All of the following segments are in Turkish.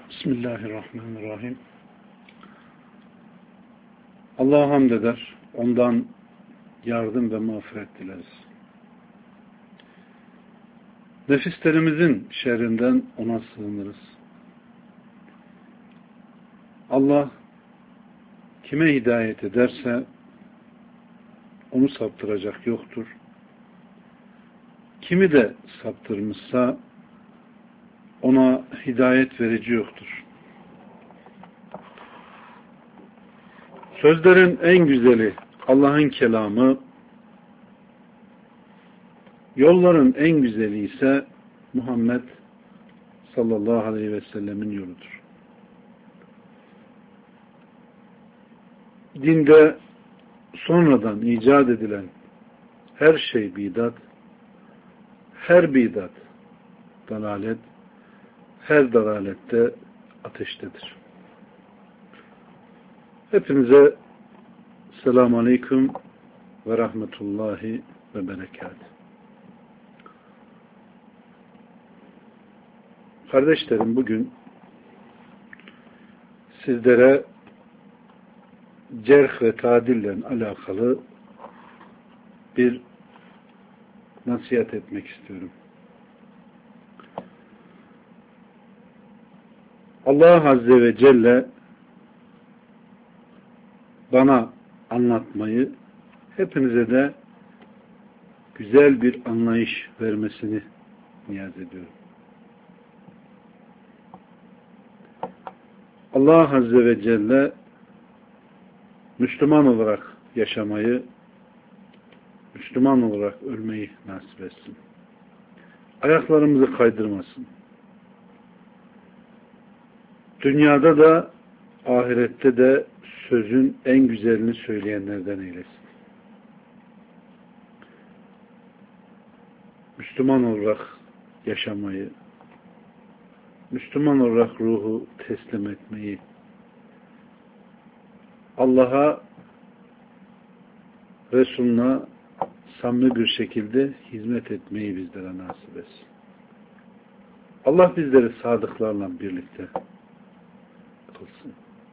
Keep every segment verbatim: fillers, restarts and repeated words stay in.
Bismillahirrahmanirrahim. Allah'a hamd eder. Ondan yardım ve mağfiret dileriz. Nefislerimizin şerrinden ona sığınırız. Allah kime hidayet ederse onu saptıracak yoktur. Kimi de saptırmışsa ona hidayet verici yoktur. Sözlerin en güzeli Allah'ın kelamı, yolların en güzeli ise Muhammed sallallahu aleyhi ve sellemin yoludur. Dinde sonradan icat edilen her şey bidat, her bidat dalalet, her dalalette ateştedir. Hepinize selamun aleyküm ve rahmetullahi ve berekat. Kardeşlerim, bugün sizlere cerh ve tadille alakalı bir nasihat etmek istiyorum. Allah Azze ve Celle bana anlatmayı, hepinize de güzel bir anlayış vermesini niyaz ediyorum. Allah Azze ve Celle Müslüman olarak yaşamayı, Müslüman olarak ölmeyi nasip etsin. Ayaklarımızı kaydırmasın. Dünyada da ahirette de sözün en güzelini söyleyenlerden eylesin. Müslüman olarak yaşamayı, Müslüman olarak ruhu teslim etmeyi, Allah'a, Resulüne samimi bir şekilde hizmet etmeyi bizlere nasip etsin. Allah bizleri sadıklarla birlikte kılsın.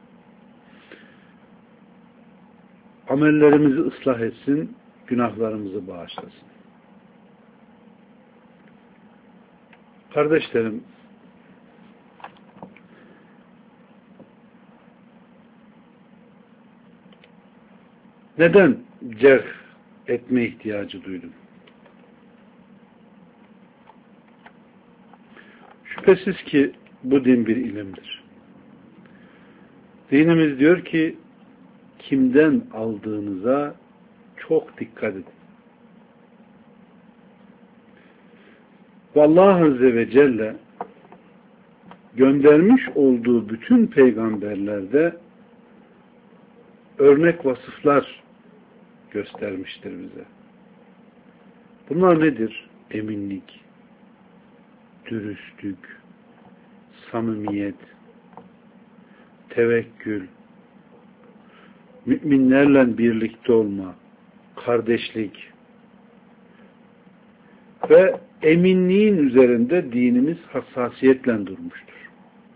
Amellerimizi ıslah etsin, günahlarımızı bağışlasın. Kardeşlerim, neden cerh etme ihtiyacı duydum? Şüphesiz ki bu din bir ilimdir. Dinimiz diyor ki, kimden aldığınıza çok dikkat edin. Vallahi Azze ve Celle göndermiş olduğu bütün peygamberlerde örnek vasıflar göstermiştir bize. Bunlar nedir? Eminlik, dürüstlük, samimiyet, tevekkül, müminlerle birlikte olma, kardeşlik ve eminliğin üzerinde dinimiz hassasiyetle durmuştur.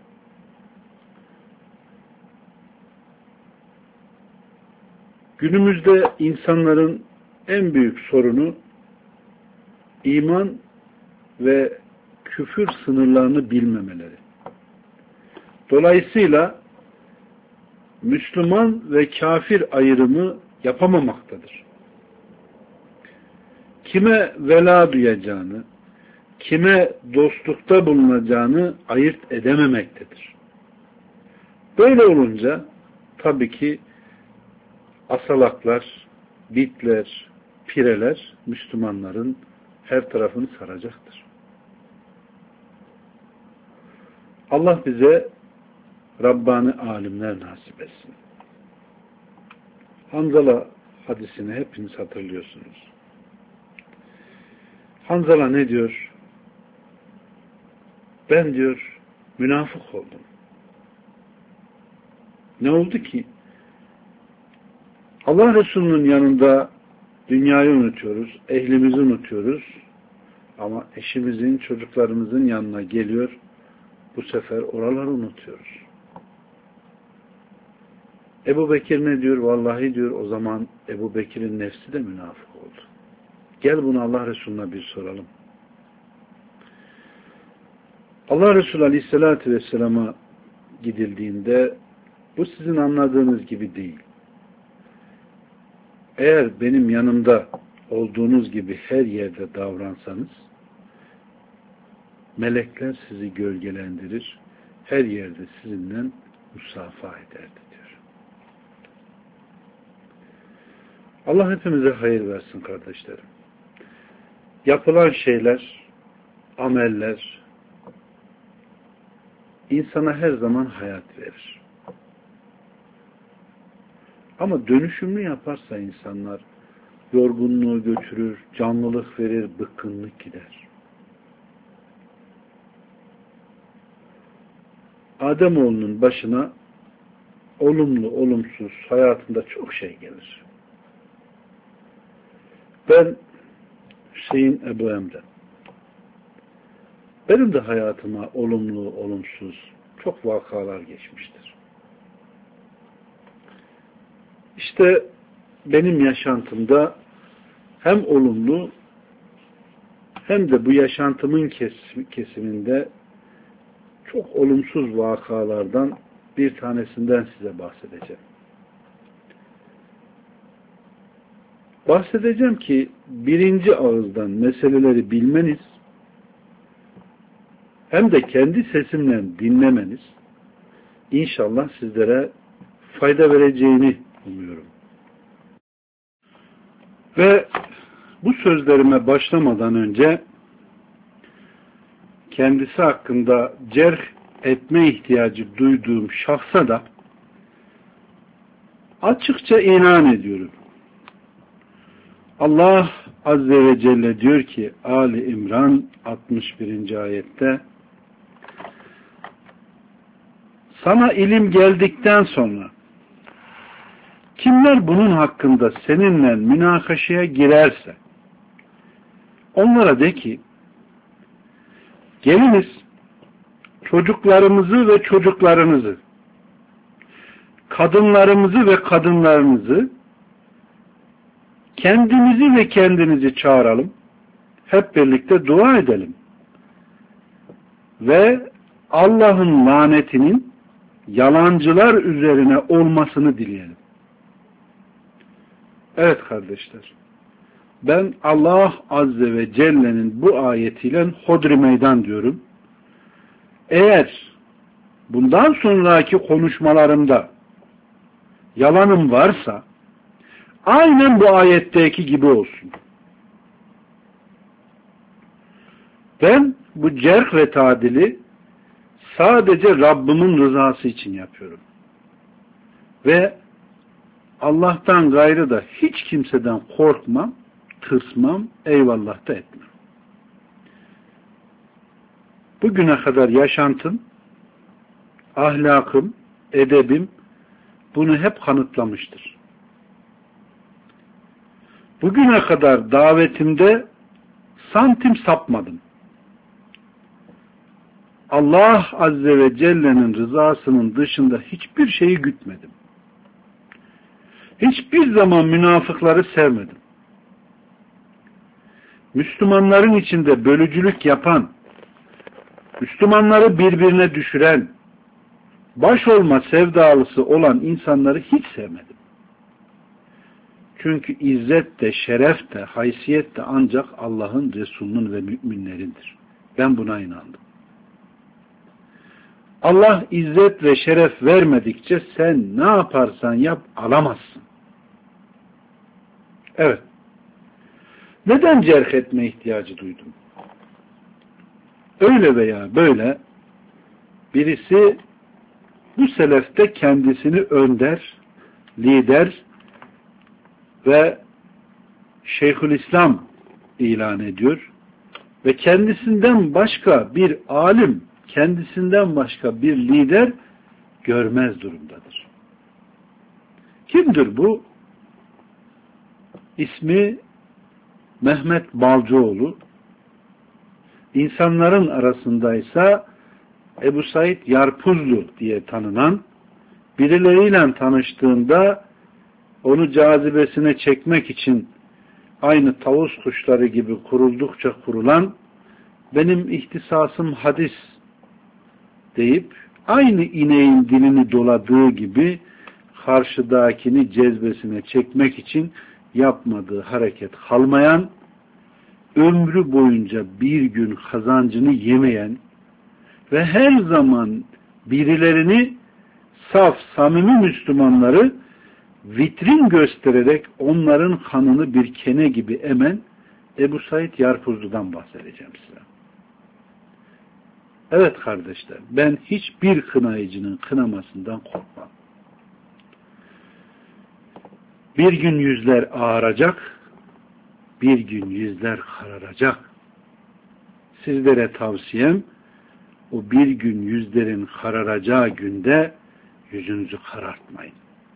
Günümüzde insanların en büyük sorunu iman ve küfür sınırlarını bilmemeleri. Dolayısıyla Müslüman ve kafir ayrımı yapamamaktadır. Kime vela duyacağını, kime dostlukta bulunacağını ayırt edememektedir. Böyle olunca tabii ki asalaklar, bitler, pireler Müslümanların her tarafını saracaktır. Allah bize Rabbani alimler nasip etsin. Hanzala hadisini hepiniz hatırlıyorsunuz. Hanzala ne diyor? Ben diyor münafık oldum. Ne oldu ki? Allah Resulü'nün yanında dünyayı unutuyoruz, ehlimizi unutuyoruz. Ama eşimizin, çocuklarımızın yanına geliyor, bu sefer oraları unutuyoruz. Ebu Bekir ne diyor? Vallahi diyor, o zaman Ebu Bekir'in nefsi de münafık oldu. Gel bunu Allah Resulü'ne bir soralım. Allah Resulü Aleyhisselatü Vesselam'a gidildiğinde bu sizin anladığınız gibi değil. Eğer benim yanımda olduğunuz gibi her yerde davransanız melekler sizi gölgelendirir, her yerde sizinle musafaha ederdi diyor. Allah hepimize hayır versin kardeşlerim. Yapılan şeyler, ameller insana her zaman hayat verir. Ama dönüşümlü yaparsa insanlar yorgunluğu götürür, canlılık verir, bıkkınlık gider. Ademoğlunun başına olumlu, olumsuz hayatında çok şey gelir. Ben Hüseyin Ebu Emre. Benim de hayatıma olumlu, olumsuz çok vakalar geçmiştir. İşte benim yaşantımda hem olumlu hem de bu yaşantımın kesiminde çok olumsuz vakalardan bir tanesinden size bahsedeceğim. Bahsedeceğim ki birinci ağızdan meseleleri bilmeniz hem de kendi sesimle dinlemeniz inşallah sizlere fayda vereceğini umuyorum. Ve bu sözlerime başlamadan önce kendisi hakkında cerh etme ihtiyacı duyduğum şahsa da açıkça inan ediyorum. Allah Azze ve Celle diyor ki Ali İmran altmış birinci ayette, sana ilim geldikten sonra kimler bunun hakkında seninle münakaşaya girerse onlara de ki geliniz çocuklarımızı ve çocuklarınızı, kadınlarımızı ve kadınlarınızı, kendimizi ve kendinizi çağıralım, hep birlikte dua edelim ve Allah'ın lanetinin yalancılar üzerine olmasını dileyelim. Evet kardeşler, ben Allah Azze ve Celle'nin bu ayetiyle hodri meydan diyorum. Eğer bundan sonraki konuşmalarımda yalanım varsa aynen bu ayetteki gibi olsun. Ben bu cerh ve tadili sadece Rabbimin rızası için yapıyorum. Ve Allah'tan gayrı da hiç kimseden korkmam, tırsmam, eyvallah da etmem. Bugüne kadar yaşantım, ahlakım, edebim bunu hep kanıtlamıştır. Bugüne kadar davetimde santim sapmadım. Allah Azze ve Celle'nin rızasının dışında hiçbir şeyi gütmedim. Hiçbir zaman münafıkları sevmedim. Müslümanların içinde bölücülük yapan, Müslümanları birbirine düşüren, baş olma sevdalısı olan insanları hiç sevmedim. Çünkü izzet de, şeref de, haysiyet de ancak Allah'ın, Resulünün ve müminlerindir. Ben buna inandım. Allah izzet ve şeref vermedikçe sen ne yaparsan yap alamazsın. Evet. Neden cerh etme ihtiyacı duydum? Öyle veya böyle birisi bu selefte kendisini önder, lider ve Şeyhülislam ilan ediyor ve kendisinden başka bir alim, kendisinden başka bir lider görmez durumdadır. Kimdir bu? İsmi Mehmet Balcıoğlu. İnsanların arasındaysa Ebu Said Yarpuzlu diye tanınan, birileriyle tanıştığında onu cazibesine çekmek için aynı tavus kuşları gibi kuruldukça kurulan, benim ihtisasım hadis deyip aynı ineğin dilini doladığı gibi karşıdakini cezbesine çekmek için yapmadığı hareket kalmayan, ömrü boyunca bir gün kazancını yemeyen ve her zaman birilerini, saf, samimi Müslümanları vitrin göstererek onların kanını bir kene gibi emen Ebu Said Yarpuzlu'dan bahsedeceğim size. Evet kardeşler, ben hiçbir kınayıcının kınamasından korkmam. Bir gün yüzler ağaracak, bir gün yüzler kararacak. Sizlere tavsiyem, o bir gün yüzlerin kararacağı günde yüzünüzü karartmayın.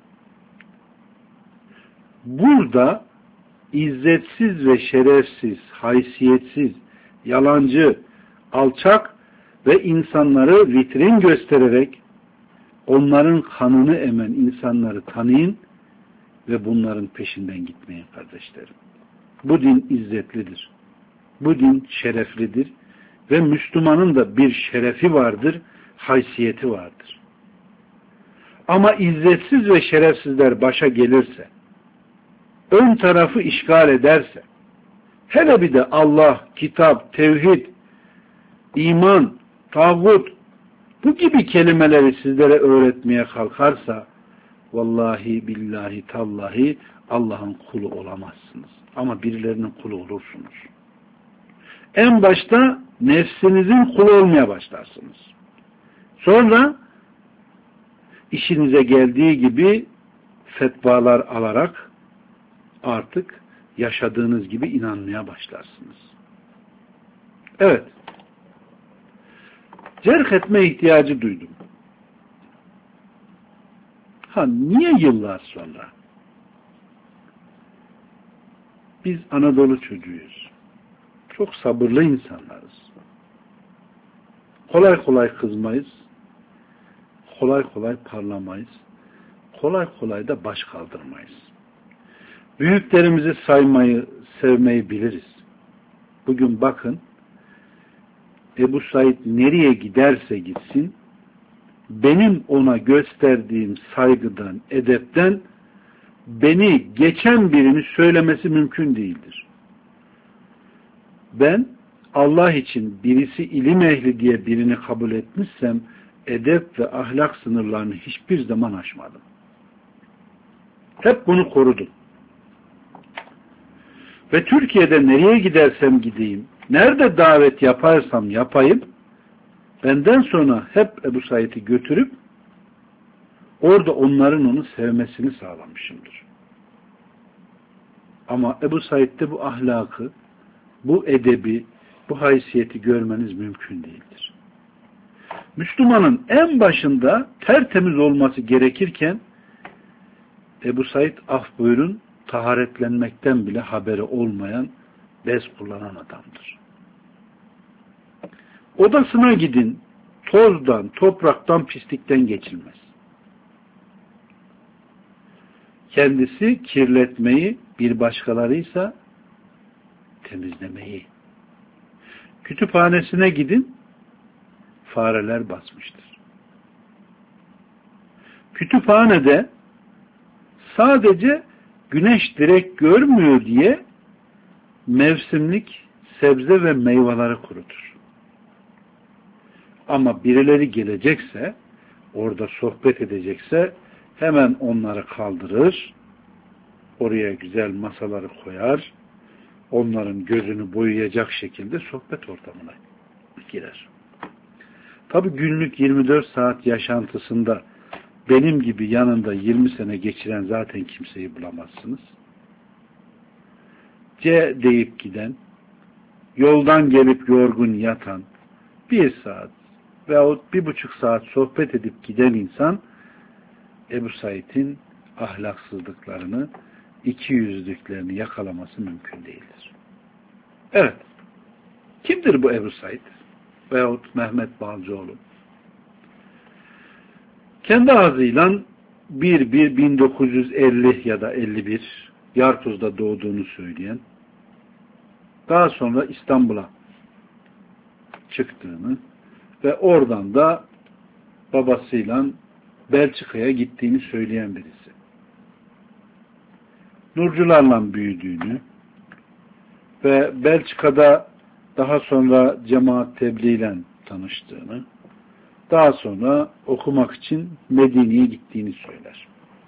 Burada izzetsiz ve şerefsiz, haysiyetsiz, yalancı, alçak ve insanları vitrin göstererek onların kanını emen insanları tanıyın ve bunların peşinden gitmeyin kardeşlerim. Bu din izzetlidir. Bu din şereflidir ve Müslümanın da bir şerefi vardır, haysiyeti vardır. Ama izzetsiz ve şerefsizler başa gelirse, ön tarafı işgal ederse, hele bir de Allah, kitap, tevhid, iman, tağut, bu gibi kelimeleri sizlere öğretmeye kalkarsa, vallahi billahi tallahi Allah'ın kulu olamazsınız. Ama birilerinin kulu olursunuz. En başta nefsinizin kulu olmaya başlarsınız. Sonra işinize geldiği gibi fetvalar alarak artık yaşadığınız gibi inanmaya başlarsınız. Evet. Cerh etme ihtiyacı duydum. Ha niye yıllar sonra? Biz Anadolu çocuğuyuz. Çok sabırlı insanlarız. Kolay kolay kızmayız. Kolay kolay parlamayız. Kolay kolay da baş kaldırmayız. Büyüklerimizi saymayı, sevmeyi biliriz. Bugün bakın, Ebu Said nereye giderse gitsin, benim ona gösterdiğim saygıdan, edepten beni geçen birini söylemesi mümkün değildir. Ben Allah için birisi ilim ehli diye birini kabul etmişsem edep ve ahlak sınırlarını hiçbir zaman aşmadım. Hep bunu korudum. Ve Türkiye'de nereye gidersem gideyim, nerede davet yaparsam yapayım, benden sonra hep Ebu Said'i götürüp orada onların onu sevmesini sağlamışımdır. Ama Ebu Said'de bu ahlakı, bu edebi, bu haysiyeti görmeniz mümkün değildir. Müslümanın en başında tertemiz olması gerekirken Ebu Said af buyurun taharetlenmekten bile haberi olmayan, bez kullanan adamdır. Odasına gidin, tozdan, topraktan, pislikten geçilmez. Kendisi kirletmeyi, bir başkalarıysa temizlemeyi. Kütüphanesine gidin, fareler basmıştır. Kütüphanede sadece güneş direkt görmüyor diye mevsimlik sebze ve meyveleri kurutur. Ama birileri gelecekse, orada sohbet edecekse hemen onları kaldırır, oraya güzel masaları koyar, onların gözünü boyayacak şekilde sohbet ortamına girer. Tabi günlük yirmi dört saat yaşantısında benim gibi yanında yirmi sene geçiren zaten kimseyi bulamazsınız. C deyip giden, yoldan gelip yorgun yatan, bir saat veyahut bir buçuk saat sohbet edip giden insan Ebu Said'in ahlaksızlıklarını, iki yüzlüklerini yakalaması mümkün değildir. Evet. Kimdir bu Ebu Said? Veyahut Mehmet Balcıoğlu? Kendi ağzıyla bir bir bin dokuz yüz elli ya da elli bir Yarpuz'da doğduğunu söyleyen, daha sonra İstanbul'a çıktığını ve oradan da babasıyla Belçika'ya gittiğini söyleyen birisi. Nurcularla büyüdüğünü ve Belçika'da daha sonra cemaat tebliğiyle tanıştığını, daha sonra okumak için Medine'ye gittiğini söyler.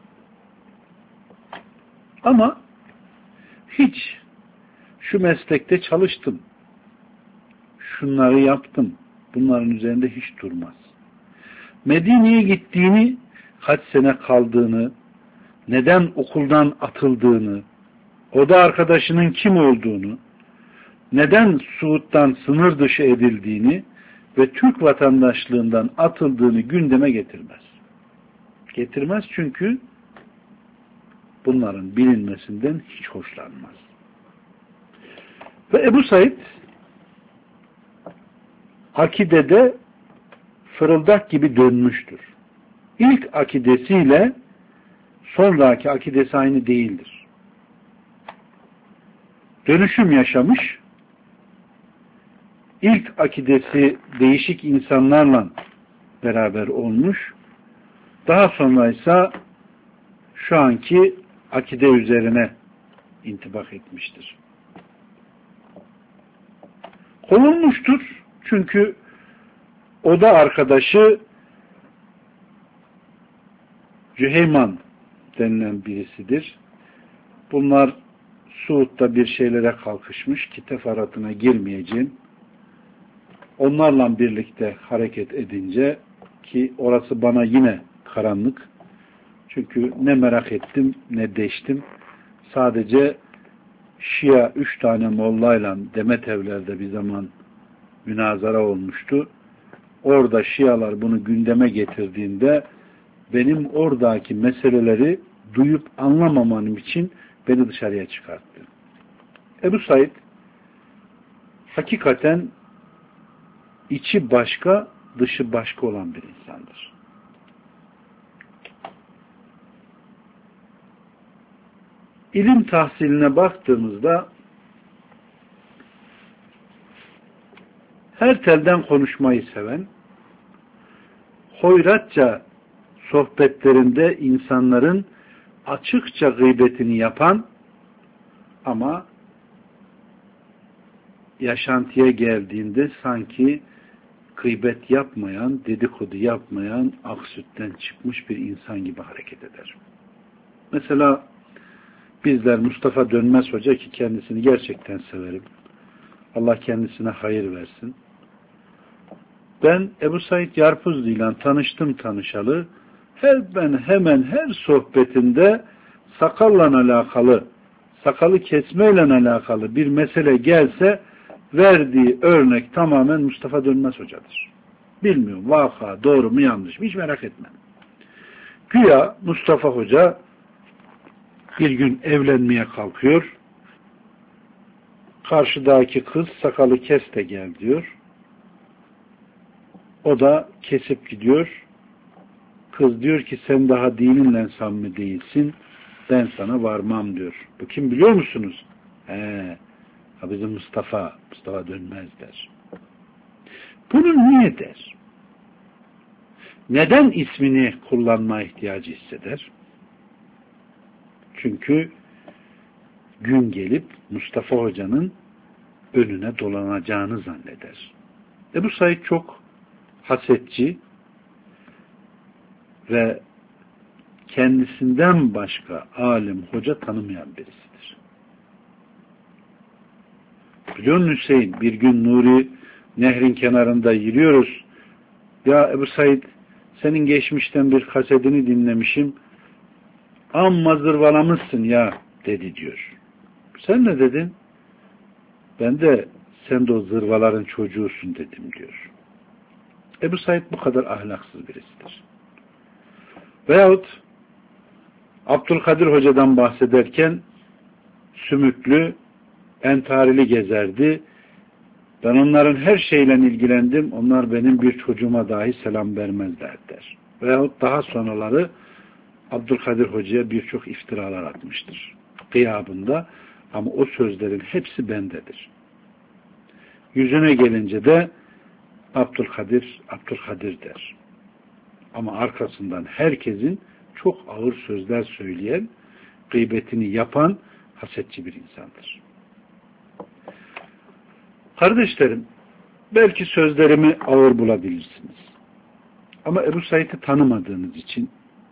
Ama hiç şu meslekte çalıştım, şunları yaptım, bunların üzerinde hiç durmaz. Medine'ye gittiğini, kaç sene kaldığını, neden okuldan atıldığını, oda arkadaşının kim olduğunu, neden Suud'dan sınır dışı edildiğini ve Türk vatandaşlığından atıldığını gündeme getirmez. Getirmez çünkü bunların bilinmesinden hiç hoşlanmaz. Ve Ebu Said akidede fırıldak gibi dönmüştür. İlk akidesiyle sonraki akidesi aynı değildir. Dönüşüm yaşamış, ilk akidesi değişik insanlarla beraber olmuş, daha sonra ise şu anki akide üzerine intibak etmiştir. Kovulmuştur çünkü oda arkadaşı Cüheyman denilen birisidir. Bunlar Suud'da bir şeylere kalkışmış ki teferruatına girmeyeceğim. Onlarla birlikte hareket edince ki orası bana yine karanlık. Çünkü ne merak ettim ne deştim. Sadece Şia üç tane mollayla Demetevler'de bir zaman münazara olmuştu. Orada Şialar bunu gündeme getirdiğinde benim oradaki meseleleri duyup anlamamam için beni dışarıya çıkarttı. Ebu Said hakikaten içi başka, dışı başka olan bir insandır. İlim tahsiline baktığımızda her telden konuşmayı seven, hoyratça sohbetlerinde insanların açıkça gıybetini yapan ama yaşantıya geldiğinde sanki gıybet yapmayan, dedikodu yapmayan, ak sütten çıkmış bir insan gibi hareket eder. Mesela bizler Mustafa Dönmez Hoca ki kendisini gerçekten severim. Allah kendisine hayır versin. Ben Ebu Said Yarpuzlu ile tanıştım tanışalı. Her ben hemen her sohbetinde sakalla alakalı, sakalı kesmeyle alakalı bir mesele gelse verdiği örnek tamamen Mustafa Dönmez Hoca'dır. Bilmiyorum vaka doğru mu yanlış mı hiç merak etmem. Güya Mustafa Hoca bir gün evlenmeye kalkıyor. Karşıdaki kız sakalı kes de gel diyor. O da kesip gidiyor. Kız diyor ki sen daha dininle samimi değilsin. Ben sana varmam diyor. Bu kim biliyor musunuz? He, bizim Mustafa. Mustafa Dönmez der. Bunu niye der? Neden ismini kullanma ihtiyacı hisseder? Çünkü gün gelip Mustafa Hoca'nın önüne dolanacağını zanneder. Ebu Said çok hasetçi ve kendisinden başka alim, hoca tanımayan birisidir. Biliyor musun Hüseyin? Bir gün Nuri nehrin kenarında yürüyoruz. Ya Ebu Said senin geçmişten bir kasetini dinlemişim. Amma zırvalamışsın ya dedi diyor. Sen ne dedin? Ben de sen de o zırvaların çocuğusun dedim diyor. Ebu Said bu kadar ahlaksız birisidir. Veyahut Abdülkadir Hoca'dan bahsederken sümüklü, entarili gezerdi. Ben onların her şeyle ilgilendim. Onlar benim bir çocuğuma dahi selam vermezler der. Veyahut daha sonraları Abdülkadir Hoca'ya birçok iftiralar atmıştır. Gıyabında, ama o sözlerin hepsi bendedir. Yüzüne gelince de Abdülkadir, Abdülkadir der. Ama arkasından herkesin çok ağır sözler söyleyen, gıybetini yapan hasetçi bir insandır. Kardeşlerim, belki sözlerimi ağır bulabilirsiniz. Ama Ebu Said'i tanımadığınız için,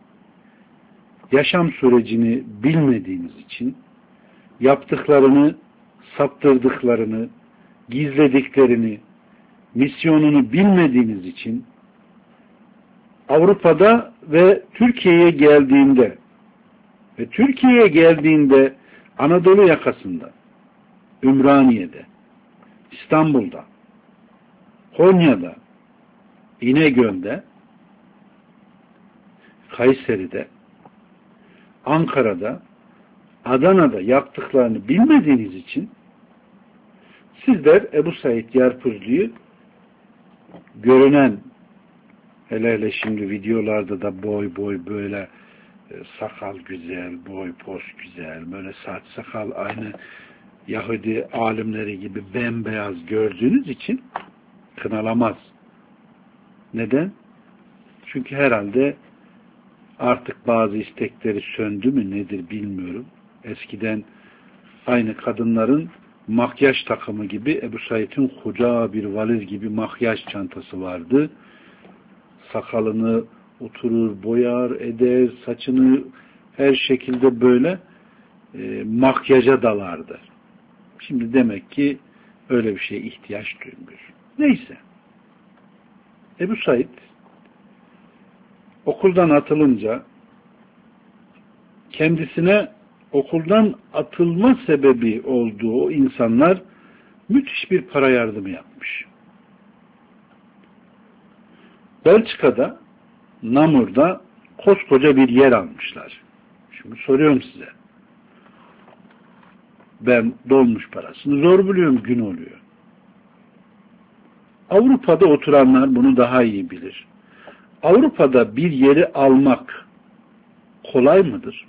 yaşam sürecini bilmediğiniz için, yaptıklarını, saptırdıklarını, gizlediklerini, misyonunu bilmediğiniz için, Avrupa'da ve Türkiye'ye geldiğinde ve Türkiye'ye geldiğinde Anadolu yakasında, Ümraniye'de, İstanbul'da, Konya'da, İnegöl'de, Kayseri'de, Ankara'da, Adana'da yaptıklarını bilmediğiniz için sizler Ebu Said Yarpuzlu'yu görünen, hele hele şimdi videolarda da boy boy böyle sakal güzel, boy pos güzel, böyle saç sakal aynı Yahudi alimleri gibi bembeyaz gördüğünüz için kınalamaz. Neden? Çünkü herhalde artık bazı istekleri söndü mü nedir bilmiyorum. Eskiden aynı kadınların makyaj takımı gibi Ebu Said'in koca bir valiz gibi makyaj çantası vardı. Sakalını oturur, boyar, eder, saçını her şekilde böyle e, makyaja dalardı. Şimdi demek ki öyle bir şeye ihtiyaç duymuyor. Neyse. Ebu Said okuldan atılınca kendisine okuldan atılma sebebi olduğu o insanlar müthiş bir para yardımı yapmış. Belçika'da, Namur'da koskoca bir yer almışlar. Şimdi soruyorum size. Ben dolmuş parasını zor buluyorum, gün oluyor. Avrupa'da oturanlar bunu daha iyi bilir. Avrupa'da bir yeri almak kolay mıdır?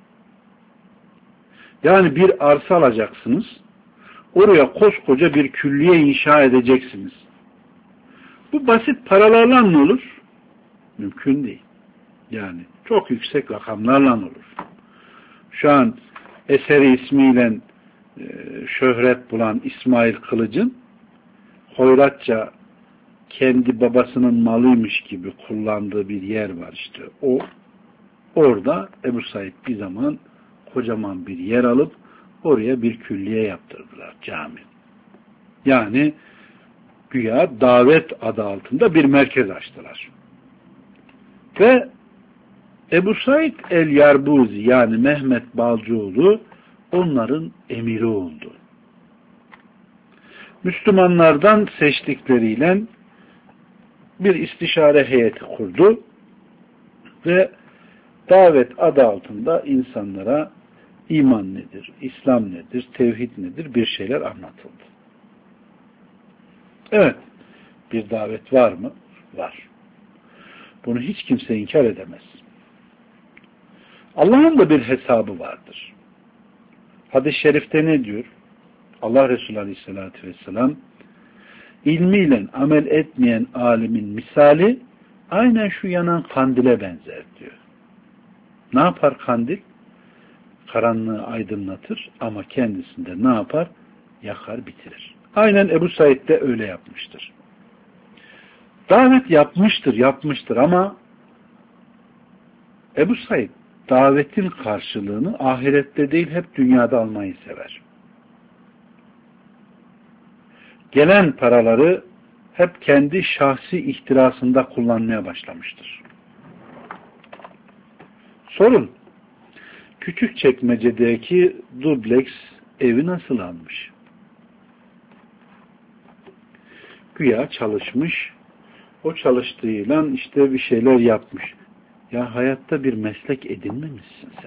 Yani bir arsa alacaksınız, oraya koskoca bir külliye inşa edeceksiniz. Bu basit paralarla ne olur? Mümkün değil. Yani çok yüksek rakamlarla olur. Şu an eseri ismiyle e, şöhret bulan İsmail Kılıç'ın hoyratça kendi babasının malıymış gibi kullandığı bir yer var işte. O orada Ebu Said bir zaman kocaman bir yer alıp oraya bir külliye yaptırdılar, cami. Yani güya davet adı altında bir merkez açtılar. Ve Ebu Said el-Yarbuzi yani Mehmet Balcıoğlu onların emiri oldu. Müslümanlardan seçtikleriyle bir istişare heyeti kurdu ve davet adı altında insanlara iman nedir, İslam nedir, tevhid nedir bir şeyler anlatıldı. Evet, bir davet var mı? Var. Bunu hiç kimse inkar edemez. Allah'ın da bir hesabı vardır. Hadis-i şerifte ne diyor? Allah Resulü Aleyhisselatü Vesselam ilmiyle amel etmeyen alimin misali aynen şu yanan kandile benzer diyor. Ne yapar kandil? Karanlığı aydınlatır ama kendisinde ne yapar? Yakar, bitirir. Aynen Ebu Said de öyle yapmıştır. Davet yapmıştır, yapmıştır ama Ebu Said davetin karşılığını ahirette değil hep dünyada almayı sever. Gelen paraları hep kendi şahsi ihtirasında kullanmaya başlamıştır. Sorun, Küçükçekmece'deki dubleks evi nasıl almış? Güya çalışmış, o çalıştığıyla işte bir şeyler yapmış. Ya hayatta bir meslek edinmemişsin sen.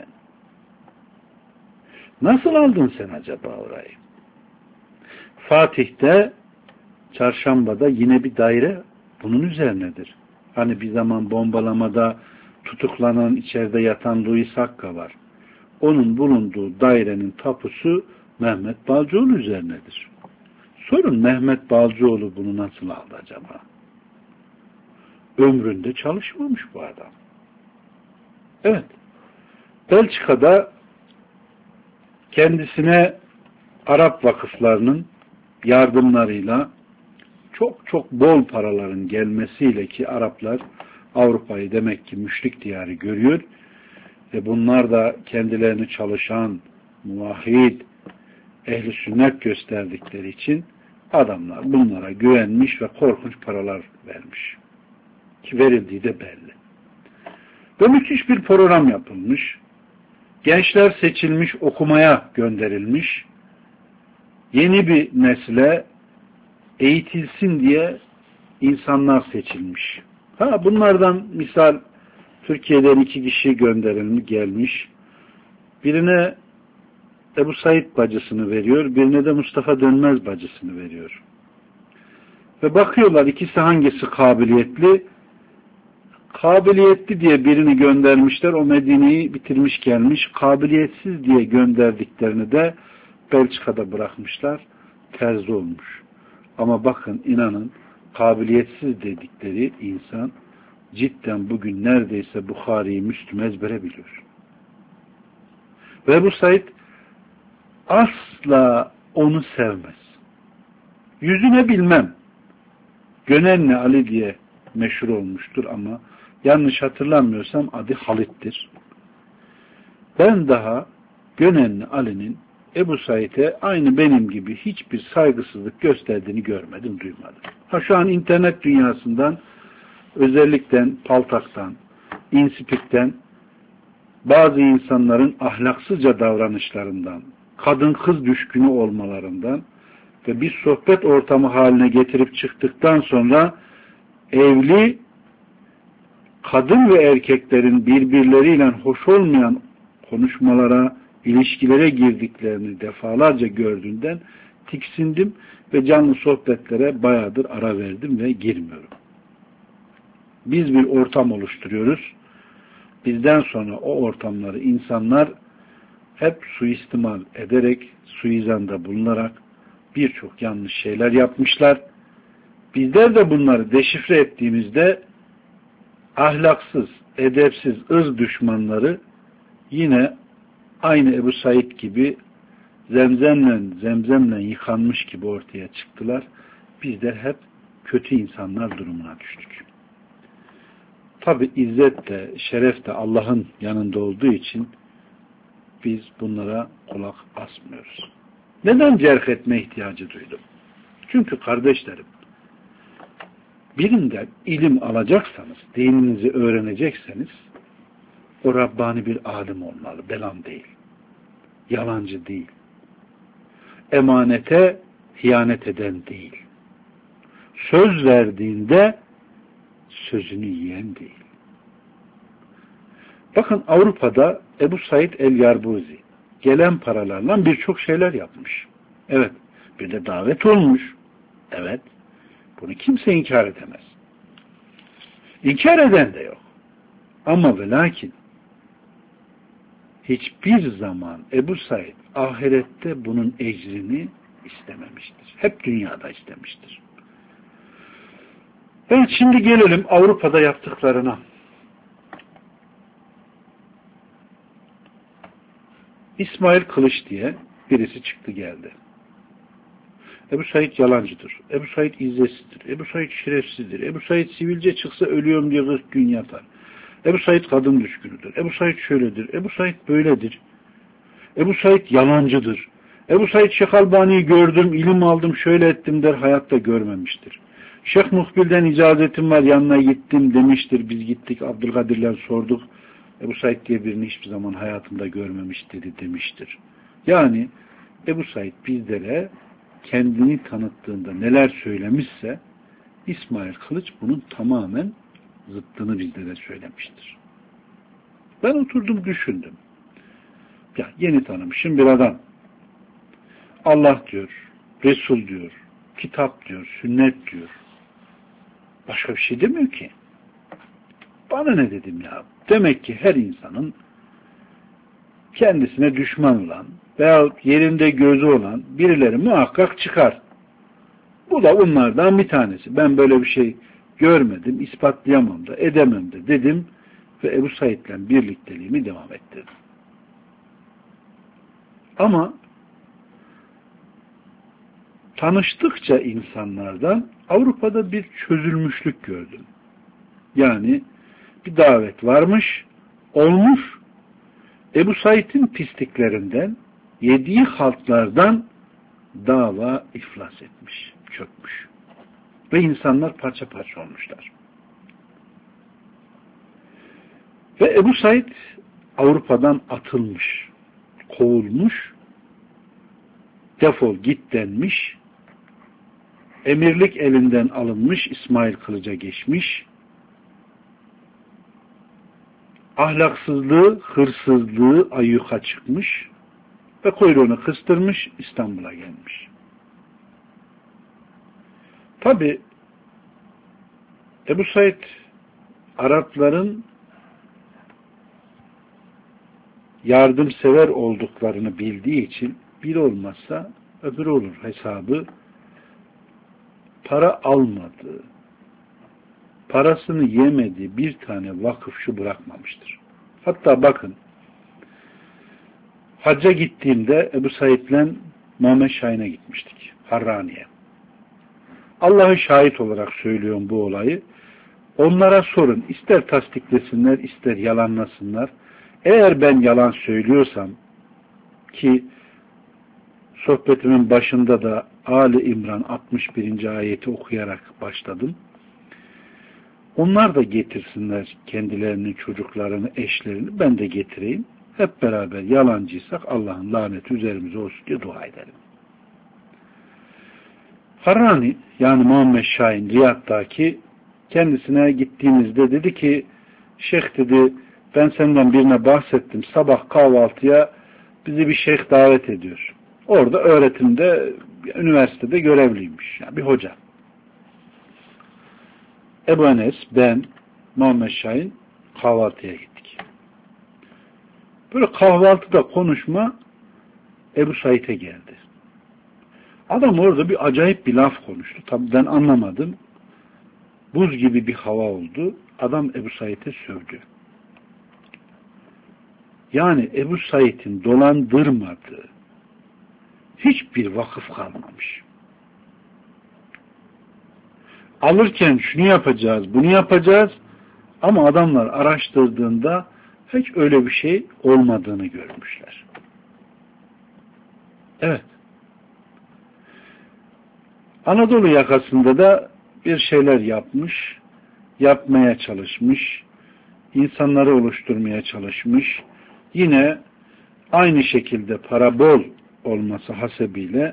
Nasıl aldın sen acaba orayı? Fatih'te, Çarşamba'da yine bir daire bunun üzerinedir. Hani bir zaman bombalamada tutuklanan, içeride yatan Louis Hakka var. Onun bulunduğu dairenin tapusu Mehmet Balcıoğlu üzerinedir. Sorun Mehmet Balcıoğlu bunu nasıl aldı acaba? Ömründe çalışmamış bu adam. Evet. Belçika'da kendisine Arap vakıflarının yardımlarıyla çok çok bol paraların gelmesiyle, ki Araplar Avrupa'yı demek ki müşrik diyarı görüyor ve bunlar da kendilerini çalışan, muvahhid, ehli sünnet gösterdikleri için adamlar bunlara güvenmiş ve korkunç paralar vermiş. Ki verildiği de belli. Ve müthiş bir program yapılmış. Gençler seçilmiş, okumaya gönderilmiş. Yeni bir nesle eğitilsin diye insanlar seçilmiş. Ha, bunlardan misal Türkiye'den iki kişi gönderilmiş, gelmiş. Birine Ebu Said bacısını veriyor, birine de Mustafa Dönmez bacısını veriyor. Ve bakıyorlar ikisi hangisi kabiliyetli. Kabiliyetli diye birini göndermişler, o Medine'yi bitirmiş gelmiş. Kabiliyetsiz diye gönderdiklerini de Belçika'da bırakmışlar, terzi olmuş. Ama bakın, inanın, kabiliyetsiz dedikleri insan cidden bugün neredeyse Bukhari'yi, Müslüm ezbere biliyor. Ve bu Said asla onu sevmez. Yüzüne bilmem. Gönenli Ali diye meşhur olmuştur ama yanlış hatırlamıyorsam adı Halit'tir. Ben daha Gönenli Ali'nin Ebu Said'e aynı benim gibi hiçbir saygısızlık gösterdiğini görmedim, duymadım. Ha, şu an internet dünyasından, özellikle Paltak'tan, İnspik'ten, bazı insanların ahlaksızca davranışlarından, kadın kız düşkünü olmalarından ve bir sohbet ortamı haline getirip çıktıktan sonra evli kadın ve erkeklerin birbirleriyle hoş olmayan konuşmalara, ilişkilere girdiklerini defalarca gördüğünden tiksindim ve canlı sohbetlere bayağıdır ara verdim ve girmiyorum. Biz bir ortam oluşturuyoruz. Bizden sonra o ortamları insanlar hep suistimal ederek, suizanda bulunarak birçok yanlış şeyler yapmışlar. Bizler de bunları deşifre ettiğimizde ahlaksız, edepsiz, ırz düşmanları yine aynı Ebu Said gibi zemzemle, zemzemle yıkanmış gibi ortaya çıktılar. Bizler hep kötü insanlar durumuna düştük. Tabi izzet de, şeref de Allah'ın yanında olduğu için biz bunlara kulak asmıyoruz. Neden cerh etme ihtiyacı duydum? Çünkü kardeşlerim, birinden ilim alacaksanız, dininizi öğrenecekseniz, o Rabbani bir alim olmalı, belam değil. Yalancı değil. Emanete hiyanet eden değil. Söz verdiğinde sözünü yiyen değil. Bakın, Avrupa'da Ebu Said el-Yarbuzi gelen paralarla birçok şeyler yapmış. Evet. Bir de davet olmuş. Evet. Bunu kimse inkar edemez. İnkar eden de yok. Ama ve lakin hiçbir zaman Ebu Said ahirette bunun ecrini istememiştir. Hep dünyada istemiştir. Evet, şimdi gelelim Avrupa'da yaptıklarına. İsmail Kılıç diye birisi çıktı geldi. Ebu Said yalancıdır. Ebu Said izzetsizdir. Ebu Said şerefsizdir. Ebu Said sivilce çıksa ölüyorum diye kırk gün yatar. Ebu Said kadın düşkünüdür. Ebu Said şöyledir. Ebu Said böyledir. Ebu Said yalancıdır. Ebu Said Şeyh Albani'yi gördüm, ilim aldım, şöyle ettim der, hayatta görmemiştir. Şeyh Muhbil'den icazetim var, yanına gittim demiştir. Biz gittik, Abdülkadir'ler sorduk. Ebu Said diye birini hiçbir zaman hayatımda görmemiş dedi demiştir. Yani Ebu Said bizlere kendini tanıttığında neler söylemişse, İsmail Kılıç bunun tamamen zıttını bizlere söylemiştir. Ben oturdum düşündüm. Ya, yeni tanımışım bir adam. Allah diyor, Resul diyor, kitap diyor, sünnet diyor. Başka bir şey demiyor ki. Bana ne dedim ya? Demek ki her insanın kendisine düşman olan veyahut yerinde gözü olan birileri muhakkak çıkar. Bu da onlardan bir tanesi. Ben böyle bir şey görmedim, ispatlayamam da, edemem de dedim ve Ebu Said'le birlikteliğimi devam ettirdim. Ama tanıştıkça insanlardan Avrupa'da bir çözülmüşlük gördüm. Yani bir davet varmış, olmuş, Ebu Said'in pisliklerinden, yediği haltlardan dava iflas etmiş, çökmüş. Ve insanlar parça parça olmuşlar. Ve Ebu Said Avrupa'dan atılmış, kovulmuş, defol git denmiş, emirlik elinden alınmış, İsmail Kılıç'a geçmiş, ahlaksızlığı, hırsızlığı ayyuka çıkmış ve kuyruğunu kıstırmış, İstanbul'a gelmiş. Tabi Ebu Said Arapların yardımsever olduklarını bildiği için bir olmazsa öbür olur hesabı para almadığı, parasını yemediği bir tane vakıf şu bırakmamıştır. Hatta bakın hacca gittiğimde Ebu Said'le Muhammed Şahin'e gitmiştik. Harrani'ye. Allah'ı şahit olarak söylüyorum bu olayı. Onlara sorun. İster tasdiklesinler, ister yalanlasınlar. Eğer ben yalan söylüyorsam ki sohbetimin başında da Ali İmran altmış birinci ayeti okuyarak başladım. Onlar da getirsinler kendilerini, çocuklarını, eşlerini. Ben de getireyim. Hep beraber yalancıysak Allah'ın laneti üzerimize olsun diye dua edelim. Harrani yani Muhammed Şahin Riyad'daki kendisine gittiğimizde dedi ki şeyh dedi ben senden birine bahsettim. Sabah kahvaltıya bizi bir şeyh davet ediyor. Orada öğretimde üniversitede görevliymiş. Yani bir hoca. Ebu Enes, ben, Muhammed Şahin kahvaltıya gittik. Böyle kahvaltıda konuşma Ebu Said'e geldi. Adam orada bir acayip bir laf konuştu. Tabii ben anlamadım. Buz gibi bir hava oldu. Adam Ebu Said'e sövdü. Yani Ebu Said'in dolandırmadığı hiçbir vakıf kalmamış. Alırken şunu yapacağız, bunu yapacağız ama adamlar araştırdığında hiç öyle bir şey olmadığını görmüşler. Evet. Anadolu yakasında da bir şeyler yapmış, yapmaya çalışmış, insanları oluşturmaya çalışmış. Yine aynı şekilde para bol olması hasebiyle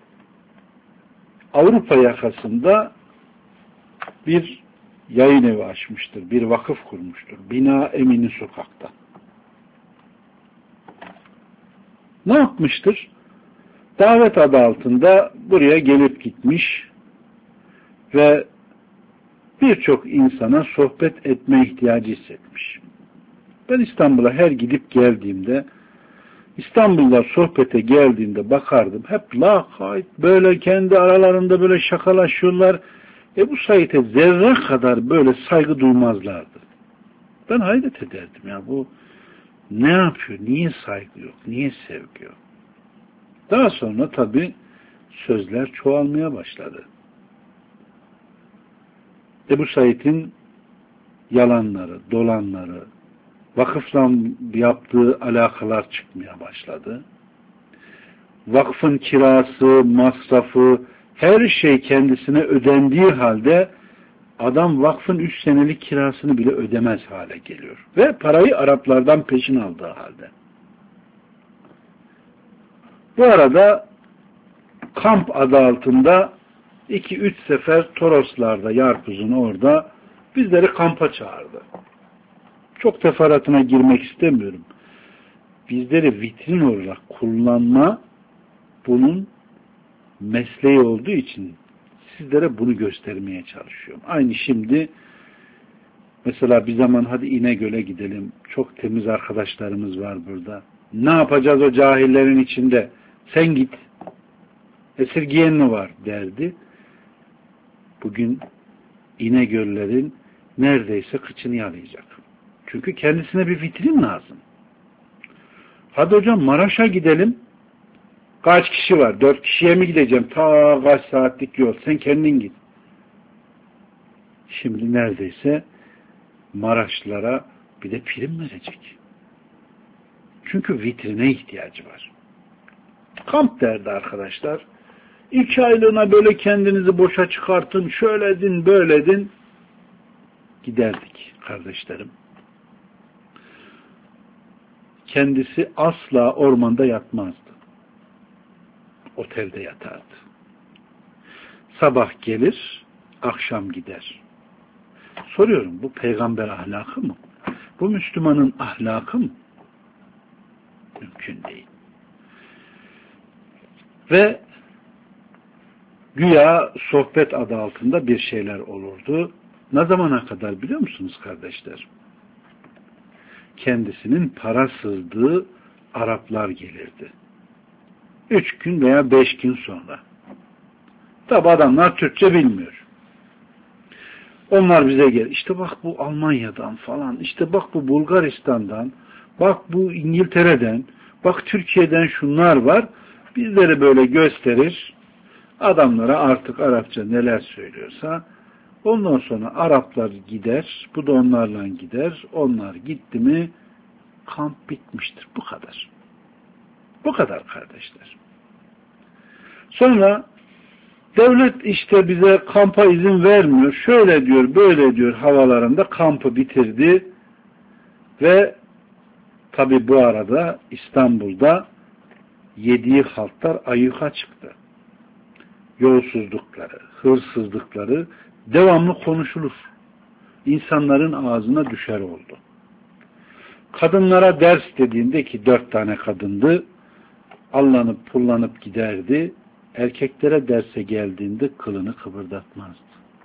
Avrupa yakasında bir yayın evi açmıştır, bir vakıf kurmuştur. Bina Emini Sokak'ta. Ne yapmıştır? Davet adı altında buraya gelip gitmiş ve birçok insana sohbet etme ihtiyacı hissetmiş. Ben İstanbul'a her gidip geldiğimde, İstanbul'da sohbete geldiğimde bakardım. Hep lakayt, böyle kendi aralarında böyle şakalaşıyorlar. Ebu Said'e zerre kadar böyle saygı duymazlardı. Ben hayret ederdim ya, bu ne yapıyor? Niye saygı yok? Niye sevgi yok? Daha sonra tabii sözler çoğalmaya başladı. Ebu Said'in yalanları, dolanları, vakıfla yaptığı alakalar çıkmaya başladı. Vakfın kirası, masrafı, her şey kendisine ödendiği halde adam vakfın üç senelik kirasını bile ödemez hale geliyor. Ve parayı Araplardan peşin aldığı halde. Bu arada kamp adı altında iki üç sefer Toroslar'da, Yarpuz'un orada bizleri kampa çağırdı. Çok teferruatına girmek istemiyorum. Bizleri vitrin olarak kullanma bunun mesleği olduğu için sizlere bunu göstermeye çalışıyorum. Aynı şimdi Mesela bir zaman hadi İnegöl'e gidelim. Çok temiz arkadaşlarımız var burada. Ne yapacağız o cahillerin içinde? Sen git. Esirgiyen mi var derdi. Bugün İnegöllerin neredeyse kıçını yalayacak. Çünkü kendisine bir vitrin lazım. Hadi hocam Maraş'a gidelim. Kaç kişi var? Dört kişiye mi gideceğim? Ta kaç saatlik yol. Sen kendin git. Şimdi neredeyse Maraşlılara bir de prim verecek. Çünkü vitrine ihtiyacı var. Kamp derdi arkadaşlar. İki aylığına böyle kendinizi boşa çıkartın, şöyle edin, böyle edin. Giderdik kardeşlerim. Kendisi asla ormanda yatmazdı. Otelde yatardı. Sabah gelir, akşam gider. Soruyorum, bu peygamber ahlakı mı? Bu Müslümanın ahlakı mı? Mümkün değil. Ve güya sohbet adı altında bir şeyler olurdu. Ne zamana kadar biliyor musunuz kardeşler? Kendisinin para sızdığı Araplar gelirdi. Üç gün veya beş gün sonra. Tabi adamlar Türkçe bilmiyor. Onlar bize gel. İşte bak bu Almanya'dan falan. İşte bak bu Bulgaristan'dan. Bak bu İngiltere'den. Bak Türkiye'den şunlar var. Bizleri böyle gösterir. Adamlara artık Arapça neler söylüyorsa ondan sonra Araplar gider. Bu da onlarla gider. Onlar gitti mi kamp bitmiştir. Bu kadar. Bu kadar kardeşler. Sonra devlet işte bize kampa izin vermiyor. Şöyle diyor, böyle diyor havalarında kampı bitirdi. Ve tabi bu arada İstanbul'da yediği haltlar ayyuka çıktı. Yolsuzlukları, hırsızlıkları devamlı konuşulur. İnsanların ağzına düşer oldu. Kadınlara ders dediğinde ki dört tane kadındı, allanıp pullanıp giderdi. Erkeklere derse geldiğinde kılını kıpırdatmazdı.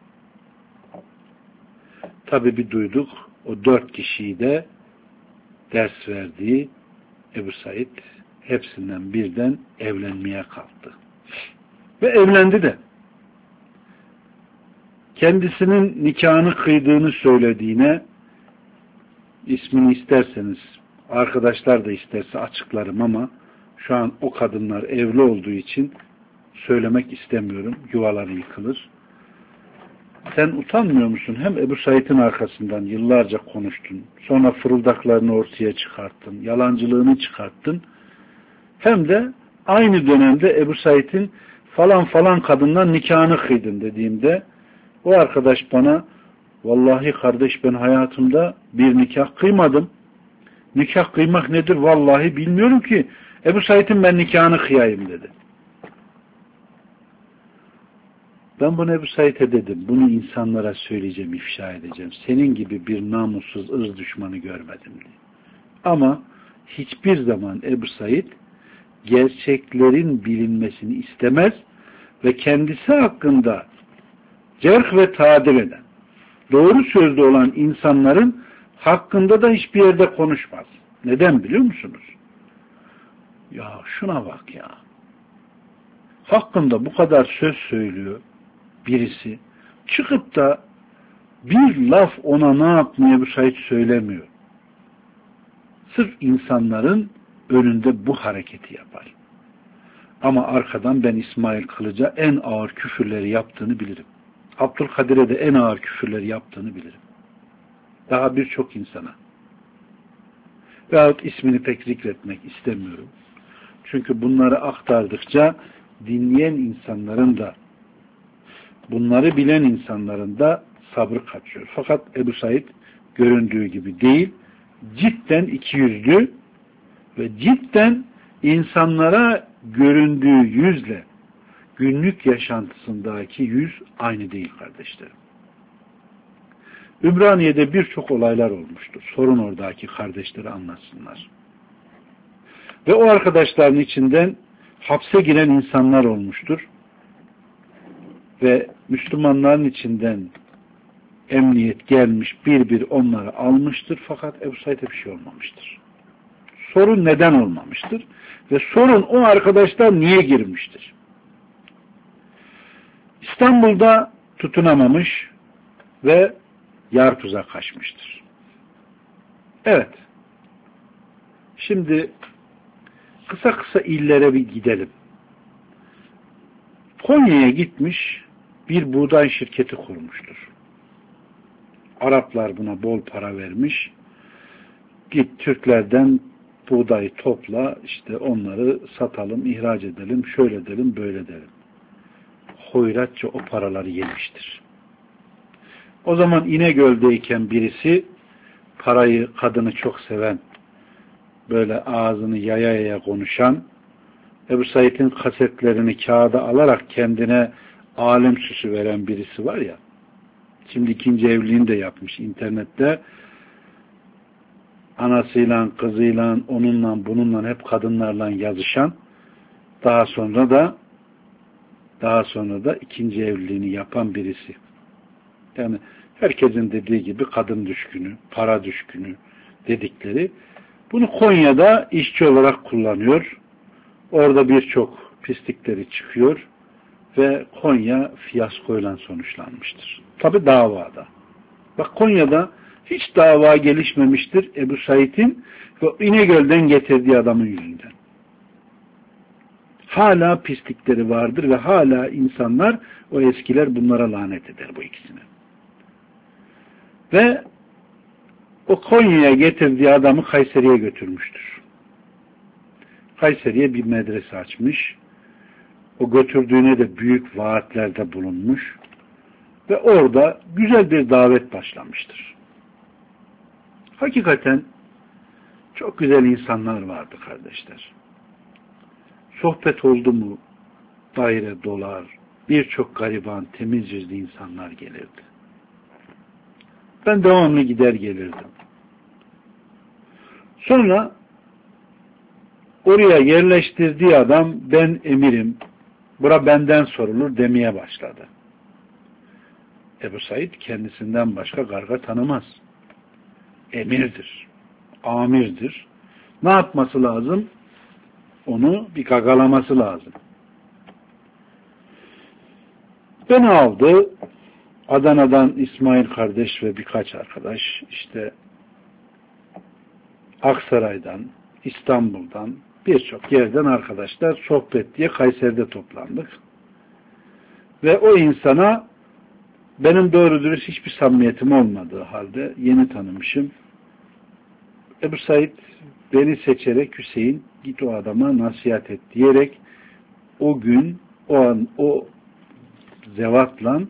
Tabi bir duyduk, o dört kişiyi de ders verdiği Ebu Said hepsinden birden evlenmeye kalktı. Ve evlendi de. Kendisinin nikahını kıydığını söylediğine ismini isterseniz, arkadaşlar da isterse açıklarım ama şu an o kadınlar evli olduğu için söylemek istemiyorum. Yuvaları yıkılır. Sen utanmıyor musun? Hem Ebu Said'in arkasından yıllarca konuştun. Sonra fırıldaklarını ortaya çıkarttın. Yalancılığını çıkarttın. Hem de aynı dönemde Ebu Said'in falan falan kadından nikahını kıydın dediğimde o arkadaş bana vallahi kardeş ben hayatımda bir nikah kıymadım. Nikah kıymak nedir? Vallahi bilmiyorum ki. Ebu Said'in ben nikahını kıyayım dedi. Ben bunu Ebu Said'e dedim. Bunu insanlara söyleyeceğim, ifşa edeceğim. Senin gibi bir namussuz ırz düşmanı görmedim diye. Ama hiçbir zaman Ebu Said gerçeklerin bilinmesini istemez ve kendisi hakkında cerh ve tadil eden, doğru sözlü olan insanların hakkında da hiçbir yerde konuşmaz. Neden biliyor musunuz? Ya şuna bak ya. Hakkında bu kadar söz söylüyor birisi. Çıkıp da bir laf ona ne yapmaya bu Said söylemiyor. Sırf insanların önünde bu hareketi yapar. Ama arkadan ben İsmail Kılıç'a en ağır küfürleri yaptığını bilirim. Abdülkadir'e de en ağır küfürleri yaptığını bilirim. Daha birçok insana. Veyahut ismini pek zikretmek istemiyorum. Çünkü bunları aktardıkça dinleyen insanların da bunları bilen insanların da sabrı kaçıyor. Fakat Ebu Said göründüğü gibi değil, cidden ikiyüzlü ve cidden insanlara göründüğü yüzle günlük yaşantısındaki yüz aynı değil kardeşlerim. Ümraniye'de birçok olaylar olmuştur. Sorun oradaki kardeşleri anlatsınlar. Ve o arkadaşların içinden hapse giren insanlar olmuştur. Ve Müslümanların içinden emniyet gelmiş bir bir onları almıştır fakat Ebu Said'e bir şey olmamıştır. Sorun neden olmamıştır? Ve sorun o arkadaşlar niye girmiştir? İstanbul'da tutunamamış ve Yarpuz'a kaçmıştır. Evet. Şimdi kısa kısa illere bir gidelim. Konya'ya gitmiş, bir buğday şirketi kurmuştur. Araplar buna bol para vermiş. Git Türklerden buğdayı topla, işte onları satalım, ihraç edelim, şöyle edelim, böyle edelim. Hoyratça o paraları yemiştir. O zaman İnegöl'deyken birisi parayı, kadını çok seven, böyle ağzını yaya yaya konuşan, Ebu Said'in kasetlerini kağıda alarak kendine alim süsü veren birisi var ya, şimdi ikinci evliliğini de yapmış internette, anasıyla, kızıyla, onunla, bununla hep kadınlarla yazışan, daha sonra da daha sonra da ikinci evliliğini yapan birisi. Yani herkesin dediği gibi kadın düşkünü, para düşkünü dedikleri. Bunu Konya'da işçi olarak kullanıyor. Orada birçok pislikleri çıkıyor ve Konya fiyaskoyla sonuçlanmıştır. Tabi davada. Bak Konya'da hiç dava gelişmemiştir Ebu Said'in ve İnegöl'den getirdiği adamın yüzünden. Hala pislikleri vardır ve hala insanlar, o eskiler bunlara lanet eder bu ikisine. Ve o Konya'ya getirdiği adamı Kayseri'ye götürmüştür. Kayseri'ye bir medrese açmış. O götürdüğüne de büyük vaatlerde bulunmuş. Ve orada güzel bir davet başlamıştır. Hakikaten çok güzel insanlar vardı kardeşler. Sohbet oldu mu daire dolar, birçok gariban, temiz yüzlü insanlar gelirdi. Ben devamlı gider gelirdim. Sonra oraya yerleştirdiği adam, ben emirim, bura benden sorulur demeye başladı. Ebu Said kendisinden başka garga tanımaz. Emirdir, amirdir. Ne yapması lazım? Onu bir gagalaması lazım. Beni aldı, Adana'dan İsmail kardeş ve birkaç arkadaş, işte Aksaray'dan, İstanbul'dan, birçok yerden arkadaşlar sohbet diye Kayseri'de toplandık. Ve o insana benim doğru dürüst hiçbir samimiyetim olmadığı halde yeni tanımışım. Ebu Said beni seçerek, Hüseyin git o adama nasihat et diyerek o gün o an o zevatla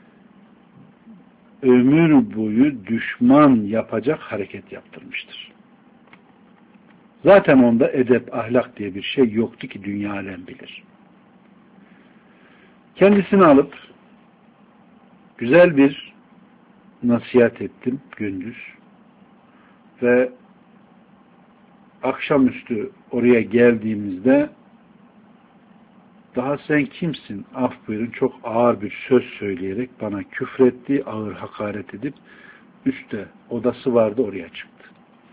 ömür boyu düşman yapacak hareket yaptırmıştır. Zaten onda edep, ahlak diye bir şey yoktu ki dünya alem bilir. Kendisini alıp güzel bir nasihat ettim gündüz ve akşamüstü oraya geldiğimizde daha sen kimsin? Af buyurun, çok ağır bir söz söyleyerek bana küfretti, ağır hakaret edip üstte odası vardı, oraya çıktı.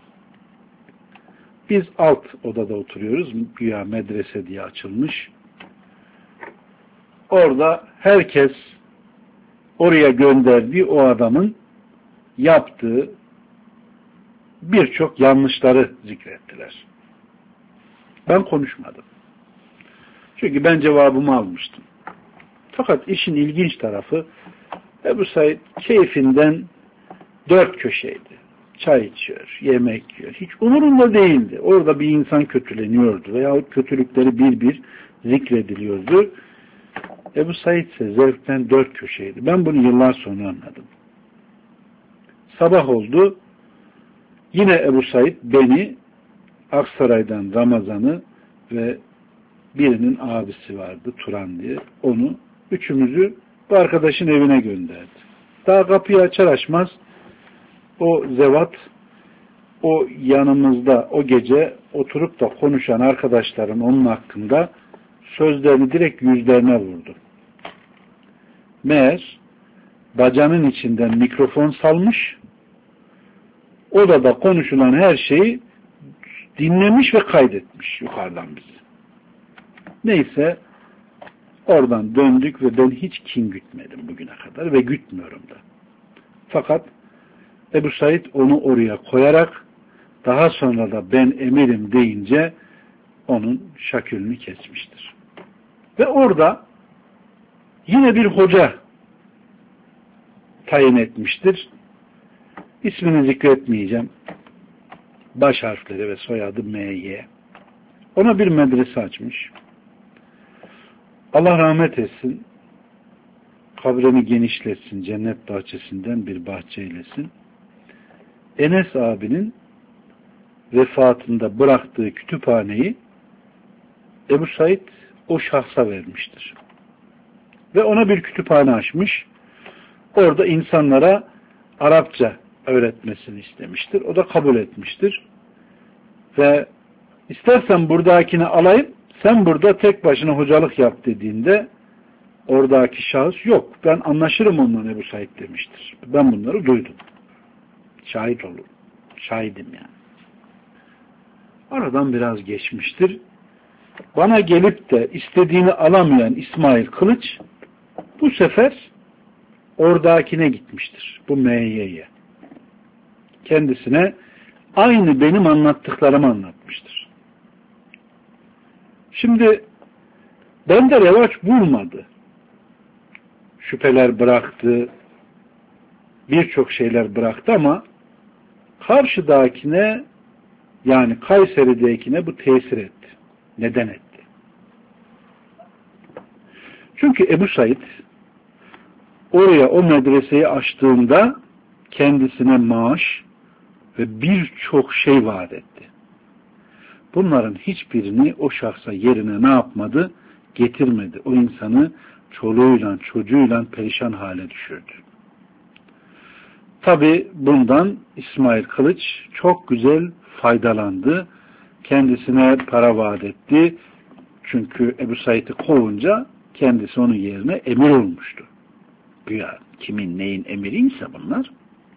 Biz alt odada oturuyoruz. Güya medrese diye açılmış. Orada herkes oraya gönderdiği o adamın yaptığı birçok yanlışları zikrettiler. Ben konuşmadım. Çünkü ben cevabımı almıştım. Fakat işin ilginç tarafı Ebu Said keyfinden dört köşeydi. Çay içiyor, yemek yiyor. Hiç umurunda değildi. Orada bir insan kötüleniyordu veyahut kötülükleri bir bir zikrediliyordu. Ebu Said ise zevkten dört köşeydi. Ben bunu yıllar sonra anladım. Sabah oldu. Yine Ebu Said beni Aksaray'dan Ramazan'ı ve birinin abisi vardı Turan diye. Onu, üçümüzü bu arkadaşın evine gönderdi. Daha kapıyı açar açmaz o zevat o yanımızda o gece oturup da konuşan arkadaşların onun hakkında sözlerini direkt yüzlerine vurdu. Meğer bacanın içinden mikrofon salmış. Odada konuşulan her şeyi dinlemiş ve kaydetmiş yukarıdan bizi. Neyse oradan döndük ve ben hiç kin gütmedim bugüne kadar ve gütmüyorum da. Fakat Ebu Said onu oraya koyarak daha sonra da ben emirim deyince onun şakülünü kesmiştir. Ve orada yine bir hoca tayin etmiştir. İsmini zikretmeyeceğim. Baş harfleri ve soyadı M Y. Ona bir medrese açmış. Allah rahmet etsin. Kabrini genişletsin. Cennet bahçesinden bir bahçe eylesin. Enes abinin vefatında bıraktığı kütüphaneyi Ebu Said o şahsa vermiştir. Ve ona bir kütüphane açmış. Orada insanlara Arapça öğretmesini istemiştir. O da kabul etmiştir. Ve istersen buradakini alayım, sen burada tek başına hocalık yap dediğinde oradaki şahıs yok. Ben anlaşırım onunla Ebu Said demiştir. Ben bunları duydum. Şahit olurum. Şahidim yani. Aradan biraz geçmiştir. Bana gelip de istediğini alamayan İsmail Kılıç bu sefer oradakine gitmiştir. Bu M Y'ye. Kendisine aynı benim anlattıklarımı anlatmıştır. Şimdi bende revaç bulmadı. Şüpheler bıraktı. Birçok şeyler bıraktı ama karşıdakine yani Kayseri'dekine bu tesir etti. Neden etti? Çünkü Ebu Said oraya o medreseyi açtığında kendisine maaş ve birçok şey vaat etti. Bunların hiçbirini o şahsa yerine ne yapmadı? Getirmedi. O insanı çoluğuyla çocuğuyla perişan hale düşürdü. Tabi bundan İsmail Kılıç çok güzel faydalandı. Kendisine para vaat etti. Çünkü Ebu Said'i kovunca kendisi onun yerine emir olmuştu. Güya kimin neyin emiriyse bunlar.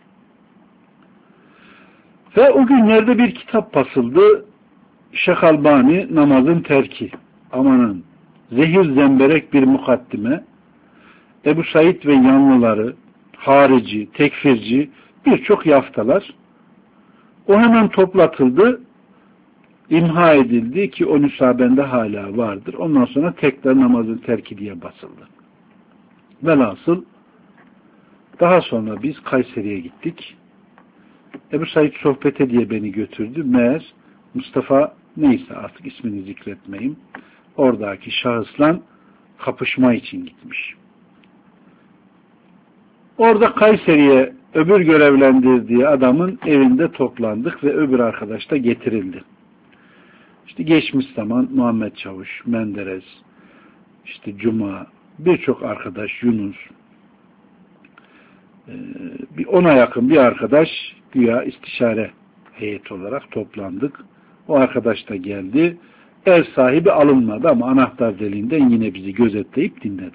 Ve o günlerde bir kitap basıldı. Şeyh Albani namazın terki. Amanın zehir zemberek bir mukaddime. Ebu Said ve yanlıları, harici, tekfirci birçok yaftalar. O hemen toplatıldı. İmha edildi ki o nüshabende hala vardır. Ondan sonra tekrar namazın terki diye basıldı. Velhasıl daha sonra biz Kayseri'ye gittik. Ebu Said sohbete diye beni götürdü. Meğer Mustafa neyse artık ismini zikretmeyeyim. Oradaki şahısla kapışma için gitmiş. Orada Kayseri'ye öbür görevlendirdiği adamın evinde toplandık ve öbür arkadaş da getirildi. İşte geçmiş zaman Muhammed Çavuş, Menderes, işte Cuma, birçok arkadaş, Yunus, bir ona yakın bir arkadaş güya istişare heyeti olarak toplandık. O arkadaş da geldi. Ev sahibi alınmadı ama anahtar deliğinden yine bizi gözetleyip dinledi.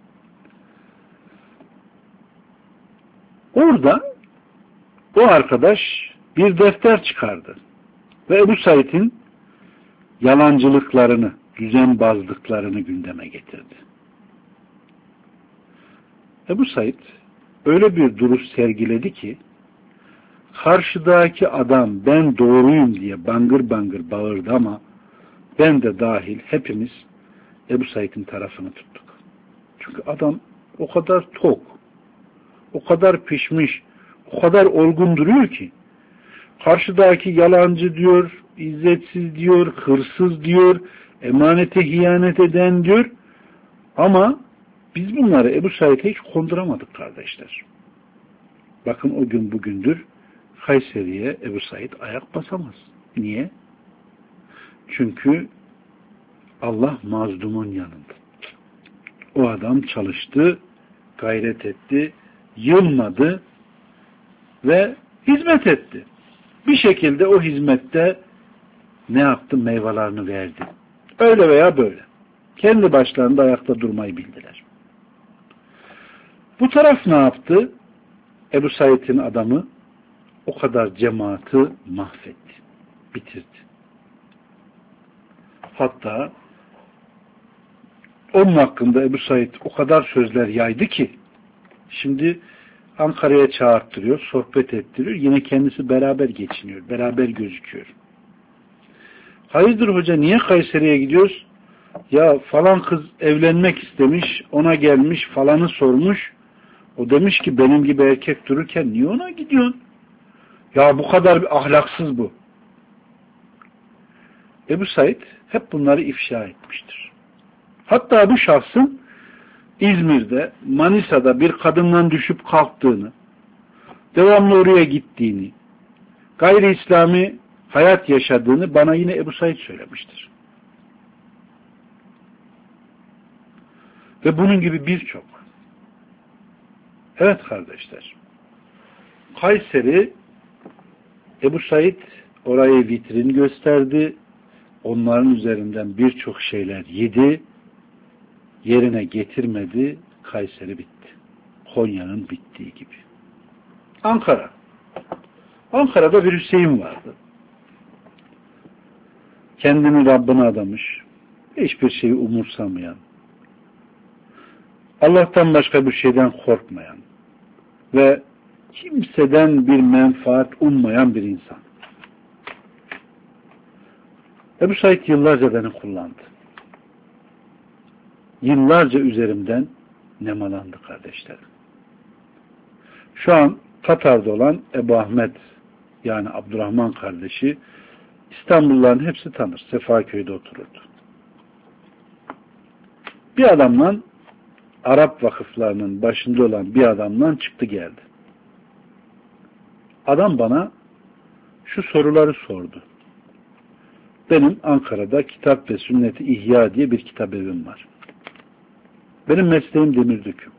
Orada o arkadaş bir defter çıkardı. Ve Ebu Said'in yalancılıklarını, düzenbazlıklarını gündeme getirdi. Ebu Said öyle bir duruş sergiledi ki karşıdaki adam ben doğruyum diye bangır bangır bağırdı ama ben de dahil hepimiz Ebu Said'in tarafını tuttuk. Çünkü adam o kadar tok, o kadar pişmiş, o kadar olgun duruyor ki karşıdaki yalancı diyor, izzetsiz diyor, hırsız diyor, emanete hiyanet eden diyor ama biz bunları Ebu Said'e hiç konduramadık kardeşler. Bakın o gün bugündür Kayseri'ye Ebu Said ayak basamaz. Niye? Çünkü Allah mazlumun yanında. O adam çalıştı, gayret etti, yılmadı ve hizmet etti. Bir şekilde o hizmette ne yaptı? Meyvelerini verdi. Öyle veya böyle. Kendi başlarında ayakta durmayı bildiler. Bu taraf ne yaptı? Ebu Said'in adamı o kadar cemaati mahvetti, bitirdi. Hatta onun hakkında Ebu Said o kadar sözler yaydı ki şimdi Ankara'ya çağırttırıyor, sohbet ettiriyor. Yine kendisi beraber geçiniyor, beraber gözüküyor. Hayırdır hoca, niye Kayseri'ye gidiyoruz? Ya falan kız evlenmek istemiş, ona gelmiş, falanı sormuş. O demiş ki benim gibi erkek dururken niye ona gidiyorsun? Ya bu kadar bir ahlaksız bu. Ebu Said hep bunları ifşa etmiştir. Hatta bu şahsın İzmir'de, Manisa'da bir kadından düşüp kalktığını, devamlı oraya gittiğini, gayri İslami hayat yaşadığını bana yine Ebu Said söylemiştir. Ve bunun gibi birçok. Evet kardeşler, Kayseri, Ebu Said orayı vitrin gösterdi, onların üzerinden birçok şeyler yedi, yerine getirmedi, Kayseri bitti. Konya'nın bittiği gibi. Ankara. Ankara'da bir Hüseyin vardı. Kendini Rabbine adamış, hiçbir şeyi umursamayan, Allah'tan başka bir şeyden korkmayan ve kimseden bir menfaat ummayan bir insan. Ebu Said yıllarca beni kullandı. Yıllarca üzerimden nemalandı kardeşlerim. Şu an Katar'da olan Ebu Ahmet, yani Abdurrahman kardeşi, İstanbulluların hepsi tanır. Sefaköy'de otururdu. Bir adamla, Arap vakıflarının başında olan bir adamla çıktı geldi. Adam bana şu soruları sordu. Benim Ankara'da Kitap ve Sünnet-i İhya diye bir kitap evim var. Benim mesleğim demir döküm.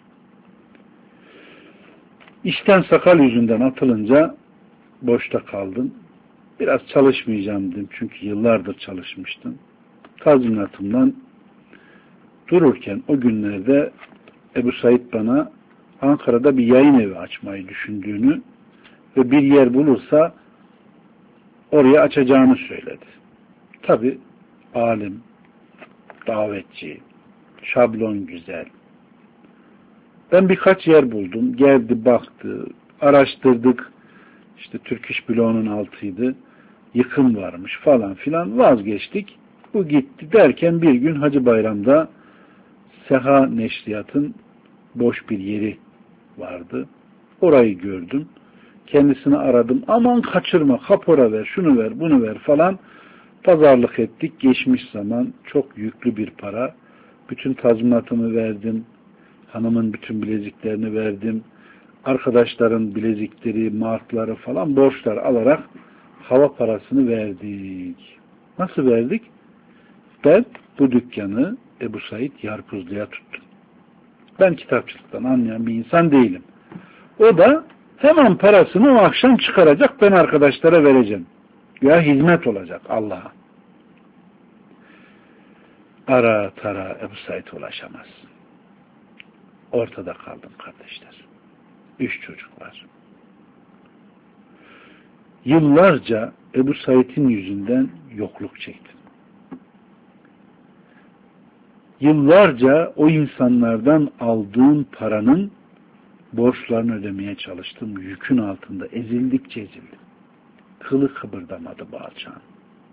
İşten sakal yüzünden atılınca boşta kaldım. Biraz çalışmayacağım dedim. Çünkü yıllardır çalışmıştım. Tazminatımdan dururken o günlerde Ebu Said bana Ankara'da bir yayın evi açmayı düşündüğünü ve bir yer bulursa oraya açacağını söyledi. Tabi alim, davetçi, şablon güzel. Ben birkaç yer buldum. Geldi, baktı, araştırdık. İşte Türk İş Bloğu'nun altıydı. Yıkım varmış falan filan. Vazgeçtik. Bu gitti derken bir gün Hacı Bayram'da Seha Neşriyat'ın boş bir yeri vardı. Orayı gördüm. Kendisini aradım. Aman kaçırma, kapora ver, şunu ver, bunu ver falan. Pazarlık ettik. Geçmiş zaman çok yüklü bir para. Bütün tazminatımı verdim. Hanımın bütün bileziklerini verdim. Arkadaşların bilezikleri, markları falan borçlar alarak hava parasını verdik. Nasıl verdik? Ben bu dükkanı Ebu Said Yarpuzlu'ya tuttum. Ben kitapçılıktan anlayan bir insan değilim. O da hemen parasını o akşam çıkaracak, ben arkadaşlara vereceğim. Ya hizmet olacak Allah'a. Ara tara Ebu Said ulaşamaz. Ortada kaldım kardeşler. Üç çocuk var. Yıllarca Ebu Said'in yüzünden yokluk çektim. Yıllarca o insanlardan aldığım paranın borçlarını ödemeye çalıştım. Yükün altında ezildikçe ezildim. Kılı kıpırdamadı bağırçağın.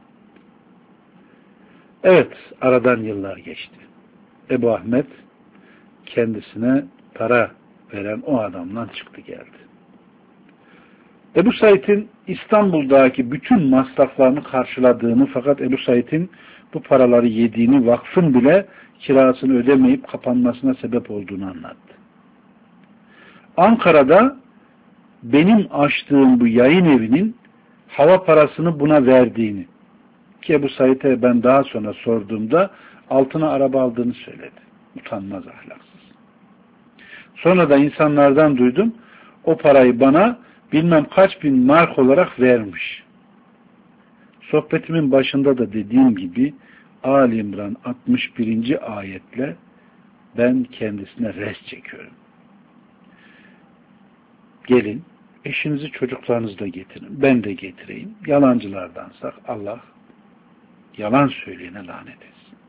Evet, aradan yıllar geçti. Ebu Ahmet kendisine para veren o adamdan çıktı geldi. Ebu Said'in İstanbul'daki bütün masraflarını karşıladığını, fakat Ebu Said'in bu paraları yediğini, vakfın bile kirasını ödemeyip kapanmasına sebep olduğunu anlattı. Ankara'da benim açtığım bu yayın evinin hava parasını buna verdiğini, ki Ebu Said'e ben daha sonra sorduğumda altına araba aldığını söyledi. Utanmaz, ahlaksız. Sonra da insanlardan duydum, o parayı bana bilmem kaç bin mark olarak vermiş. Sohbetimin başında da dediğim gibi Ali İmran altmış birinci ayetle ben kendisine res çekiyorum. gelin, eşinizi çocuklarınızı da getirin. Ben de getireyim. Yalancılardansak Allah yalan söyleyene lanet etsin.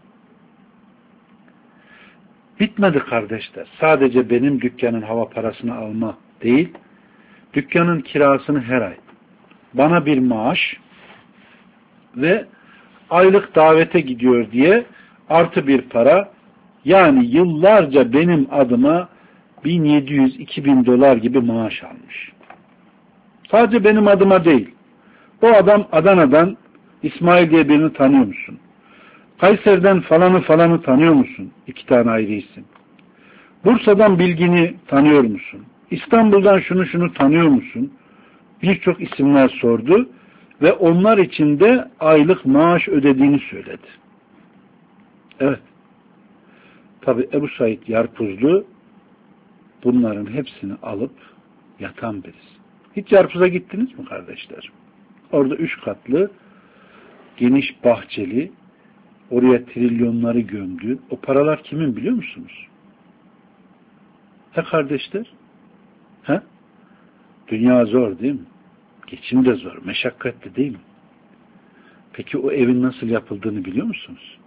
Bitmedi kardeşler. Sadece benim dükkanın hava parasını alma değil, dükkanın kirasını her ay bana bir maaş ve aylık davete gidiyor diye artı bir para, yani yıllarca benim adıma bin yedi yüz iki bin dolar gibi maaş almış. Sadece benim adıma değil. O adam Adana'dan İsmail diye birini tanıyor musun? Kayseri'den falanı falanı tanıyor musun? İki tane ayrı isim. Bursa'dan Bilgin'i tanıyor musun? İstanbul'dan şunu şunu tanıyor musun? Birçok isimler sordu ve onlar için de aylık maaş ödediğini söyledi. Evet. Tabi Ebu Said Yarpuzlu bunların hepsini alıp yatan birisi. Hiç Yarpuz'a gittiniz mi kardeşler? Orada üç katlı, geniş bahçeli, oraya trilyonları gömdü. O paralar kimin biliyor musunuz? He kardeşler? He? Dünya zor değil mi? Geçim de zor, meşakkatli değil mi? Peki o evin nasıl yapıldığını biliyor musunuz?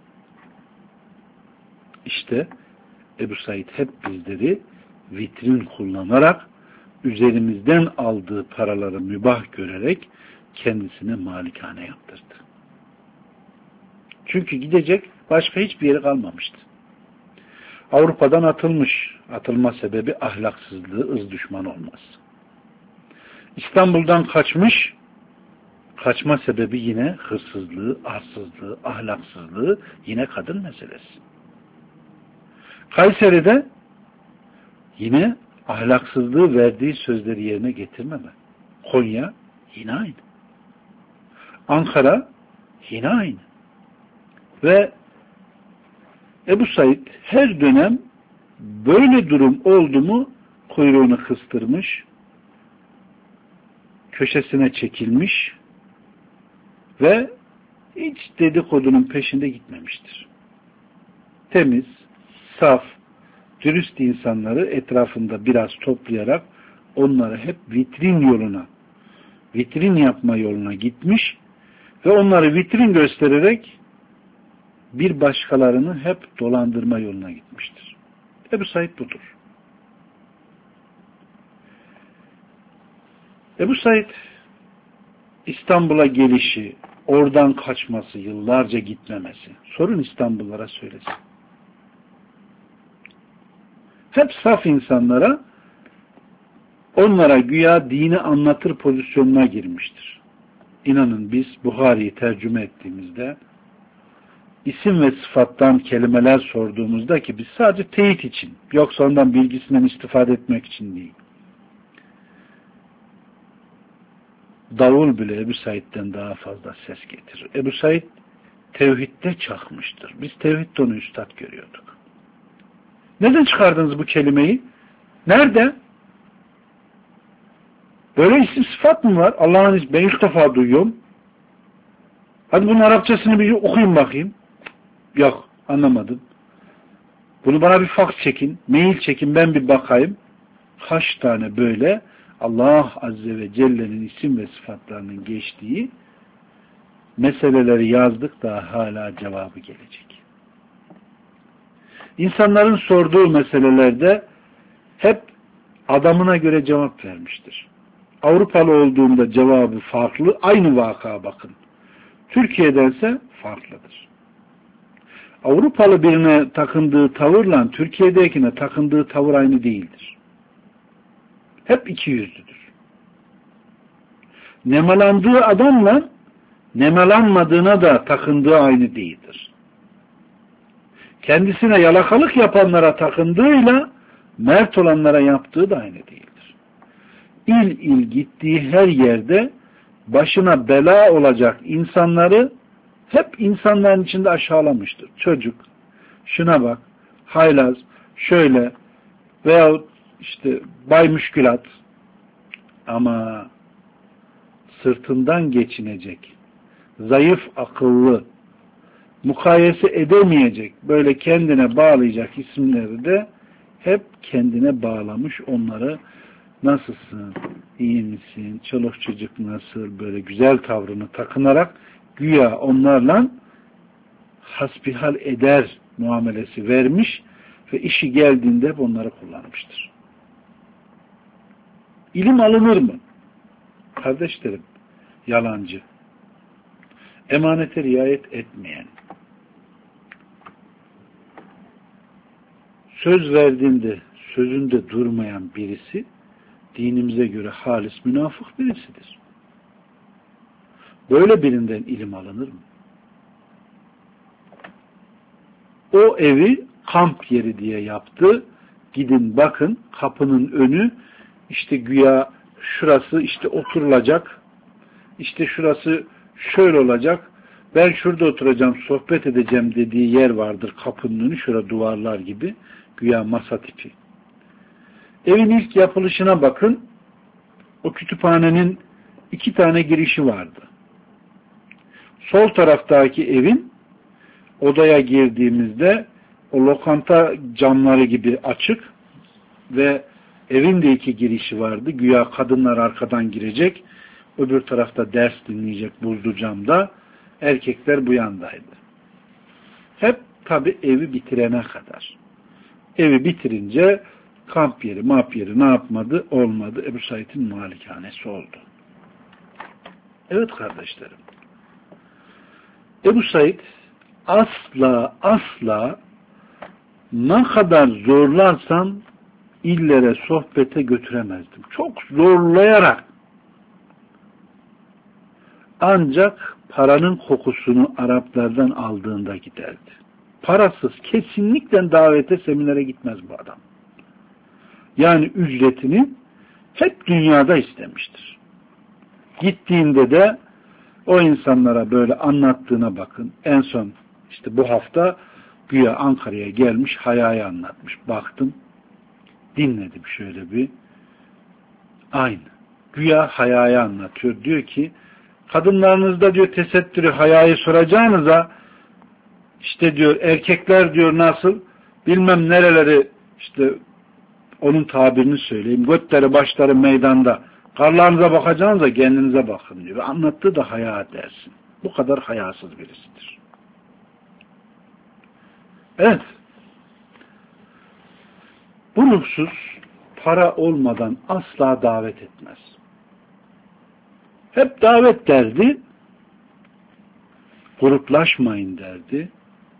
İşte Ebu Said hep bizleri vitrin kullanarak, üzerimizden aldığı paraları mübah görerek kendisine malikane yaptırdı. Çünkü gidecek başka hiçbir yeri kalmamıştı. Avrupa'dan atılmış. Atılma sebebi ahlaksızlığı, ırz düşmanı olması. İstanbul'dan kaçmış. Kaçma sebebi yine hırsızlığı, arsızlığı, ahlaksızlığı, yine kadın meselesi. Kayseri'de yine ahlaksızlığı, verdiği sözleri yerine getirmeme. Konya yine aynı. Ankara yine aynı. Ve Ebu Said her dönem böyle durum oldu mu kuyruğunu kıstırmış, köşesine çekilmiş ve hiç dedikodunun peşinde gitmemiştir. Temiz, saf, dürüst insanları etrafında biraz toplayarak onları hep vitrin yoluna, vitrin yapma yoluna gitmiş ve onları vitrin göstererek bir başkalarını hep dolandırma yoluna gitmiştir. Ebu Said budur. Ebu Said İstanbul'a gelişi, oradan kaçması, yıllarca gitmemesi. Sorun İstanbullulara söylesin. Hep saf insanlara, onlara güya dini anlatır pozisyonuna girmiştir. İnanın biz Buhari'yi tercüme ettiğimizde isim ve sıfattan kelimeler sorduğumuzda ki biz sadece teyit için, yoksa ondan bilgisinden istifade etmek için değil. Davul bile Ebu Said'den daha fazla ses getirir. Ebu Said tevhidde çakmıştır. Biz tevhidde onu üstad görüyorduk. Neden çıkardınız bu kelimeyi? Nerede? Böyle isim sıfat mı var? Allah'ın ismi. Ben ilk defa duyuyorum. Hadi bunun Arapçasını bir okuyun bakayım. Yok, anlamadım. Bunu bana bir faks çekin, mail çekin, ben bir bakayım. Kaç tane böyle Allah Azze ve Celle'nin isim ve sıfatlarının geçtiği meseleleri yazdık da hala cevabı gelecek. İnsanların sorduğu meselelerde hep adamına göre cevap vermiştir. Avrupalı olduğunda cevabı farklı, aynı vakaya bakın. Türkiye'dense farklıdır. Avrupalı birine takındığı tavırla Türkiye'dekine takındığı tavır aynı değildir. Hep iki yüzlüdür. Nemalandığı adamla nemalanmadığına da takındığı aynı değildir. Kendisine yalakalık yapanlara takındığıyla mert olanlara yaptığı da aynı değildir. İl il gittiği her yerde başına bela olacak insanları hep insanların içinde aşağılamıştır. Çocuk, şuna bak, haylaz, şöyle veyahut işte bay müşkülat, ama sırtından geçinecek, zayıf akıllı, mukayese edemeyecek, böyle kendine bağlayacak isimleri de hep kendine bağlamış, onları nasılsın, iyi misin, çoluk çocuk nasıl, böyle güzel tavrını takınarak güya onlarla hasbihal eder muamelesi vermiş ve işi geldiğinde hep onları kullanmıştır. İlim alınır mı? Kardeşlerim, yalancı, emanete riayet etmeyen, söz verdiğinde sözünde durmayan birisi dinimize göre halis münafık birisidir. Böyle birinden ilim alınır mı? O evi kamp yeri diye yaptı. Gidin bakın, kapının önü işte güya şurası işte oturulacak, işte şurası şöyle olacak, ben şurada oturacağım, sohbet edeceğim dediği yer vardır kapının önü, şurada duvarlar gibi, güya masa tipi. Evin ilk yapılışına bakın, o kütüphanenin iki tane girişi vardı. Sol taraftaki evin odaya girdiğimizde o lokanta camları gibi açık ve evin de iki girişi vardı. Güya kadınlar arkadan girecek, öbür tarafta ders dinleyecek buzlu camda, erkekler bu yandaydı. Hep tabi evi bitirene kadar. Evi bitirince kamp yeri, map yeri ne yapmadı? Olmadı. Ebu Said'in malikanesi oldu. Evet kardeşlerim. Ebu Said asla asla ne kadar zorlarsam illere, sohbete götüremezdim. Çok zorlayarak ancak paranın kokusunu Araplardan aldığında giderdi. Parasız kesinlikle davete, seminere gitmez bu adam. Yani ücretini hep dünyada istemiştir. Gittiğinde de o insanlara böyle anlattığına bakın. En son işte bu hafta güya Ankara'ya gelmiş, Haya'yı anlatmış. Baktım, dinledim şöyle bir. Aynı. Güya Haya'yı anlatıyor. Diyor ki, kadınlarınızda diyor tesettürü, hayayı soracağınıza işte diyor erkekler diyor nasıl bilmem nereleri işte onun tabirini söyleyeyim. Götleri başları meydanda. Karlarınıza bakacağınıza kendinize bakın diyor. Anlattığı da haya dersin. Bu kadar hayasız birisidir. Evet. Bu ruhsuz para olmadan asla davet etmez. Hep davet derdi. Gruplaşmayın derdi.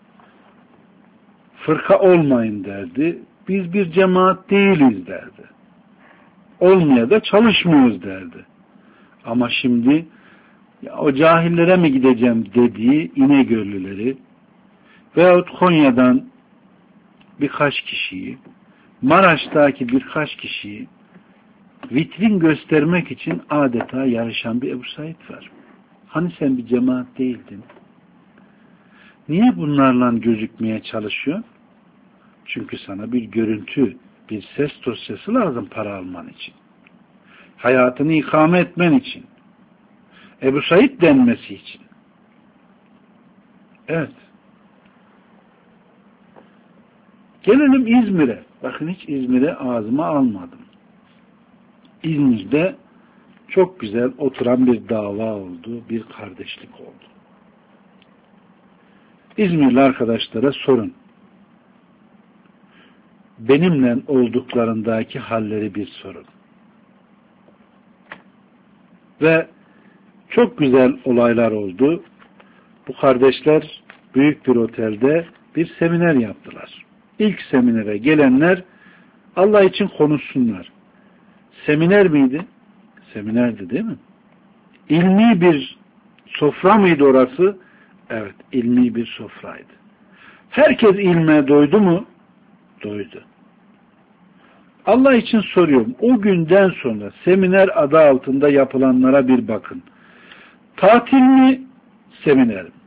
Fırka olmayın derdi. Biz bir cemaat değiliz derdi. Olmaya da çalışmıyoruz derdi. Ama şimdi ya o cahillere mi gideceğim dediği İnegöllüleri veyahut Konya'dan birkaç kişiyi, Maraş'taki birkaç kişiyi vitrin göstermek için adeta yarışan bir Ebu Said var. Hani sen bir cemaat değildin? Niye bunlarla gözükmeye çalışıyorsun? Çünkü sana bir görüntü, bir ses dosyası lazım para alman için. Hayatını ikame etmen için. Ebu Said denmesi için. Evet. Gelelim İzmir'e. Bakın hiç İzmir'e ağzıma almadım. İzmir'de çok güzel oturan bir dava oldu, bir kardeşlik oldu. İzmirli arkadaşlara sorun. Benimle olduklarındaki halleri bir sorun. Ve çok güzel olaylar oldu. Bu kardeşler büyük bir otelde bir seminer yaptılar. İlk seminere gelenler Allah için konuşsunlar. Seminer miydi? Seminerdi değil mi? İlmi bir sofra mıydı orası? Evet, ilmi bir sofraydı. Herkes ilme doydu mu? Doydu. Allah için soruyorum. O günden sonra seminer adı altında yapılanlara bir bakın. Tatil mi? Seminer mi?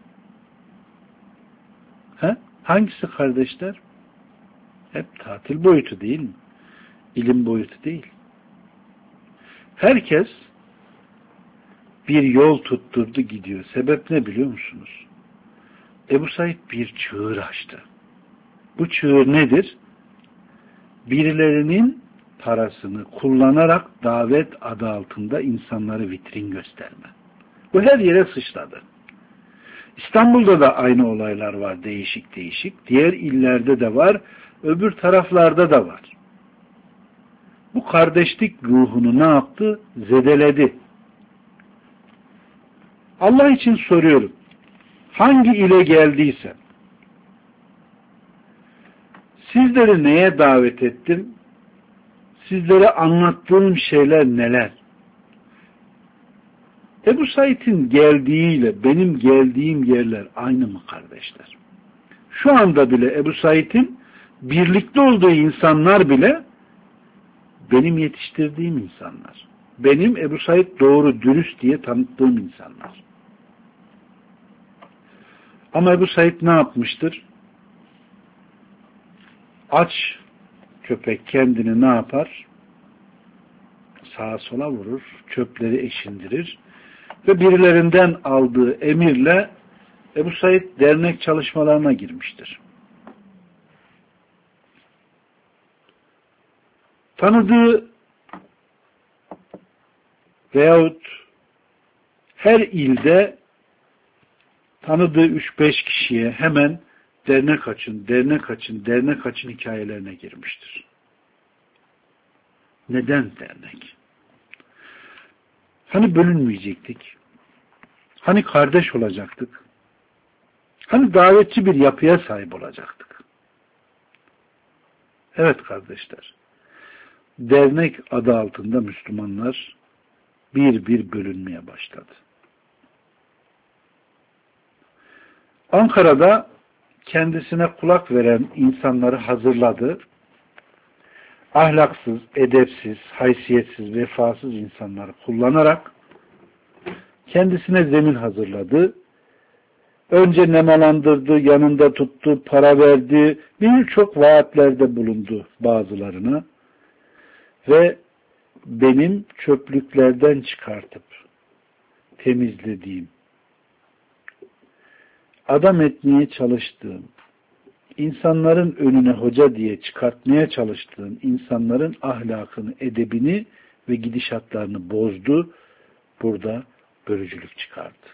He? Hangisi kardeşler? Hep tatil boyutu değil mi? İlim boyutu değil. Herkes bir yol tutturdu gidiyor. Sebep ne biliyor musunuz? Ebu Said bir çığır açtı. Bu çığır nedir? Birilerinin parasını kullanarak davet adı altında insanları vitrin gösterme. Bu her yere sıçradı. İstanbul'da da aynı olaylar var, değişik değişik. Diğer illerde de var, öbür taraflarda da var. Bu kardeşlik ruhunu ne yaptı? Zedeledi. Allah için soruyorum. Hangi ile geldiyse, sizleri neye davet ettim? Sizlere anlattığım şeyler neler? Ebu Said'in geldiğiyle benim geldiğim yerler aynı mı kardeşler? Şu anda bile Ebu Said'in birlikte olduğu insanlar bile benim yetiştirdiğim insanlar. Benim Ebu Said doğru, dürüst diye tanıttığım insanlar. Ama Ebu Said ne yapmıştır? Aç köpek kendini ne yapar? Sağa sola vurur, çöpleri eşindirir ve birilerinden aldığı emirle Ebu Said dernek çalışmalarına girmiştir. Tanıdığı veyahut her ilde tanıdığı üç beş kişiye hemen dernek açın, dernek açın, dernek açın hikayelerine girmiştir. Neden dernek? Hani bölünmeyecektik? Hani kardeş olacaktık? Hani davetçi bir yapıya sahip olacaktık? Evet kardeşler. Dernek adı altında Müslümanlar bir bir bölünmeye başladı. Ankara'da kendisine kulak veren insanları hazırladı. Ahlaksız, edepsiz, haysiyetsiz, vefasız insanları kullanarak kendisine zemin hazırladı. Önce nemalandırdı, yanında tuttu, para verdi, birçok vaatlerde bulundu bazılarına ve benim çöplüklerden çıkartıp temizlediğim, adam etmeye çalıştığım, insanların önüne hoca diye çıkartmaya çalıştığım insanların ahlakını, edebini ve gidişatlarını bozdu. Burada bölücülük çıkardı.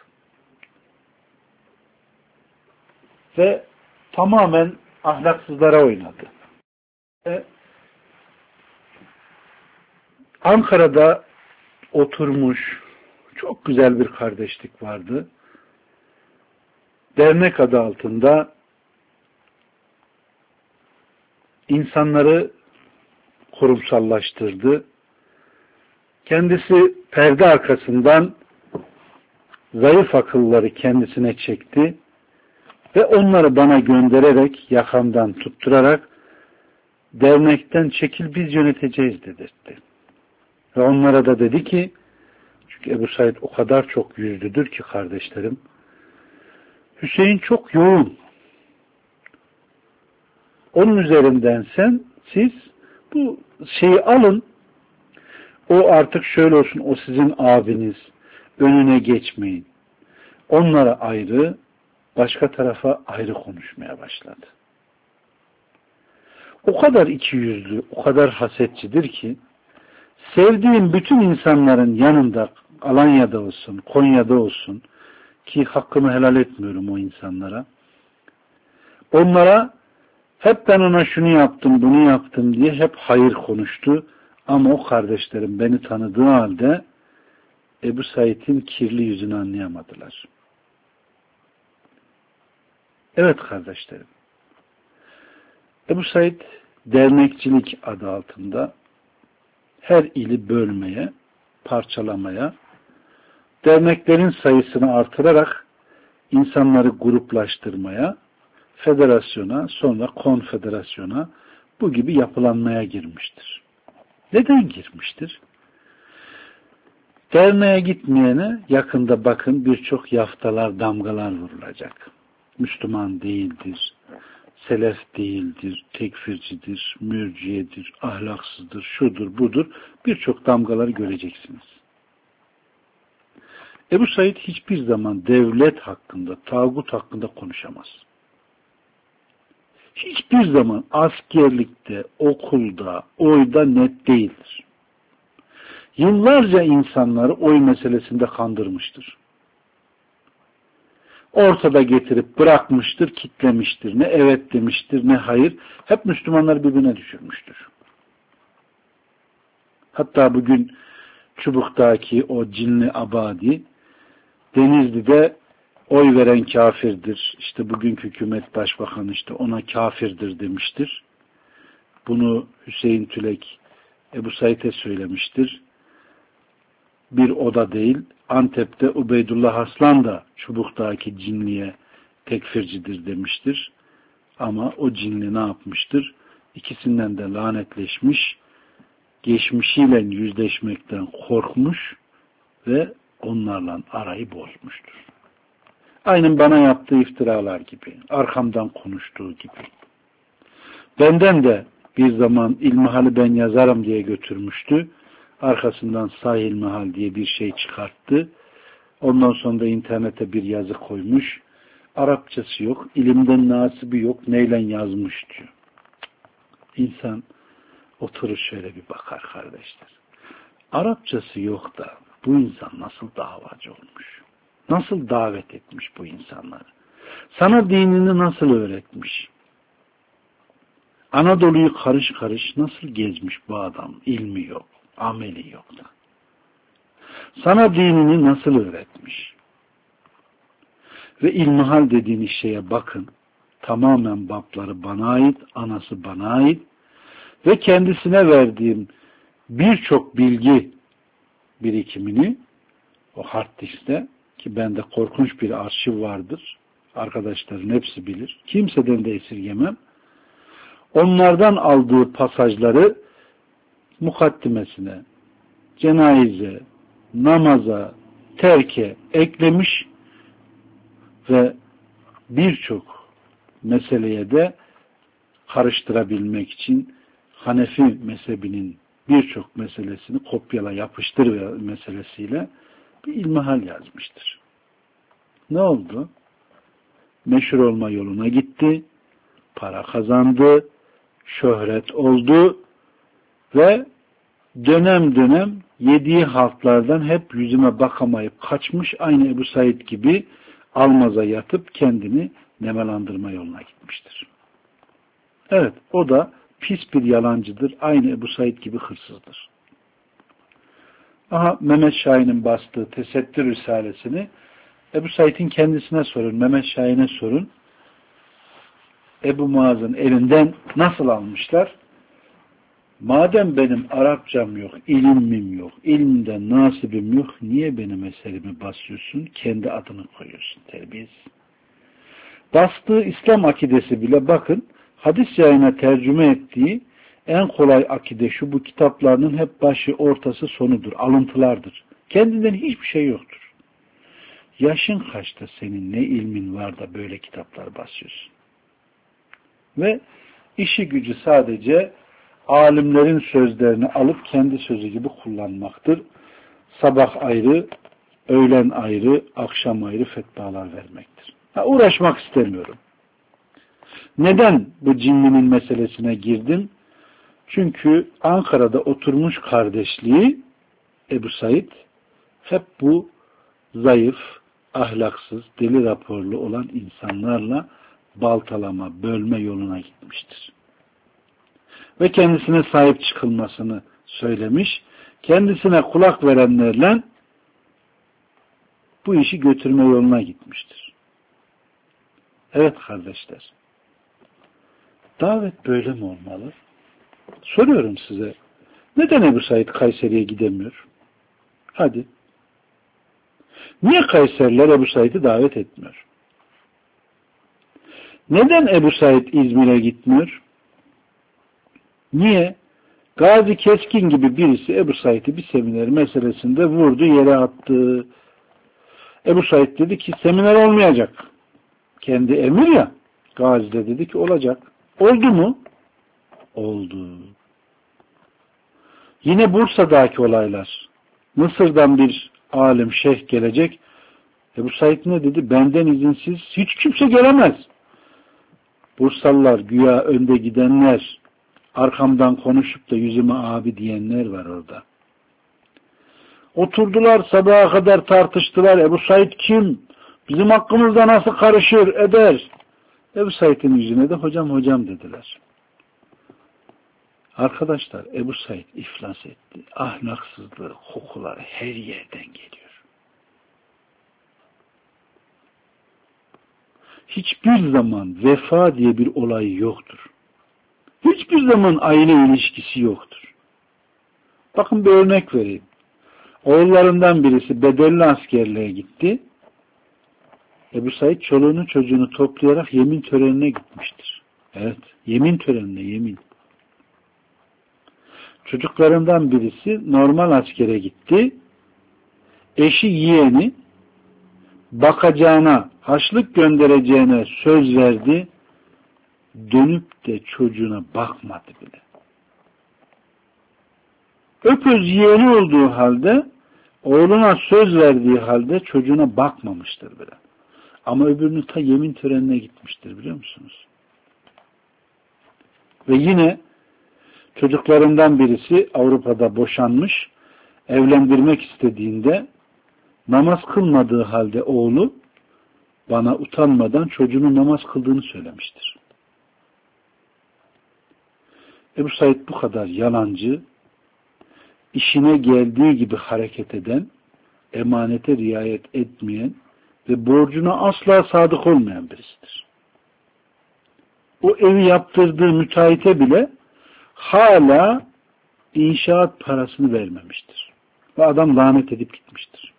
Ve tamamen ahlaksızlara oynadı. Ve Ankara'da oturmuş çok güzel bir kardeşlik vardı. Dernek adı altında insanları kurumsallaştırdı. Kendisi perde arkasından zayıf akılları kendisine çekti ve onları bana göndererek, yakamdan tutturarak dernekten çekil biz yöneteceğiz dedirtti. Ve onlara da dedi ki, çünkü Ebu Said o kadar çok yüzlüdür ki kardeşlerim, Hüseyin çok yoğun. Onun üzerinden sen, siz bu şeyi alın, o artık şöyle olsun, o sizin abiniz, önüne geçmeyin. Onlara ayrı, başka tarafa ayrı konuşmaya başladı. O kadar ikiyüzlü, o kadar hasetçidir ki, sevdiğim bütün insanların yanında, Alanya'da olsun, Konya'da olsun, ki hakkımı helal etmiyorum o insanlara, onlara hep ben ona şunu yaptım, bunu yaptım diye hep hayır konuştu. Ama o kardeşlerim beni tanıdığı halde Ebu Said'in kirli yüzünü anlayamadılar. Evet kardeşlerim. Ebu Said dernekçilik adı altında her ili bölmeye, parçalamaya, derneklerin sayısını artırarak insanları gruplaştırmaya, federasyona, sonra konfederasyona, bu gibi yapılanmaya girmiştir. Neden girmiştir? Derneğe gitmeyene yakında bakın birçok yaftalar, damgalar vurulacak. Müslüman değildir, selef değildir, tekfircidir, mürciyedir, ahlaksızdır, şudur, budur. Birçok damgaları göreceksiniz. Ebu Said hiçbir zaman devlet hakkında, tağut hakkında konuşamaz. hiçbir zaman askerlikte, okulda, oyda net değildir. Yıllarca insanları oy meselesinde kandırmıştır. Ortada getirip bırakmıştır, kitlemiştir. Ne evet demiştir, ne hayır. Hep Müslümanları birbirine düşürmüştür. Hatta bugün Çubuk'taki o cinli abadi, Denizli'de oy veren kafirdir. İşte bugünkü hükümet başbakanı işte ona kafirdir demiştir. Bunu Hüseyin Tülek Ebu Said'e söylemiştir. Bir oda değil, Antep'te Ubeydullah Aslan da Çubuk'taki cinliye tekfircidir demiştir. Ama o cinli ne yapmıştır? İkisinden de lanetleşmiş, geçmişiyle yüzleşmekten korkmuş ve onlarla arayı bozmuştur. Aynen bana yaptığı iftiralar gibi, arkamdan konuştuğu gibi. Benden de bir zaman İlmihal'i ben yazarım diye götürmüştü. Arkasından Sahih İlmihal diye bir şey çıkarttı. Ondan sonra da internete bir yazı koymuş. Arapçası yok, ilimden nasibi yok, neyle yazmış diyor. İnsan oturur şöyle bir bakar kardeşler. Arapçası yok da bu insan nasıl davacı olmuş? Nasıl davet etmiş bu insanları? Sana dinini nasıl öğretmiş? Anadolu'yu karış karış nasıl gezmiş bu adam? İlmi yok, ameli yok da. Sana dinini nasıl öğretmiş? Ve İlmihal dediğiniz şeye bakın. Tamamen babları bana ait, anası bana ait ve kendisine verdiğim birçok bilgi birikimini o hard diskte, ki bende korkunç bir arşiv vardır. Arkadaşların hepsi bilir. Kimseden de esirgemem. Onlardan aldığı pasajları mukaddimesine, cenayize, namaza, terke eklemiş ve birçok meseleye de karıştırabilmek için Hanefi mezhebinin birçok meselesini kopyala yapıştır meselesiyle bir ilmihal yazmıştır. Ne oldu? Meşhur olma yoluna gitti, para kazandı, şöhret oldu ve dönem dönem yediği halklardan hep yüzüme bakamayıp kaçmış, aynı Ebu Said gibi almaza yatıp kendini nemelandırma yoluna gitmiştir. Evet, o da pis bir yalancıdır. Aynı Ebu Said gibi hırsızdır. Aha, Mehmet Şahin'in bastığı Tesettür Risalesini Ebu Said'in kendisine sorun, Mehmet Şahin'e sorun. Ebu Muaz'ın elinden nasıl almışlar? Madem benim Arapçam yok, ilimim yok, ilimden nasibim yok, niye benim eserimi basıyorsun? Kendi adını koyuyorsun, terbiyesiz. Bastığı İslam akidesi bile bakın, hadis yayına tercüme ettiği en kolay akide şu, bu kitaplarının hep başı, ortası, sonudur, alıntılardır. Kendinden hiçbir şey yoktur. Yaşın kaçta senin, ne ilmin var da böyle kitaplar basıyorsun? Ve işi gücü sadece alimlerin sözlerini alıp kendi sözü gibi kullanmaktır. Sabah ayrı, öğlen ayrı, akşam ayrı fetvalar vermektir. Ha, uğraşmak istemiyorum. Neden bu cinlinin meselesine girdim? Çünkü Ankara'da oturmuş kardeşliği Ebu Said hep bu zayıf, ahlaksız, deli raporlu olan insanlarla baltalama, bölme yoluna gitmiştir. Ve kendisine sahip çıkılmasını söylemiş, kendisine kulak verenlerle bu işi götürme yoluna gitmiştir. Evet kardeşler, davet böyle mi olmalı? Soruyorum size, neden Ebu Said Kayseri'ye gidemiyor? Hadi. Niye Kayseriler Ebu Said'i davet etmiyor? Neden Ebu Said İzmir'e gitmiyor? Niye? Gazi Keskin gibi birisi Ebu Said'i bir seminer meselesinde vurdu, yere attı. Ebu Said dedi ki seminer olmayacak. Kendi emir ya. Gazi de dedi ki olacak. Oldu mu? Oldu. Yine Bursa'daki olaylar. Mısır'dan bir alim, şeyh gelecek. Ebu Said ne dedi? Benden izinsiz hiç kimse gelemez. Bursalılar güya önde gidenler, arkamdan konuşup da yüzüme abi diyenler var orada. Oturdular sabaha kadar tartıştılar. Ebu Said kim? Bizim hakkımızda nasıl karışır eder? Ebu Said'in yüzüne de hocam hocam dediler. Arkadaşlar Ebu Said iflas etti. Ahlaksızlığı, kokuları her yerden geliyor. Hiçbir zaman vefa diye bir olayı yoktur. Hiçbir zaman aile ilişkisi yoktur. Bakın bir örnek vereyim. Oğullarından birisi bedelli askerliğe gitti. Ebu Said çoluğunu çocuğunu toplayarak yemin törenine gitmiştir. Evet, yemin törenine yemin. Çocuklarından birisi normal askere gitti. Eşi yeğeni bakacağına, haçlık göndereceğine söz verdi. Dönüp de çocuğuna bakmadı bile. Öpöz yeğeni olduğu halde, oğluna söz verdiği halde çocuğuna bakmamıştır bile. Ama öbürünün ta yemin törenine gitmiştir biliyor musunuz? Ve yine çocuklarından birisi Avrupa'da boşanmış, evlendirmek istediğinde namaz kılmadığı halde oğlu bana utanmadan çocuğunun namaz kıldığını söylemiştir. Ebu Said bu kadar yalancı, işine geldiği gibi hareket eden, emanete riayet etmeyen ve borcuna asla sadık olmayan birisidir. O evi yaptırdığı müteahhite bile hala inşaat parasını vermemiştir. Ve adam lanet edip gitmiştir.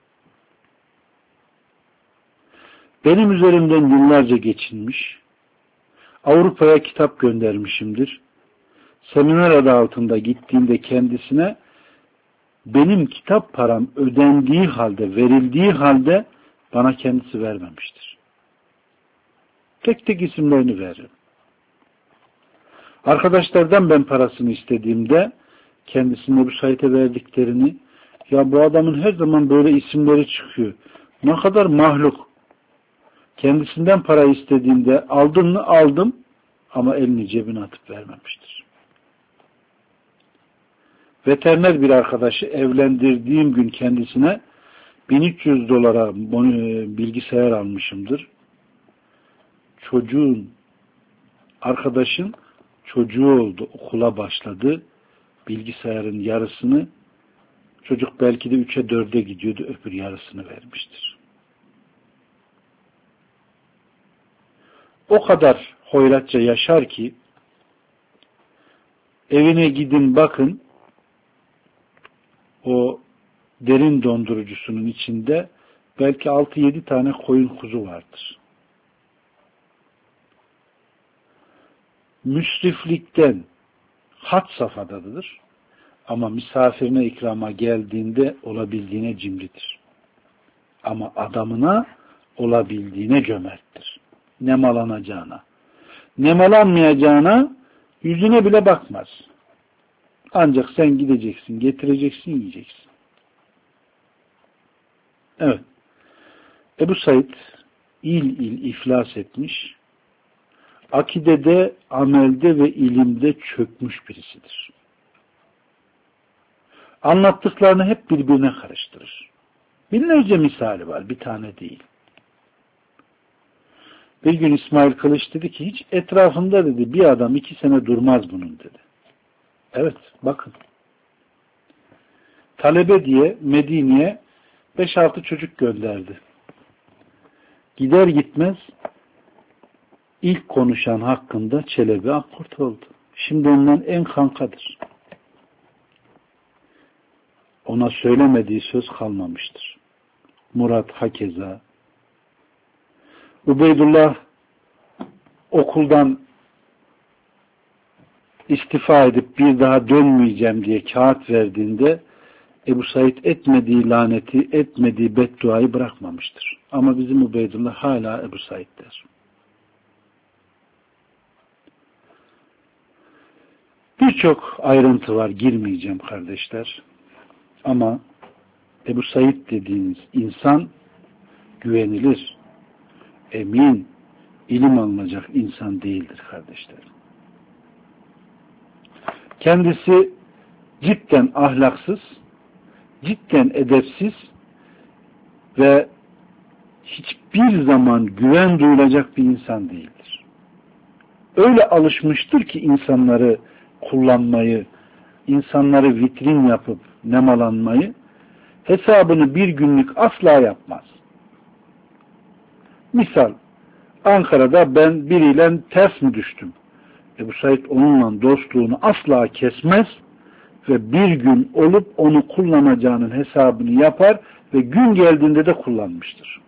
Benim üzerimden yıllarca geçinmiş, Avrupa'ya kitap göndermişimdir. Seminer adı altında gittiğimde kendisine benim kitap param ödendiği halde, verildiği halde bana kendisi vermemiştir. Tek tek isimlerini veririm. Arkadaşlardan ben parasını istediğimde kendisine bu sayete verdiklerini, ya bu adamın her zaman böyle isimleri çıkıyor. Ne kadar mahluk. Kendisinden para istediğimde aldın mı aldım ama elini cebine atıp vermemiştir. Veteriner bir arkadaşı evlendirdiğim gün kendisine bin üç yüz dolara bilgisayar almışımdır. Çocuğun, arkadaşın çocuğu oldu, okula başladı. Bilgisayarın yarısını, çocuk belki de üçe dörde gidiyordu, öbür yarısını vermiştir. O kadar hoyratça yaşar ki, evine gidin bakın, o derin dondurucusunun içinde belki altı yedi tane koyun kuzu vardır. Müsriflikten had safhadadır ama misafirine ikrama geldiğinde olabildiğine cimridir. Ama adamına olabildiğine cömerttir. Nemalanacağına, nemalanmayacağına yüzüne bile bakmaz. Ancak sen gideceksin, getireceksin, yiyeceksin. Evet. Ebu Said il il iflas etmiş, akidede, amelde ve ilimde çökmüş birisidir. Anlattıklarını hep birbirine karıştırır. Binlerce misali var, bir tane değil. Bir gün İsmail Kılıç dedi ki, hiç etrafında dedi bir adam iki sene durmaz bunun dedi. Evet, bakın. Talebe diye Medine'ye beş altı çocuk gönderdi. Gider gitmez ilk konuşan hakkında Çelebi Akkurt oldu. Şimdi ondan en kankadır. Ona söylemediği söz kalmamıştır. Murat hakeza. Ubeydullah okuldan istifa edip bir daha dönmeyeceğim diye kağıt verdiğinde Ebu Said etmediği laneti, etmediği bedduayı bırakmamıştır. Ama bizim Ubeydullah hala Ebu Said der. Birçok ayrıntı var, girmeyeceğim kardeşler. Ama Ebu Said dediğiniz insan güvenilir, emin, ilim alınacak insan değildir kardeşlerim. Kendisi cidden ahlaksız, cidden edepsiz ve hiçbir zaman güven duyulacak bir insan değildir. Öyle alışmıştır ki insanları kullanmayı, insanları vitrin yapıp nemalanmayı, hesabını bir günlük asla yapmaz. Misal, Ankara'da ben biriyle ters mi düştüm? Ebu Said onunla dostluğunu asla kesmez ve bir gün olup onu kullanacağının hesabını yapar ve gün geldiğinde de kullanmıştır.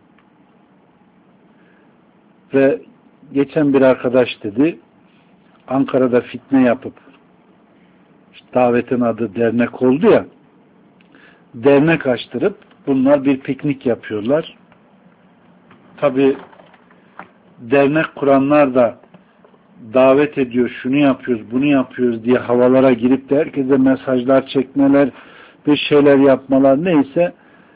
Ve geçen bir arkadaş dedi, Ankara'da fitne yapıp, işte davetin adı dernek oldu ya, dernek açtırıp bunlar bir piknik yapıyorlar. Tabi dernek kuranlar da davet ediyor, şunu yapıyoruz, bunu yapıyoruz diye havalara girip de herkese mesajlar çekmeler, bir şeyler yapmalar neyse,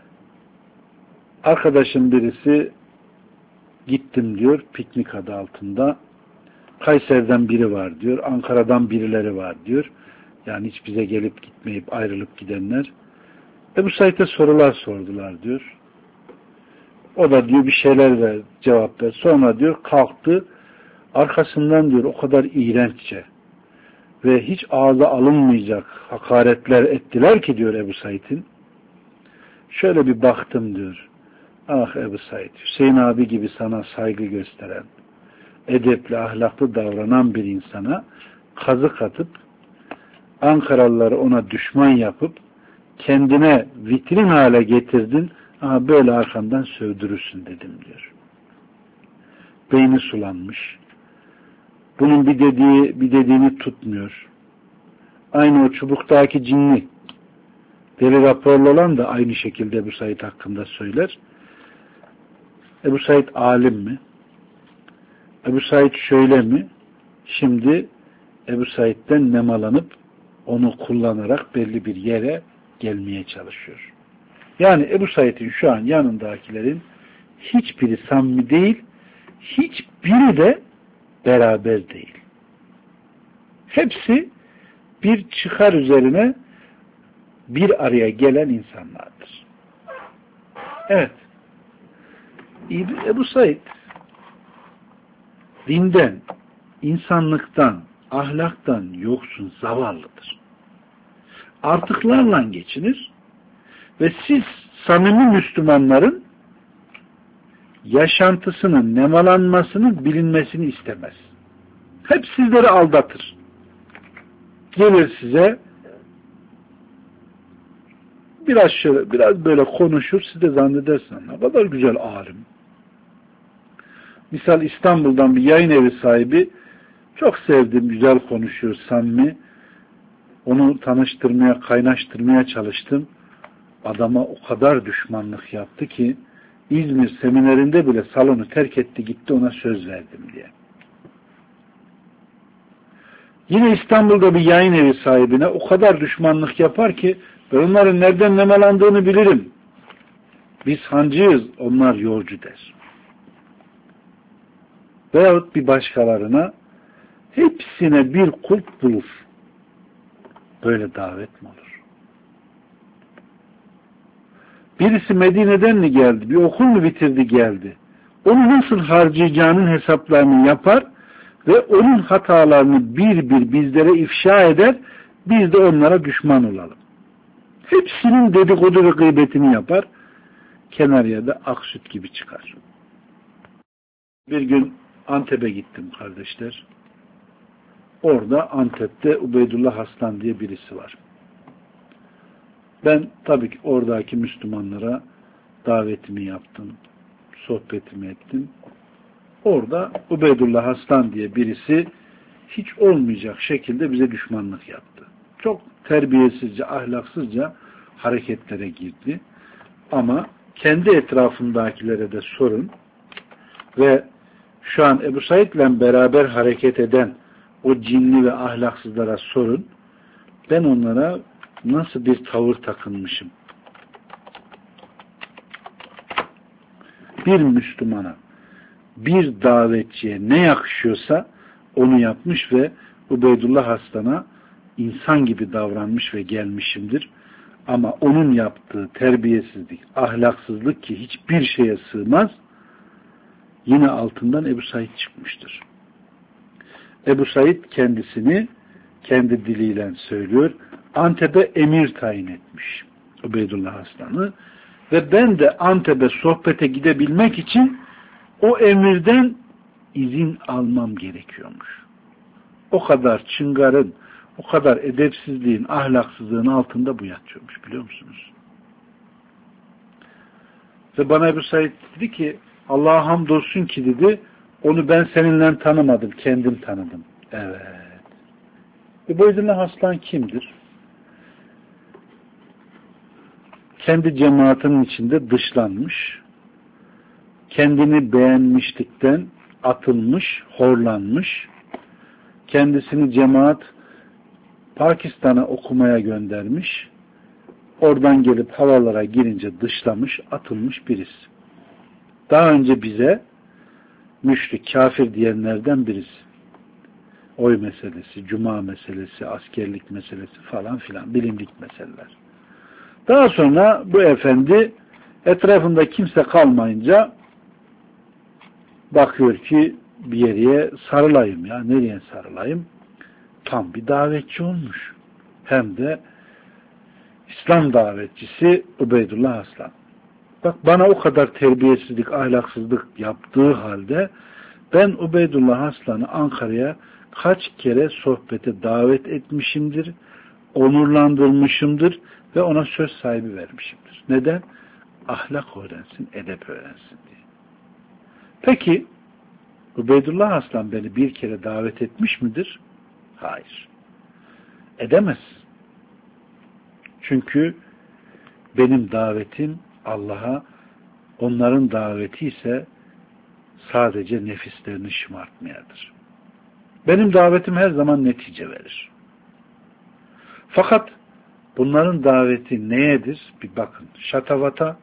arkadaşın birisi gittim diyor, piknik adı altında. Kayseri'den biri var diyor, Ankara'dan birileri var diyor. Yani hiç bize gelip gitmeyip ayrılıp gidenler. Ebu Said'e sorular sordular diyor. O da diyor bir şeyler ver, cevap ver. Sonra diyor kalktı, arkasından diyor o kadar iğrenççe ve hiç ağza alınmayacak hakaretler ettiler ki diyor Ebu Said'in. Şöyle bir baktım diyor. Ah Ebu Said, Hüseyin abi gibi sana saygı gösteren, edepli, ahlaklı davranan bir insana kazık atıp, Ankaralıları ona düşman yapıp, kendine vitrin hale getirdin, aha böyle arkandan sövdürürsün dedim diyor. Beyni sulanmış. Bunun bir dediği, bir dediğini tutmuyor. Aynı o çubuktaki cinli, deli raporlu olan da aynı şekilde Ebu Said hakkında söyler. Ebu Said alim mi? Ebu Said şöyle mi? Şimdi Ebu Said'den nemalanıp onu kullanarak belli bir yere gelmeye çalışıyor. Yani Ebu Said'in şu an yanındakilerin hiçbiri samimi değil, hiçbiri de beraber değil. Hepsi bir çıkar üzerine bir araya gelen insanlardır. Evet. Ebu Said dinden, insanlıktan, ahlaktan yoksun, zavallıdır. Artıklarla geçinir ve siz samimi Müslümanların yaşantısının nemalanmasının bilinmesini istemez. Hep sizleri aldatır. Gelir size biraz şöyle, biraz böyle konuşur, siz de zannedersiniz ne kadar güzel alim. Misal İstanbul'dan bir yayın evi sahibi, çok sevdim, güzel konuşuyor, samimi. Onu tanıştırmaya, kaynaştırmaya çalıştım. Adama o kadar düşmanlık yaptı ki İzmir seminerinde bile salonu terk etti, gitti, ona söz verdim diye. Yine İstanbul'da bir yayın evi sahibine o kadar düşmanlık yapar ki ben onların nereden nemalandığını bilirim. Biz hancıyız, onlar yolcu der. Veyahut bir başkalarına hepsine bir kulp bulur. Böyle davet mi olur? Birisi Medine'den mi geldi? Bir okul mu bitirdi geldi? Onu nasıl harcayacağının hesaplarını yapar ve onun hatalarını bir bir bizlere ifşa eder, biz de onlara düşman olalım. Hepsinin dedikodu ve gıybetini yapar, kenarıya da ak süt gibi çıkar. Bir gün Antep'e gittim kardeşler. Orada Antep'te Ubeydullah Haslan diye birisi var. Ben tabii ki oradaki Müslümanlara davetimi yaptım, sohbetimi ettim. Orada Ubeydullah Haslan diye birisi hiç olmayacak şekilde bize düşmanlık yaptı. Çok terbiyesizce, ahlaksızca hareketlere girdi. Ama kendi etrafındakilere de sorun ve şu an Ebu Said'le beraber hareket eden o cinli ve ahlaksızlara sorun. Ben onlara nasıl bir tavır takınmışım? Bir Müslümana bir davetçiye ne yakışıyorsa onu yapmış ve Ubeydullah Aslan'a insan gibi davranmış ve gelmişimdir. Ama onun yaptığı terbiyesizlik, ahlaksızlık ki hiçbir şeye sığmaz, yine altından Ebu Said çıkmıştır. Ebu Said kendisini kendi diliyle söylüyor, Antep'e emir tayin etmiş Ubeydullah Aslan'ı ve ben de Antep'e sohbete gidebilmek için o emirden izin almam gerekiyormuş. O kadar çıngarın, o kadar edepsizliğin, ahlaksızlığın altında bu yatıyormuş, biliyor musunuz? Ve bana Ebu Said dedi ki, Allah'a hamdolsun ki dedi, onu ben seninle tanımadım, kendim tanıdım. Evet. Ubeydullah Aslan kimdir? Kendi cemaatinin içinde dışlanmış, kendini beğenmişlikten atılmış, horlanmış, kendisini cemaat Pakistan'a okumaya göndermiş, oradan gelip havalara girince dışlamış, atılmış birisi. Daha önce bize müşrik, kafir diyenlerden birisi. Oy meselesi, cuma meselesi, askerlik meselesi falan filan, bilimlik meseleler. Daha sonra bu efendi etrafında kimse kalmayınca bakıyor ki bir yere sarılayım ya, nereye sarılayım? Tam bir davetçi olmuş. Hem de İslam davetçisi Ubeydullah Aslan. Bak bana o kadar terbiyesizlik, ahlaksızlık yaptığı halde ben Ubeydullah Aslan'ı Ankara'ya kaç kere sohbete davet etmişimdir, onurlandırmışımdır ve ona söz sahibi vermişimdir. Neden? Ahlak öğrensin, edep öğrensin diye. Peki Ubeydullah Aslan beni bir kere davet etmiş midir? Hayır. Edemez. Çünkü benim davetim Allah'a, onların daveti ise sadece nefislerini şımartmayadır. Benim davetim her zaman netice verir. Fakat bunların daveti neyedir? Bir bakın. Şatavata,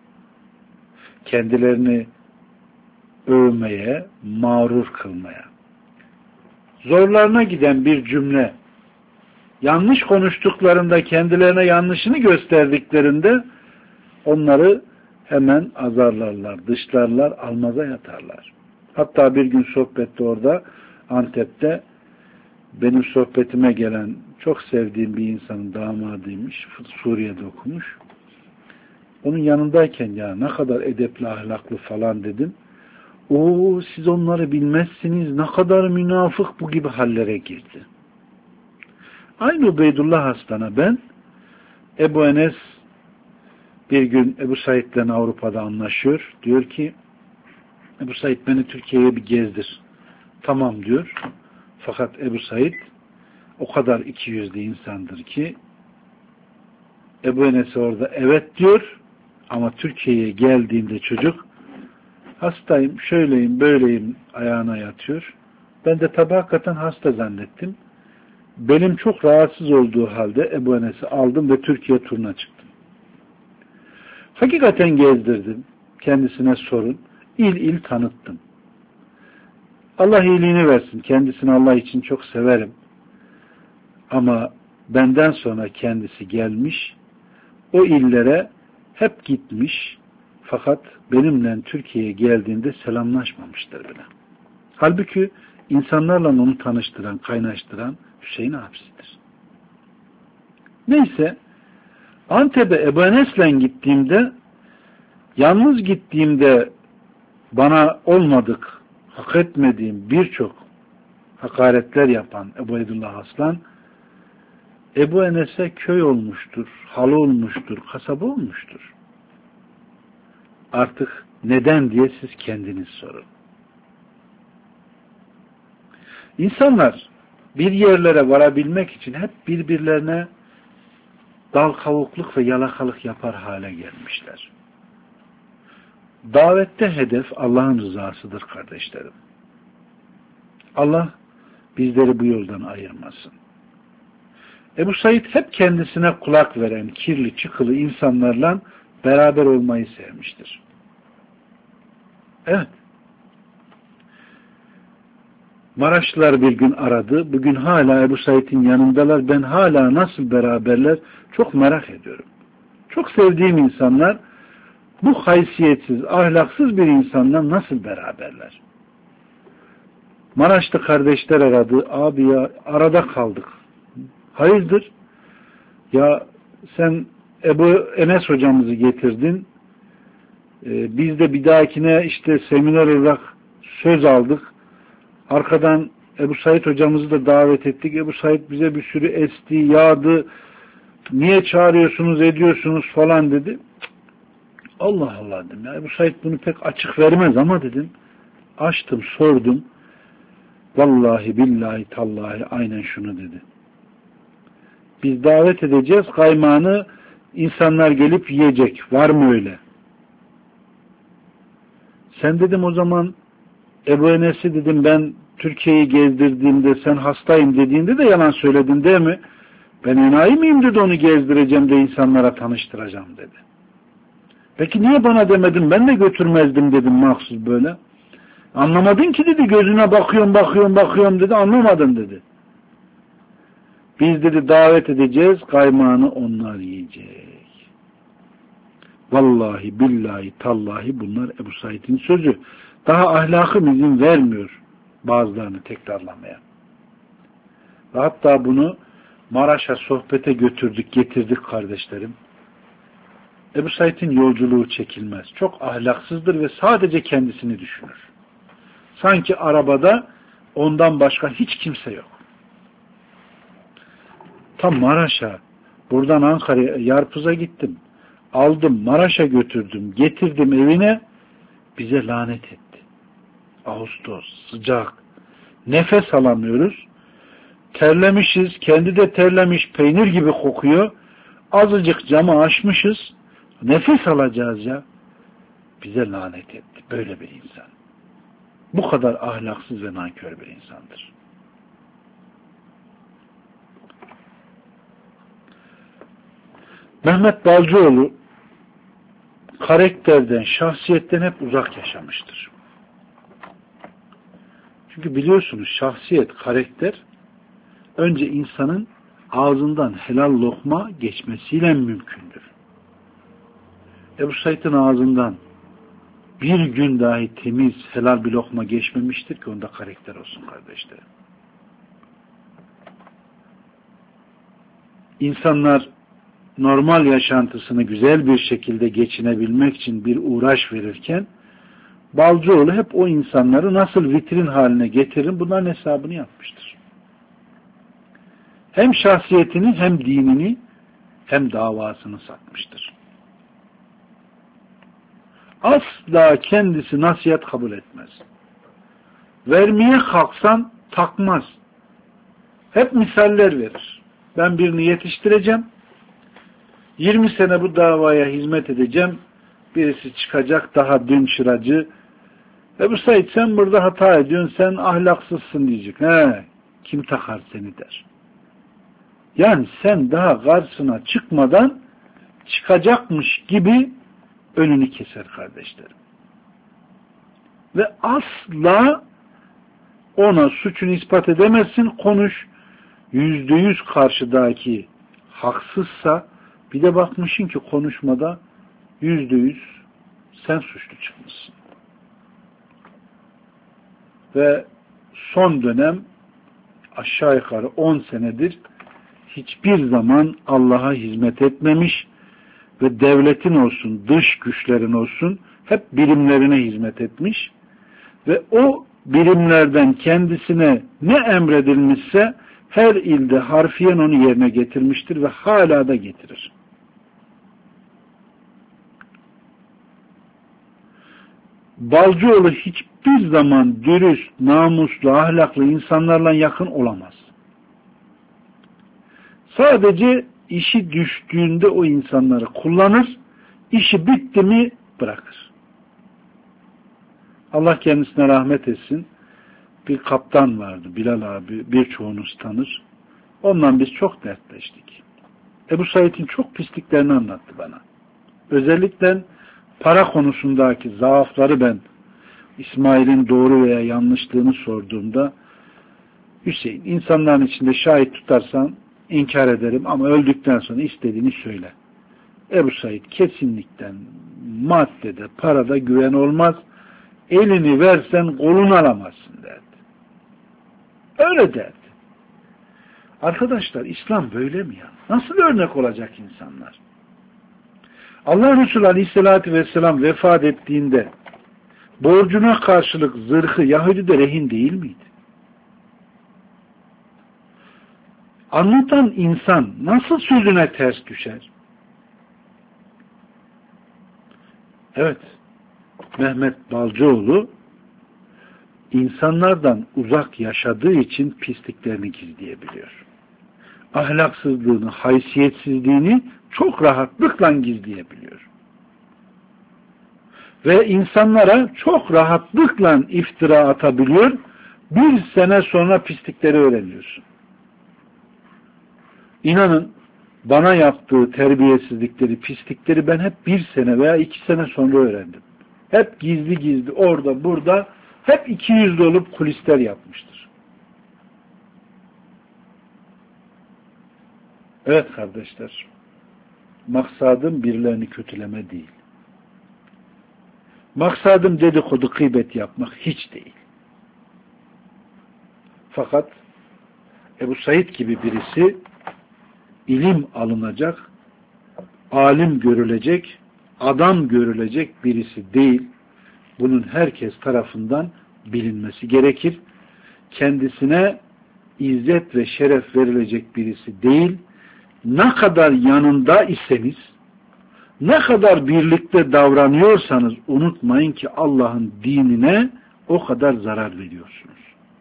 kendilerini övmeye, mağrur kılmaya. Zorlarına giden bir cümle, yanlış konuştuklarında, kendilerine yanlışını gösterdiklerinde onları hemen azarlarlar, dışlarlar, almaza yatarlar. Hatta bir gün sohbette orada Antep'te benim sohbetime gelen çok sevdiğim bir insanın damadıymış. Suriye'de okumuş. Onun yanındayken ya ne kadar edepli, ahlaklı falan dedim. O siz onları bilmezsiniz, ne kadar münafık bu gibi hallere girdi. Aynı Ubeydullah Aslan'a ben Ebu Enes bir gün Ebu Said'le Avrupa'da anlaşıyor. Diyor ki Ebu Said beni Türkiye'ye bir gezdir. Tamam diyor. Fakat Ebu Said o kadar ikiyüzlü insandır ki Ebu Enes'e orada evet diyor ama Türkiye'ye geldiğinde çocuk hastayım, şöyleyim, böyleyim ayağına yatıyor. Ben de tabi hakikaten hasta zannettim. Benim çok rahatsız olduğu halde Ebu Enes'i aldım ve Türkiye turuna çıktım. Hakikaten gezdirdim. Kendisine sorun. İl il tanıttım. Allah iyiliğini versin. Kendisini Allah için çok severim. Ama benden sonra kendisi gelmiş, o illere hep gitmiş, fakat benimle Türkiye'ye geldiğinde selamlaşmamıştır bile. Halbuki insanlarla onu tanıştıran, kaynaştıran Hüseyin abisidir. Neyse, Antep'e Ebu Enes'le gittiğimde, yalnız gittiğimde bana olmadık, hak etmediğim birçok hakaretler yapan Ubeydullah Aslan, Ebu Enes'e köy olmuştur, halı olmuştur, kasaba olmuştur. Artık neden diye siz kendiniz sorun. İnsanlar bir yerlere varabilmek için hep birbirlerine dal kavukluk ve yalakalık yapar hale gelmişler. Davette hedef Allah'ın rızasıdır kardeşlerim. Allah bizleri bu yoldan ayırmasın. Ebu Said hep kendisine kulak veren kirli çıkılı insanlarla beraber olmayı sevmiştir. Evet. Maraşlılar bir gün aradı. Bugün hala Ebu Said'in yanındalar. Ben hala nasıl beraberler çok merak ediyorum. Çok sevdiğim insanlar bu haysiyetsiz, ahlaksız bir insanla nasıl beraberler? Maraşlı kardeşler aradı. Abi ya arada kaldık. Hayırdır? Ya sen Ebu Enes hocamızı getirdin. Ee, biz de bir dahakine işte seminer olarak söz aldık. Arkadan Ebu Said hocamızı da davet ettik. Ebu Said bize bir sürü esti, yağdı. Niye çağırıyorsunuz, ediyorsunuz falan dedi. Allah Allah dedim. Ya Ebu Said bunu pek açık vermez ama dedim. Açtım, sordum. Vallahi billahi tallahi aynen şunu dedi. Biz davet edeceğiz, kaymağını insanlar gelip yiyecek. Var mı öyle? Sen dedim o zaman Ebu Enes'i dedim ben Türkiye'yi gezdirdiğimde sen hastayım dediğinde de yalan söyledin değil mi? Ben enayi miyim dedi onu gezdireceğim de insanlara tanıştıracağım dedi. Peki niye bana demedin ben de götürmezdim dedim mahsus böyle. Anlamadın ki dedi gözüne bakıyorum bakıyorum bakıyorum dedi anlamadın dedi. Biz dedi davet edeceğiz kaymağını onlar yiyecek. Vallahi billahi tallahi bunlar Ebu Said'in sözü. Daha ahlakım izin vermiyor bazılarını tekrarlamaya. Ve hatta bunu Maraş'a sohbete götürdük, getirdik kardeşlerim. Ebu Said'in yolculuğu çekilmez. Çok ahlaksızdır ve sadece kendisini düşünür. Sanki arabada ondan başka hiç kimse yok. Tam Maraş'a, buradan Ankara'ya, Yarpuz'a gittim. Aldım, Maraş'a götürdüm, getirdim evine, bize lanet etti. Ağustos, sıcak, nefes alamıyoruz. Terlemişiz, kendi de terlemiş, peynir gibi kokuyor. Azıcık camı açmışız, nefes alacağız ya. Bize lanet etti, böyle bir insan. Bu kadar ahlaksız ve nankör bir insandır. Mehmet Balcıoğlu karakterden, şahsiyetten hep uzak yaşamıştır. Çünkü biliyorsunuz şahsiyet, karakter önce insanın ağzından helal lokma geçmesiyle mümkündür. Ebu Said'in ağzından bir gün dahi temiz, helal bir lokma geçmemiştir ki onda karakter olsun kardeşlerim. İnsanlar normal yaşantısını güzel bir şekilde geçinebilmek için bir uğraş verirken Balcıoğlu hep o insanları nasıl vitrin haline getirin bunların hesabını yapmıştır. Hem şahsiyetini hem dinini hem davasını satmıştır. Asla kendisi nasihat kabul etmez. Vermeye kalksan takmaz. Hep misaller verir. Ben birini yetiştireceğim. yirmi sene bu davaya hizmet edeceğim. Birisi çıkacak daha dün şıracı. Ebu Said sen burada hata ediyorsun, sen ahlaksızsın diyecek. He, kim takar seni der. Yani sen daha karşısına çıkmadan çıkacakmış gibi önünü keser kardeşlerim. Ve asla ona suçunu ispat edemezsin, konuş. Yüzde yüz karşıdaki haksızsa bir de bakmışsın ki konuşmada yüzde yüz sen suçlu çıkmışsın. Ve son dönem aşağı yukarı on senedir hiçbir zaman Allah'a hizmet etmemiş ve devletin olsun, dış güçlerin olsun hep birimlerine hizmet etmiş ve o birimlerden kendisine ne emredilmişse her ilde harfiyen onu yerine getirmiştir ve hala da getirir. Balcıoğlu hiçbir zaman dürüst, namuslu, ahlaklı insanlarla yakın olamaz. Sadece işi düştüğünde o insanları kullanır, işi bitti mi bırakır. Allah kendisine rahmet etsin. Bir kaptan vardı, Bilal abi, birçoğunuz tanır. Ondan biz çok dertleştik. Ebu Said'in çok pisliklerini anlattı bana. Özellikle para konusundaki zaafları ben İsmail'in doğru veya yanlışlığını sorduğumda Hüseyin, insanların içinde şahit tutarsan inkar ederim ama öldükten sonra istediğini söyle. Ebu Said kesinlikle maddede, parada güven olmaz. Elini versen kolunu alamazsın derdi. Öyle derdi. Arkadaşlar, İslam böyle mi ya? Nasıl örnek olacak insanlar? Allah Resulü Aleyhisselatü Vesselam vefat ettiğinde borcuna karşılık zırhı Yahudi'de rehin değil miydi? Anlatan insan nasıl sözüne ters düşer? Evet, Mehmet Balcıoğlu insanlardan uzak yaşadığı için pisliklerini gizleyebiliyor. Ahlaksızlığını, haysiyetsizliğini çok rahatlıkla gizleyebiliyor. Ve insanlara çok rahatlıkla iftira atabiliyor. Bir sene sonra pislikleri öğreniyorsun. İnanın, bana yaptığı terbiyesizlikleri, pislikleri ben hep bir sene veya iki sene sonra öğrendim. Hep gizli gizli orada burada hep iki yüzlü olup kulisler yapmıştır. Evet kardeşler, maksadım birilerini kötüleme değil. Maksadım dedikodu, gıybet yapmak hiç değil. Fakat Ebu Said gibi birisi ilim alınacak, alim görülecek, adam görülecek birisi değil. Bunun herkes tarafından bilinmesi gerekir. Kendisine izzet ve şeref verilecek birisi değil. Ne kadar yanında iseniz, ne kadar birlikte davranıyorsanız unutmayın ki Allah'ın dinine o kadar zarar veriyorsunuz.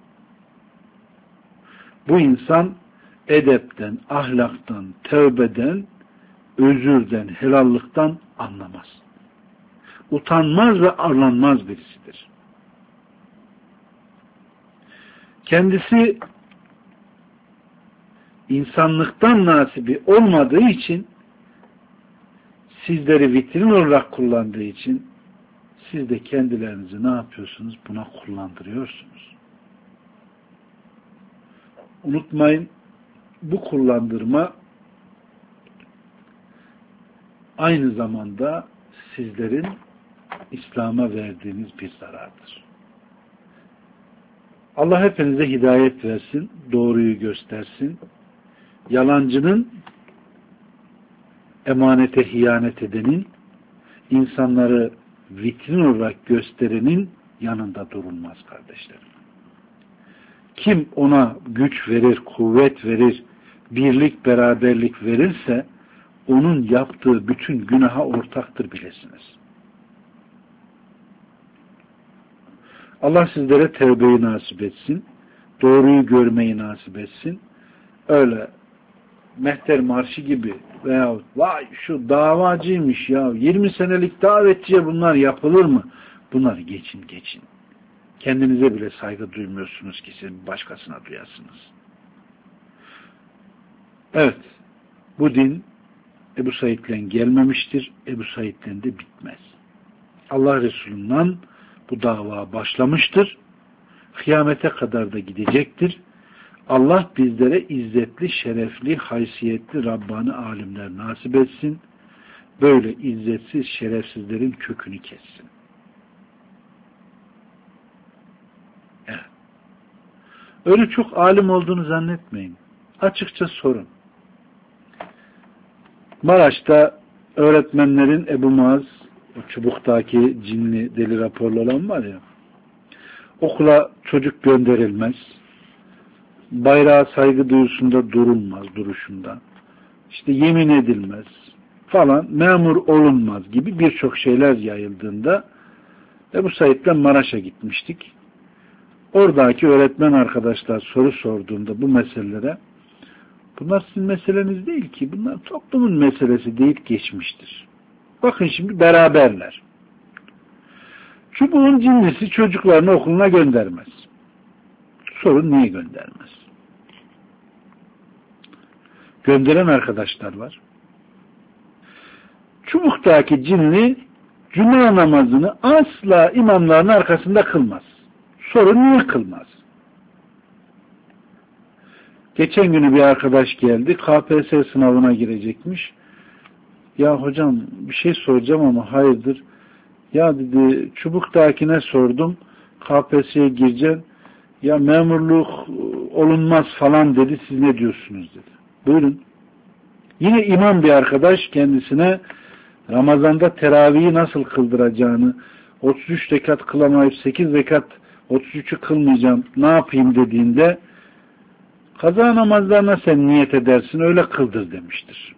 Bu insan edepten, ahlaktan, tövbeden, özürden, helallıktan anlamaz. Utanmaz ve arlanmaz birisidir. Kendisi insanlıktan nasibi olmadığı için, sizleri vitrin olarak kullandığı için siz de kendilerinizi ne yapıyorsunuz? Buna kullandırıyorsunuz. Unutmayın, bu kullandırma aynı zamanda sizlerin İslam'a verdiğiniz bir zarardır. Allah hepinize hidayet versin, doğruyu göstersin. Yalancının, emanete hiyanet edenin, insanları vitrin olarak gösterenin yanında durulmaz kardeşlerim. Kim ona güç verir, kuvvet verir, birlik, beraberlik verirse onun yaptığı bütün günaha ortaktır bilesiniz. Allah sizlere tevbeyi nasip etsin, doğruyu görmeyi nasip etsin. Öyle Mehter Marşı gibi veyahut vay şu davacıymış ya, yirmi senelik davetçiye bunlar yapılır mı? Bunları geçin geçin. Kendinize bile saygı duymuyorsunuz ki siz başkasına duyasınız. Evet, bu din Ebu Said'le gelmemiştir, Ebu Said'le de bitmez. Allah Resulü'nden bu dava başlamıştır, kıyamete kadar da gidecektir. Allah bizlere izzetli, şerefli, haysiyetli Rabbani alimler nasip etsin. Böyle izzetsiz, şerefsizlerin kökünü kessin. Evet. Öyle çok alim olduğunu zannetmeyin. Açıkça sorun. Maraş'ta öğretmenlerin Ebu Muaz, o çubuktaki cinli deli raporlu olan var ya, okula çocuk gönderilmez, bayrağa saygı duyusunda durulmaz, duruşunda, işte yemin edilmez falan, memur olunmaz gibi birçok şeyler yayıldığında Ebu Said'le Maraş'a gitmiştik. Oradaki öğretmen arkadaşlar soru sorduğunda bu meselelere, bunlar sizin meseleniz değil ki, bunlar toplumun meselesi deyip geçmiştir. Bakın şimdi beraberler. Çubuğun cinlisi çocuklarını okuluna göndermez. Sorun niye göndermez? Gönderen arkadaşlar var. Çubuktaki cinli cuma namazını asla imamların arkasında kılmaz. Sorun niye kılmaz? Geçen günü bir arkadaş geldi. K P S S sınavına girecekmiş. Ya hocam bir şey soracağım ama hayırdır? Ya dedi Çubuk'takine sordum. K P S S'ye gireceğim. Ya memurluk olunmaz falan dedi. Siz ne diyorsunuz dedi. Buyurun. Yine imam bir arkadaş kendisine Ramazan'da teravihi nasıl kıldıracağını, otuz üç rekat kılamayıp sekiz rekat otuz üçü kılmayacağım ne yapayım dediğinde kaza namazlarına sen niyet edersin öyle kıldır demiştir.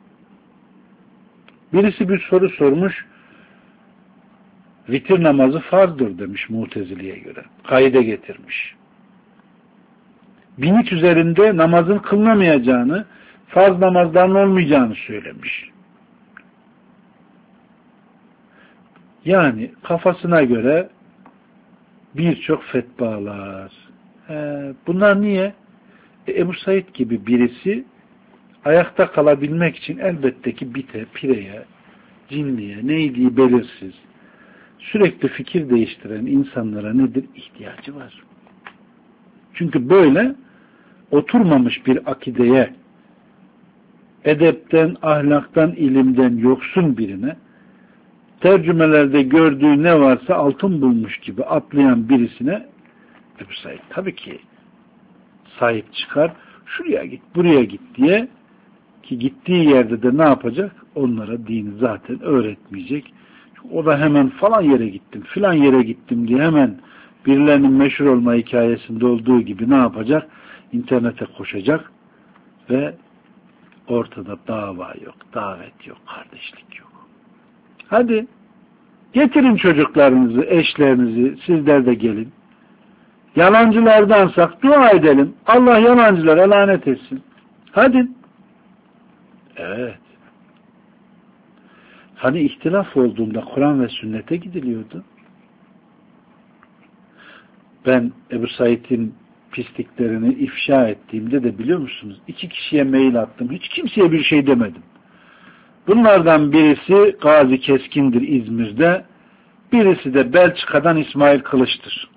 Birisi bir soru sormuş, vitir namazı farzdır demiş Mu'tezili'ye göre. Kaide getirmiş. Binit üzerinde namazın kılınamayacağını, farz namazların olmayacağını söylemiş. Yani kafasına göre birçok fetvalar. He, bunlar niye? E, Ebu Said gibi birisi ayakta kalabilmek için elbette ki bite, pireye, cinliye, neydiği belirsiz, sürekli fikir değiştiren insanlara nedir? İhtiyacı var. Çünkü böyle oturmamış bir akideye, edepten, ahlaktan, ilimden yoksun birine tercümelerde gördüğü ne varsa altın bulmuş gibi atlayan birisine Ebu Said tabii ki sahip çıkar. Şuraya git, buraya git diye ki gittiği yerde de ne yapacak? Onlara dini zaten öğretmeyecek. O da hemen falan yere gittim, filan yere gittim diye hemen birilerinin meşhur olma hikayesinde olduğu gibi ne yapacak? İnternete koşacak ve ortada dava yok, davet yok, kardeşlik yok. Hadi getirin çocuklarınızı, eşlerinizi, sizler de gelin. Yalancılardansak dua edelim. Allah yalancılara lanet etsin. Hadi. Evet. Hani ihtilaf olduğunda Kur'an ve sünnete gidiliyordu. Ben Ebu Said'in pisliklerini ifşa ettiğimde de biliyor musunuz? İki kişiye mail attım. Hiç kimseye bir şey demedim. Bunlardan birisi Gazi Keskin'dir İzmir'de. Birisi de Belçika'dan İsmail Kılıç'tır.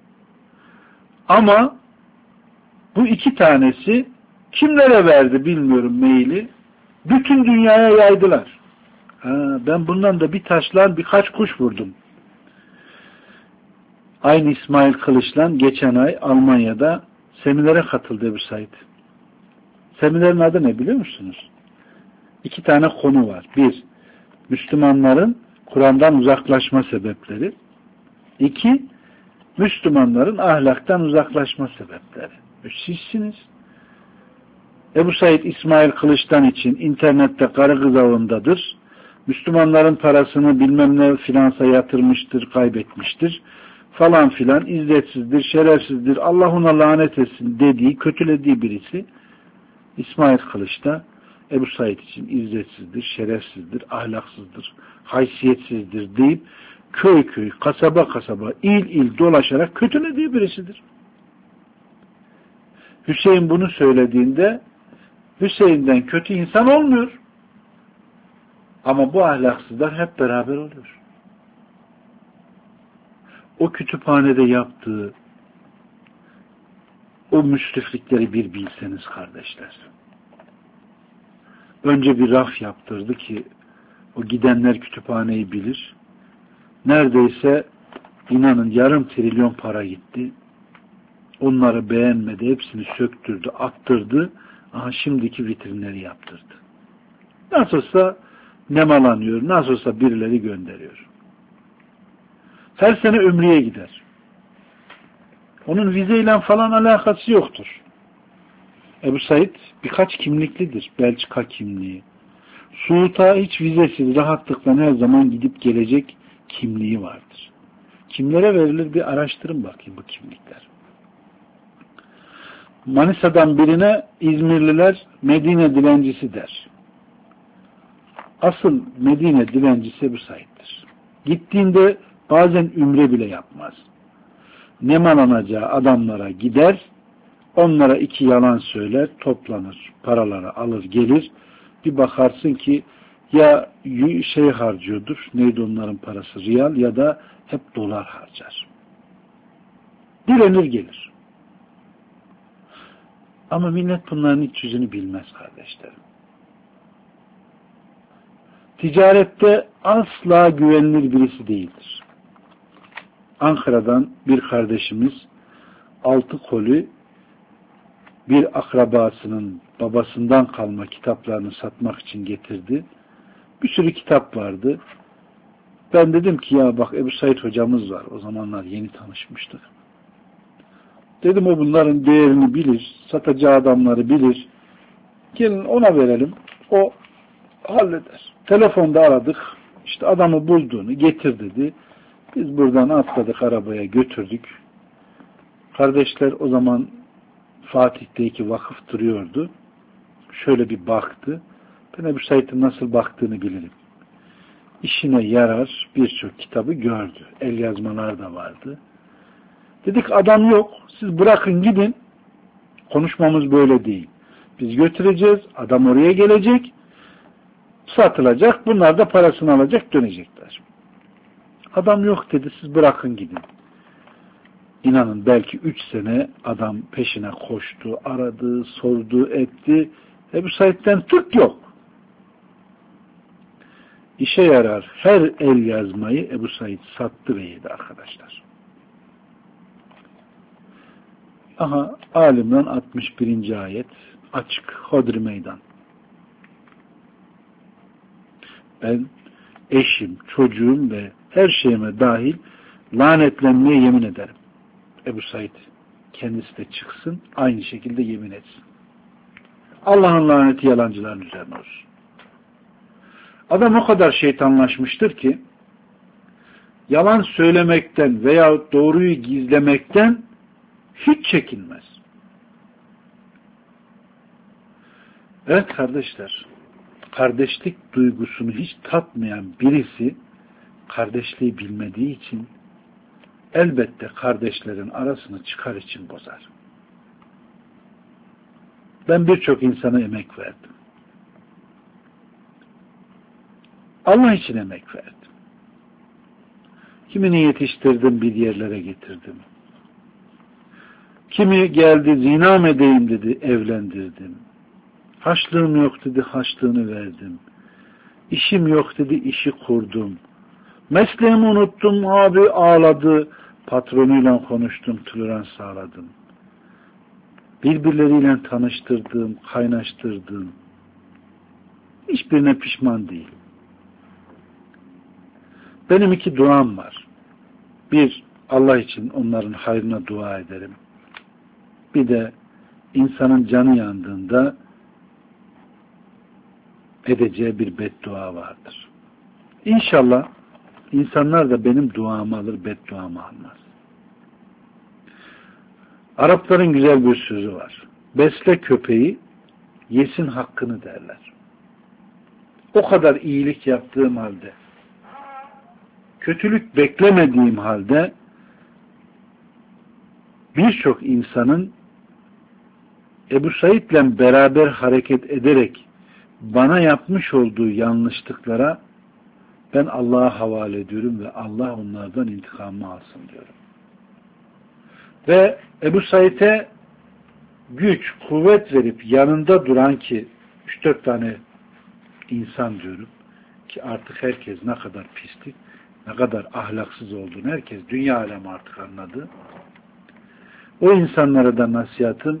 Ama bu iki tanesi kimlere verdi bilmiyorum maili. Bütün dünyaya yaydılar. Ha, ben bundan da bir taşlan birkaç kuş vurdum. Aynı İsmail Kılıç'la geçen ay Almanya'da seminere katıldı Ebu Said. Seminerin adı ne biliyor musunuz? İki tane konu var. Bir, Müslümanların Kur'an'dan uzaklaşma sebepleri. İki, Müslümanların ahlaktan uzaklaşma sebepleri. Sizsiniz. Ebu Said İsmail Kılıç'tan için internette karı kız avındadır. Müslümanların parasını bilmem ne finansa yatırmıştır, kaybetmiştir. Falan filan, izzetsizdir, şerefsizdir, Allah ona lanet etsin dediği, kötülediği birisi İsmail Kılıç'ta Ebu Said için izzetsizdir, şerefsizdir, ahlaksızdır, haysiyetsizdir deyip köy köy, kasaba kasaba, il il dolaşarak kötülediği birisidir. Hüseyin bunu söylediğinde Hüseyin'den kötü insan olmuyor. Ama bu ahlaksızlar hep beraber oluyor. O kütüphanede yaptığı o müsriflikleri bir bilseniz kardeşler. Önce bir raf yaptırdı ki o gidenler kütüphaneyi bilir. Neredeyse inanın yarım trilyon para gitti. Onları beğenmedi. Hepsini söktürdü, attırdı. Aha şimdiki vitrinleri yaptırdı. Nasılsa nemalanıyor, nasılsa birileri gönderiyor. Her sene Ümre'ye gider. Onun vizeyle falan alakası yoktur. Ebu Said birkaç kimliklidir. Belçika kimliği. Suud'a hiç vizesiz rahatlıkla her zaman gidip gelecek kimliği vardır. Kimlere verilir bir araştırın bakayım bu kimlikler. Manisa'dan birine İzmirliler Medine dilencisi der. Asıl Medine dilencisi Ebu Said'dir. Gittiğinde bazen ümre bile yapmaz. Nemalanacağı adamlara gider, onlara iki yalan söyler, toplanır, paraları alır gelir. Bir bakarsın ki ya şey harcıyordur, neydi onların parası, riyal ya da hep dolar harcar. Direnir gelir. Ama millet bunların iç yüzünü bilmez kardeşlerim. Ticarette asla güvenilir birisi değildir. Ankara'dan bir kardeşimiz altı koli bir akrabasının babasından kalma kitaplarını satmak için getirdi. Bir sürü kitap vardı. Ben dedim ki ya bak Ebu Said hocamız var. O zamanlar yeni tanışmıştık. Dedim o bunların değerini bilir. Satacağı adamları bilir. Gelin ona verelim. O halleder. Telefonda aradık. İşte adamı bulduğunu getir dedi. Biz buradan atladık arabaya götürdük. Kardeşler o zaman Fatih'teki vakıf duruyordu. Şöyle bir baktı. Ben Ebu Said'in nasıl baktığını bilirim. İşine yarar birçok kitabı gördü. El yazmalar da vardı. Dedik adam yok. Siz bırakın gidin. Konuşmamız böyle değil. Biz götüreceğiz. Adam oraya gelecek. Satılacak. Bunlar da parasını alacak dönecekler. Adam yok dedi. Siz bırakın gidin. İnanın belki üç sene adam peşine koştu, aradı, sordu, etti. Ebu Said'den tık yok. İşe yarar her el yazmayı Ebu Said sattı ve yedi arkadaşlar. Aha Alimran altmış birinci ayet açık Hodri meydan. Ben eşim, çocuğum ve her şeyime dahil lanetlenmeye yemin ederim. Ebu Said kendisi de çıksın aynı şekilde yemin etsin. Allah'ın laneti yalancıların üzerine olsun. Adam o kadar şeytanlaşmıştır ki yalan söylemekten veya doğruyu gizlemekten hiç çekinmez. Evet kardeşler, kardeşlik duygusunu hiç tatmayan birisi kardeşliği bilmediği için elbette kardeşlerin arasını çıkar için bozar. Ben birçok insana emek verdim. Allah için emek verdim. Kimini yetiştirdim, bir yerlere getirdim. Kimi geldi, zina mı edeyim dedi, evlendirdim. Haçlığım yok dedi, haçlığını verdim. İşim yok dedi, işi kurdum. Mesleğimi unuttum, abi ağladı. Patronuyla konuştum, tolerans sağladım. Birbirleriyle tanıştırdım, kaynaştırdım. Hiçbirine pişman değil. Benim iki duam var. Bir, Allah için onların hayrına dua ederim. Bir de insanın canı yandığında edeceği bir beddua vardır. İnşallah insanlar da benim duamı alır, bedduamı almaz. Arapların güzel bir sözü var. Besle köpeği, yesin hakkını derler. O kadar iyilik yaptığım halde, kötülük beklemediğim halde birçok insanın Ebu Said'le beraber hareket ederek bana yapmış olduğu yanlışlıklara ben Allah'a havale ediyorum ve Allah onlardan intikamını alsın diyorum. Ve Ebu Said'e güç, kuvvet verip yanında duran ki üç dört tane insan diyorum ki artık herkes ne kadar pislik, ne kadar ahlaksız olduğunu herkes dünya alemi artık anladı. O insanlara da nasihatım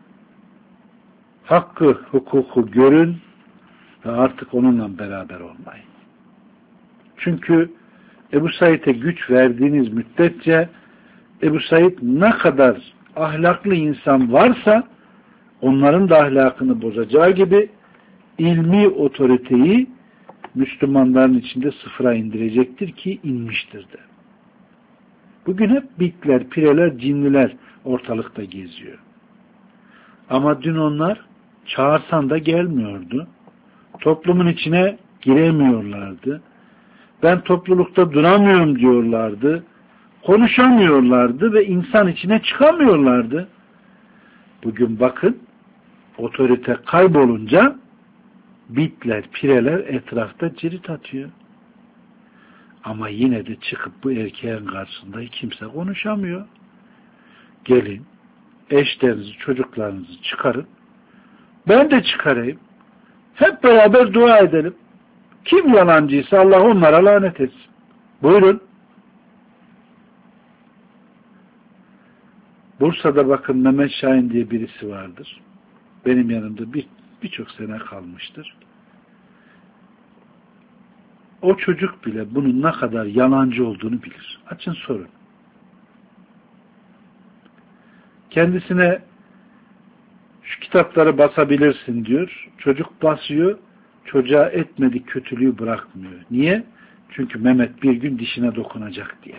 hakkı, hukuku görün ve artık onunla beraber olmayın. Çünkü Ebu Said'e güç verdiğiniz müddetçe Ebu Said ne kadar ahlaklı insan varsa onların da ahlakını bozacağı gibi ilmi otoriteyi Müslümanların içinde sıfıra indirecektir ki inmiştir de. Bugün hep bitler, pireler, cinliler ortalıkta geziyor. Ama dün onlar çağırsan da gelmiyordu. Toplumun içine giremiyorlardı. Ben toplulukta duramıyorum diyorlardı. Konuşamıyorlardı ve insan içine çıkamıyorlardı. Bugün bakın otorite kaybolunca bitler, pireler etrafta cirit atıyor. Ama yine de çıkıp bu erkeğin karşısında kimse konuşamıyor. Gelin eşlerinizi, çocuklarınızı çıkarın. Ben de çıkarayım. Hep beraber dua edelim. Kim yalancıysa Allah onlara lanet etsin. Buyurun. Bursa'da bakın Mehmet Şahin diye birisi vardır. Benim yanımda bir birçok sene kalmıştır. O çocuk bile bunun ne kadar yalancı olduğunu bilir. Açın sorun. Kendisine şu kitapları basabilirsin diyor. Çocuk basıyor. Çocuğa etmedik kötülüğü bırakmıyor. Niye? Çünkü Mehmet bir gün dişine dokunacak diye.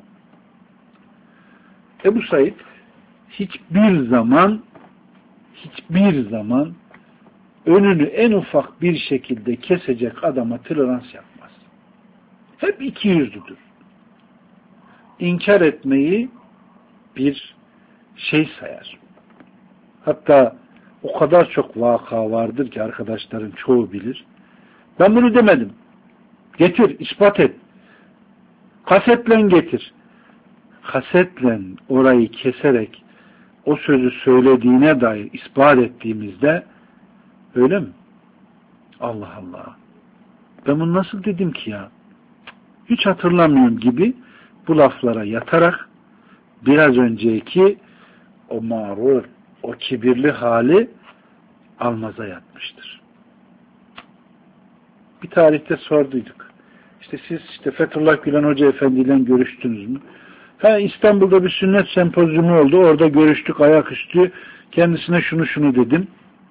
Ebu Said hiçbir zaman hiçbir zaman önünü en ufak bir şekilde kesecek adama tolerans yapmaz. Hep iki yüzlüdür. İnkar etmeyi bir şey sayar. Hatta o kadar çok vaka vardır ki arkadaşların çoğu bilir. Ben bunu demedim. Getir, ispat et. Kasetle getir. Kasetle orayı keserek o sözü söylediğine dair ispat ettiğimizde öyle mi? Allah Allah. Ben bunu nasıl dedim ki ya? Hiç hatırlamıyorum gibi bu laflara yatarak biraz önceki o mağrur, o kibirli hali almaza yatmıştır. Bir tarihte sorduyduk. İşte siz işte Fethullah Gülen Hoca Efendi ile görüştünüz mü? Ha, İstanbul'da bir sünnet sempozyumu oldu. Orada görüştük ayaküstü. Kendisine şunu şunu dedim.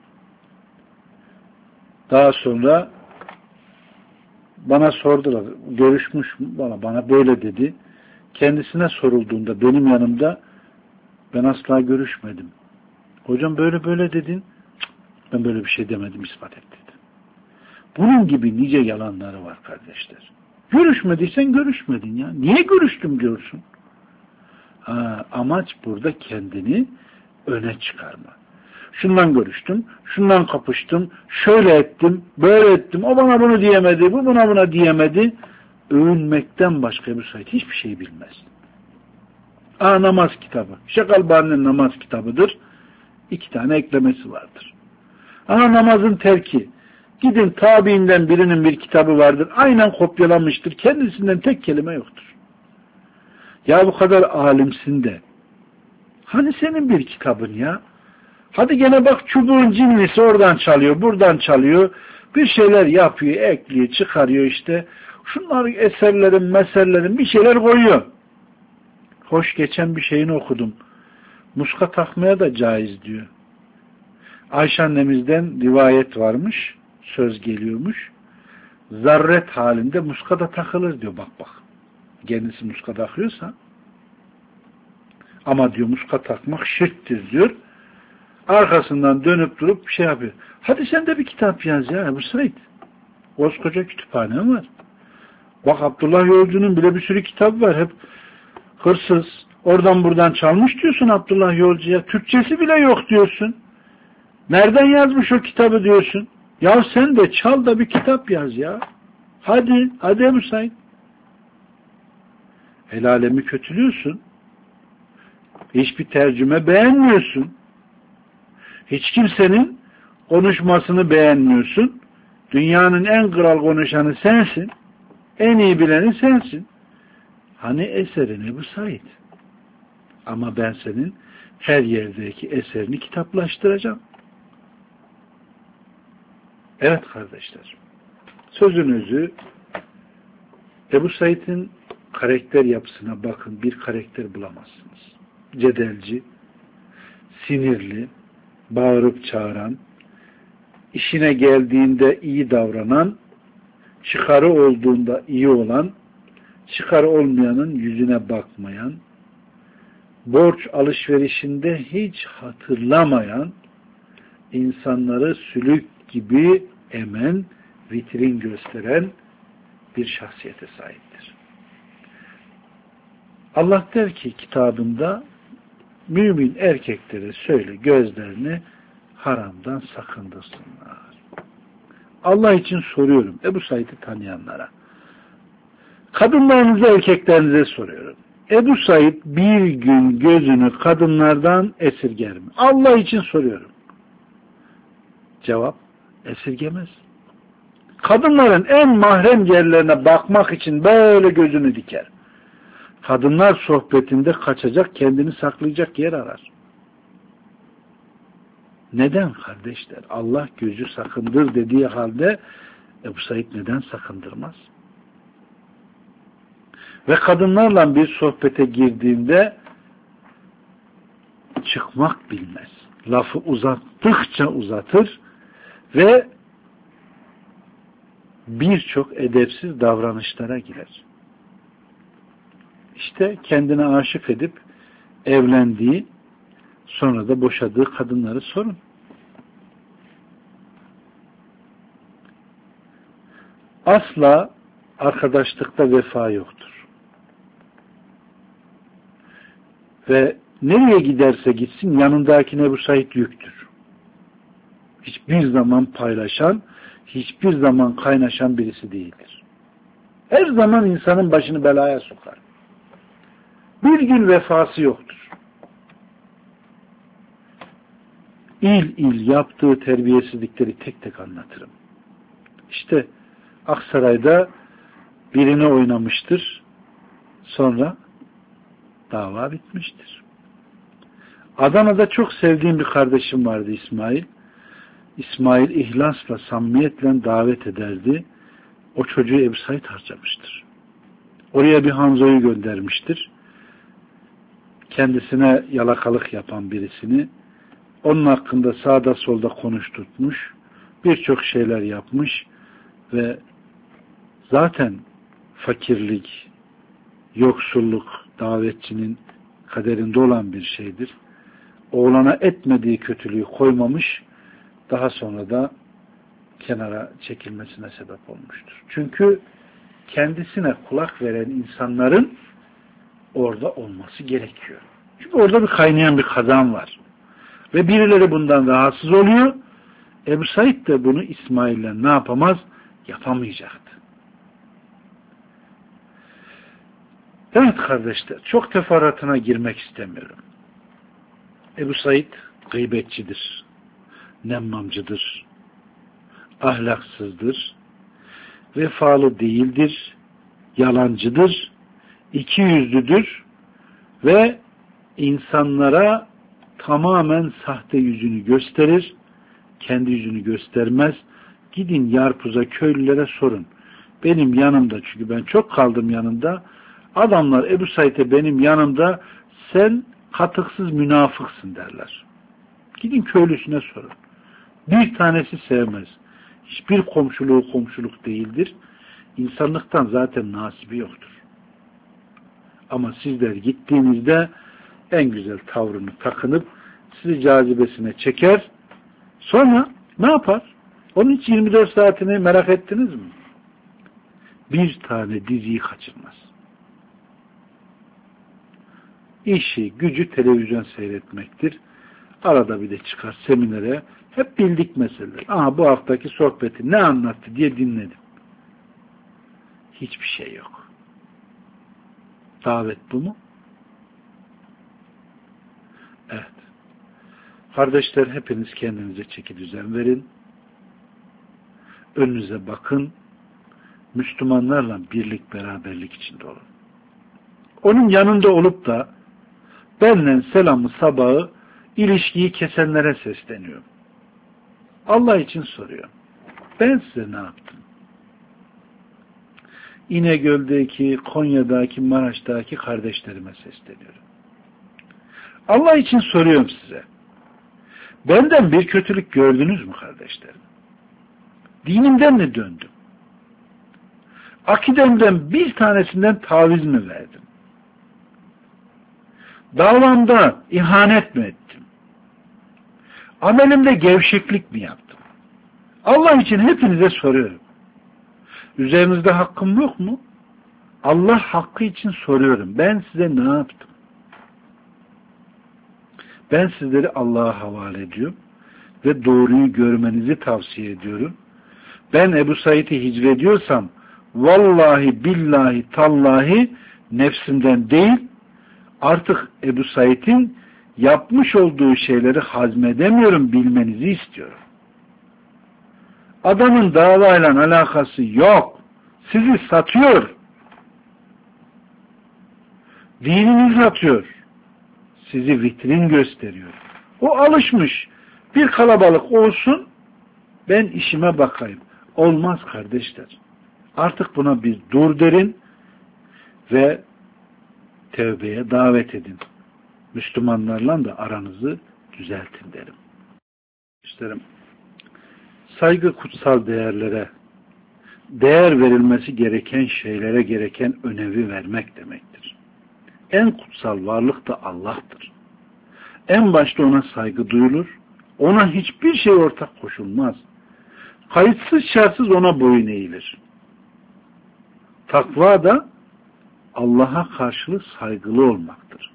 Daha sonra bana sordular. Görüşmüş mü? Bana, bana böyle dedi. Kendisine sorulduğunda benim yanımda ben asla görüşmedim. Hocam böyle böyle dedin. Ben böyle bir şey demedim, ispat et dedi. Bunun gibi nice yalanları var kardeşler. Görüşmediysen görüşmedin ya. Niye görüştüm diyorsun? Ha, amaç burada kendini öne çıkarma. Şundan görüştüm, şundan kapıştım, şöyle ettim, böyle ettim, o bana bunu diyemedi, bu buna buna diyemedi. Övünmekten başka bir sayı hiçbir şey bilmez. Aa, namaz kitabı. Şeyh Albani'nin namaz kitabıdır. İki tane eklemesi vardır. Aha, namazın terki. Gidin tabiinden birinin bir kitabı vardır. Aynen kopyalamıştır. Kendisinden tek kelime yoktur. Ya bu kadar alimsin de. Hani senin bir kitabın ya? Hadi gene bak çubuğun cinlisi oradan çalıyor, buradan çalıyor. Bir şeyler yapıyor, ekliyor, çıkarıyor işte. Şunlar eserlerin, mesellerin bir şeyler koyuyor. Hoş, geçen bir şeyini okudum. Muska takmaya da caiz diyor. Ayşe annemizden rivayet varmış, söz geliyormuş. Zarret halinde muska da takılır diyor, bak bak. Kendisi muska takıyorsa. Ama diyor muska takmak şirktir diyor. Arkasından dönüp durup bir şey yapıyor. Hadi sen de bir kitap yaz ya Ebu Said. Koskoca kütüphanem var. Bak Abdullah Yolcu'nun bile bir sürü kitap var. Hep hırsız, oradan buradan çalmış diyorsun Abdullah Yolcu'ya. Türkçesi bile yok diyorsun. Nereden yazmış o kitabı diyorsun. Ya sen de çal da bir kitap yaz ya. Hadi, hadi Ebu Said. El alemi kötülüyorsun. Hiçbir tercüme beğenmiyorsun. Hiç kimsenin konuşmasını beğenmiyorsun. Dünyanın en kral konuşanı sensin. En iyi bileni sensin. Hani eserin Ebu Said. Ama ben senin her yerdeki eserini kitaplaştıracağım. Evet kardeşler. Sözün özü, Ebu Said'in karakter yapısına bakın, bir karakter bulamazsınız. Cedelci, sinirli, bağırıp çağıran, işine geldiğinde iyi davranan, çıkarı olduğunda iyi olan, çıkarı olmayanın yüzüne bakmayan, borç alışverişinde hiç hatırlamayan, insanları sülük gibi emen, vitrin gösteren bir şahsiyete sahiptir. Allah der ki kitabında, mümin erkeklere söyle gözlerini haramdan sakındırsınlar. Allah için soruyorum Ebu Said'i tanıyanlara. Kadınlarınıza, erkeklerinize soruyorum. Ebu Said bir gün gözünü kadınlardan esirger mi? Allah için soruyorum. Cevap, esirgemez. Kadınların en mahrem yerlerine bakmak için böyle gözünü diker. Kadınlar sohbetinde kaçacak, kendini saklayacak yer arar. Neden kardeşler? Allah gözü sakındır dediği halde Ebu Said neden sakındırmaz? Ve kadınlarla bir sohbete girdiğinde çıkmak bilmez. Lafı uzattıkça uzatır ve birçok edepsiz davranışlara girer. İşte kendine aşık edip evlendiği, sonra da boşadığı kadınları sorun. Asla arkadaşlıkta vefa yoktur. Ve nereye giderse gitsin yanındakine Ebu Said yüktür. Hiçbir zaman paylaşan, hiçbir zaman kaynaşan birisi değildir. Her zaman insanın başını belaya sokar. Bir gün vefası yoktur. İl il yaptığı terbiyesizlikleri tek tek anlatırım. İşte Aksaray'da birini oynamıştır. Sonra dava bitmiştir. Adana'da çok sevdiğim bir kardeşim vardı, İsmail. İsmail ihlasla, samimiyetle davet ederdi. O çocuğu Ebu Said harcamıştır. Oraya bir Hanzo'yu göndermiştir. Kendisine yalakalık yapan birisini, onun hakkında sağda solda konuşturmuş, birçok şeyler yapmış ve zaten fakirlik, yoksulluk davetçinin kaderinde olan bir şeydir. Oğlana etmediği kötülüğü koymamış, daha sonra da kenara çekilmesine sebep olmuştur. Çünkü kendisine kulak veren insanların orada olması gerekiyor. Çünkü orada bir kaynayan bir kazan var. Ve birileri bundan rahatsız oluyor. Ebu Said de bunu İsmail'le ne yapamaz? Yapamayacaktı. Evet kardeşler, çok teferruatına girmek istemiyorum. Ebu Said gıybetçidir, nemmamcıdır, ahlaksızdır, vefalı değildir, yalancıdır, ikiyüzlüdür ve insanlara tamamen sahte yüzünü gösterir, kendi yüzünü göstermez. Gidin Yarpuz'a, köylülere sorun. Benim yanımda, çünkü ben çok kaldım yanında, adamlar Ebu Said'e benim yanımda sen katıksız münafıksın derler. Gidin köylüsüne sorun. Bir tanesi sevmez. Hiçbir komşuluğu komşuluk değildir. İnsanlıktan zaten nasibi yoktur. Ama sizler gittiğinizde en güzel tavrını takınıp sizi cazibesine çeker. Sonra ne yapar? Onun hiç yirmi dört saatini merak ettiniz mi? Bir tane diziyi kaçırmaz. İşi, gücü televizyon seyretmektir. Arada bir de çıkar seminere. Hep bildik meseleler. Aha bu haftaki sohbeti ne anlattı diye dinledim. Hiçbir şey yok. Davet bu mu? Evet. Kardeşler, hepiniz kendinize çeki düzen verin. Önünüze bakın. Müslümanlarla birlik, beraberlik içinde olun. Onun yanında olup da benle selamı sabahı ilişkiyi kesenlere sesleniyorum. Allah için soruyorum. Ben size ne yaptım? İnegöl'deki, Konya'daki, Maraş'taki kardeşlerime sesleniyorum. Allah için soruyorum size. Benden bir kötülük gördünüz mü kardeşlerim? Dinimden mi döndüm? Akidemden bir tanesinden taviz mi verdim? Davamda ihanet mi ettim? Amelimde gevşeklik mi yaptım? Allah için hepinize soruyorum. Üzerinizde hakkım yok mu? Allah hakkı için soruyorum. Ben size ne yaptım? Ben sizleri Allah'a havale ediyorum ve doğruyu görmenizi tavsiye ediyorum. Ben Ebu Said'i hicrediyorsam vallahi billahi tallahi nefsimden değil Artık Ebu Said'in yapmış olduğu şeyleri hazmedemiyorum, bilmenizi istiyorum. Adamın davayla alakası yok. Sizi satıyor. Dinini satıyor. Sizi vitrin gösteriyor. O alışmış. Bir kalabalık olsun, ben işime bakayım. Olmaz kardeşler. Artık buna bir dur derin ve tevbeye davet edin. Müslümanlarla da aranızı düzeltin derim. İsterim. Saygı kutsal değerlere, değer verilmesi gereken şeylere gereken önevi vermek demektir. En kutsal varlık da Allah'tır. En başta ona saygı duyulur, ona hiçbir şey ortak koşulmaz. Kayıtsız şartsız ona boyun eğilir. Takva da Allah'a karşı saygılı olmaktır.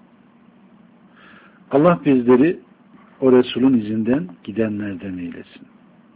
Allah bizleri o Resul'ün izinden gidenlerden eylesin.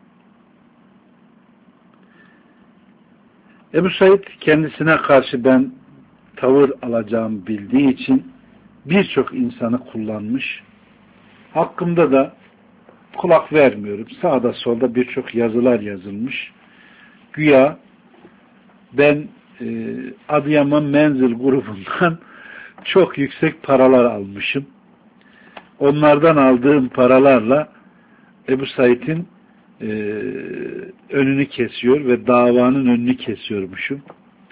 Ebu Said kendisine karşı ben tavır alacağımı bildiği için birçok insanı kullanmış. Hakkımda da kulak vermiyorum. Sağda solda birçok yazılar yazılmış. Güya ben e, Adıyaman Menzil grubundan çok yüksek paralar almışım. Onlardan aldığım paralarla Ebu Said'in e, önünü kesiyor ve davanın önünü kesiyormuşum.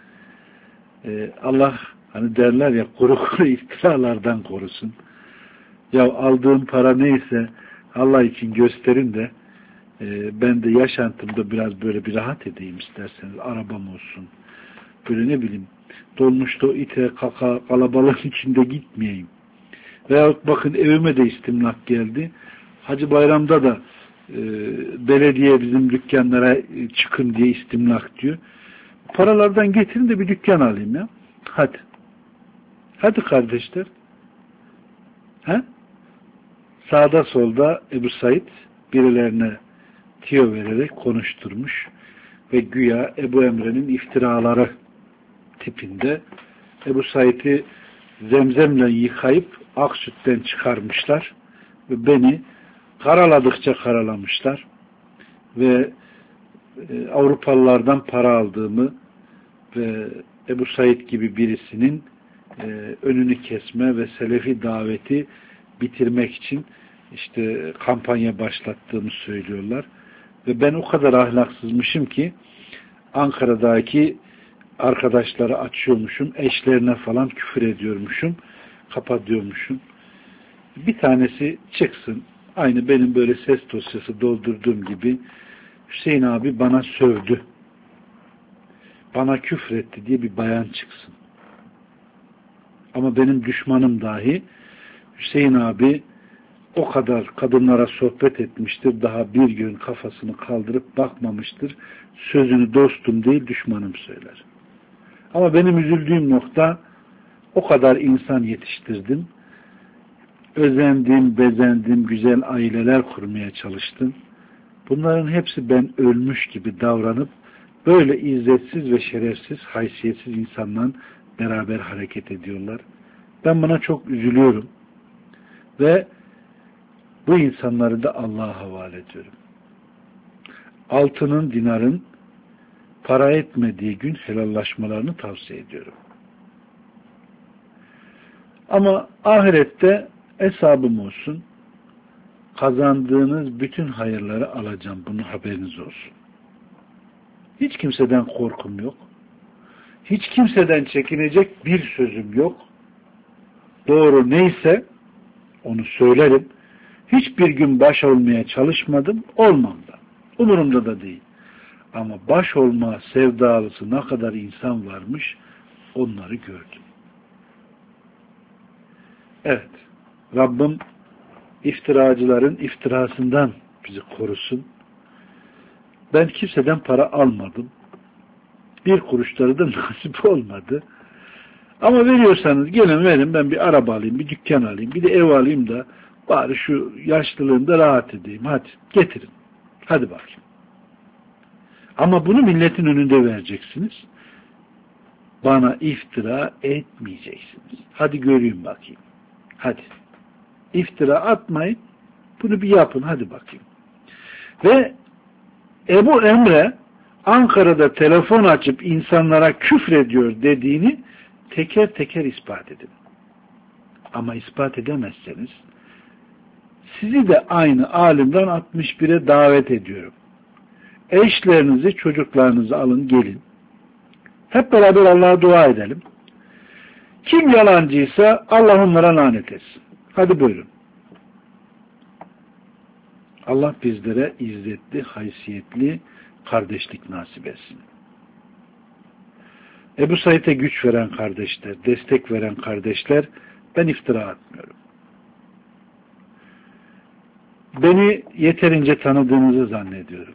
E, Allah hani derler ya kuru kuru iftiralardan korusun. Ya aldığım para neyse Allah için gösterin de e, ben de yaşantımda biraz böyle bir rahat edeyim isterseniz. Arabam olsun. Böyle ne bileyim dolmuşta ite kaka kalabalığın içinde gitmeyeyim. Veyahut bakın evime de istimlak geldi. Hacı Bayram'da da e, belediye bizim dükkanlara e, çıkın diye istimlak diyor. Paralardan getirin de bir dükkan alayım ya. Hadi. Hadi kardeşler. He? Sağda solda Ebu Said birilerine tiyo vererek konuşturmuş ve güya Ebu Emre'nin iftiraları tipinde Ebu Said'i zemzemle yıkayıp ak sütten çıkarmışlar ve beni karaladıkça karalamışlar ve e, Avrupalılardan para aldığımı ve Ebu Said gibi birisinin e, önünü kesme ve Selefi daveti bitirmek için işte kampanya başlattığımı söylüyorlar. Ve ben o kadar ahlaksızmışım ki Ankara'daki arkadaşları açıyormuşum, eşlerine falan küfür ediyormuşum, kapatıyormuşum. Bir tanesi çıksın, aynı benim böyle ses dosyası doldurduğum gibi, Hüseyin abi bana sövdü, bana küfretti diye bir bayan çıksın. Ama benim düşmanım dahi Hüseyin abi o kadar kadınlara sohbet etmiştir, daha bir gün kafasını kaldırıp bakmamıştır, sözünü dostum değil düşmanım söyler. Ama benim üzüldüğüm nokta, o kadar insan yetiştirdim, özendim, bezendim, güzel aileler kurmaya çalıştım. Bunların hepsi ben ölmüş gibi davranıp böyle izzetsiz ve şerefsiz, haysiyetsiz insanla beraber hareket ediyorlar. Ben buna çok üzülüyorum ve bu insanları da Allah'a havale ediyorum. Altının, dinarın para etmediği gün helallaşmalarını tavsiye ediyorum. Ama ahirette hesabım olsun, kazandığınız bütün hayırları alacağım. Bunun haberiniz olsun. Hiç kimseden korkum yok. Hiç kimseden çekinecek bir sözüm yok. Doğru neyse onu söylerim. Hiçbir gün baş olmaya çalışmadım. Olmam da. Umurumda da değil. Ama baş olma sevdalısı ne kadar insan varmış onları gördüm. Evet. Rabbim iftiracıların iftirasından bizi korusun. Ben kimseden para almadım. Bir kuruşları da nasip olmadı. Ama veriyorsanız gelin verin, ben bir araba alayım, bir dükkan alayım, bir de ev alayım da bari şu yaşlılığımda rahat edeyim. Hadi getirin. Hadi bakayım. Ama bunu milletin önünde vereceksiniz. bana iftira etmeyeceksiniz. Hadi göreyim bakayım. Hadi. İftira atmayın. Bunu bir yapın. Hadi bakayım. Ve Ebu Emre Ankara'da telefon açıp insanlara küfrediyor dediğini teker teker ispat edin. Ama ispat edemezseniz sizi de aynı alimden altmış bire davet ediyorum. Eşlerinizi, çocuklarınızı alın gelin. Hep beraber Allah'a dua edelim. Kim yalancıysa Allah onlara lanet etsin. Hadi buyurun. Allah bizlere izzetli, haysiyetli kardeşlik nasip etsin. Ebu Said'e güç veren kardeşler, destek veren kardeşler, ben iftira atmıyorum. Beni yeterince tanıdığınızı zannediyorum.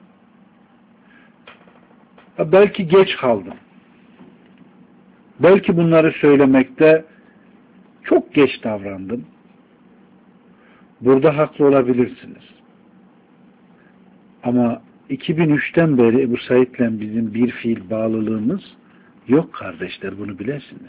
Belki geç kaldım. Belki bunları söylemekte çok geç davrandım. Burada haklı olabilirsiniz. Ama iki bin üçten beri Ebu Said'le bizim bir fiil bağlılığımız yok kardeşler, bunu bilesiniz.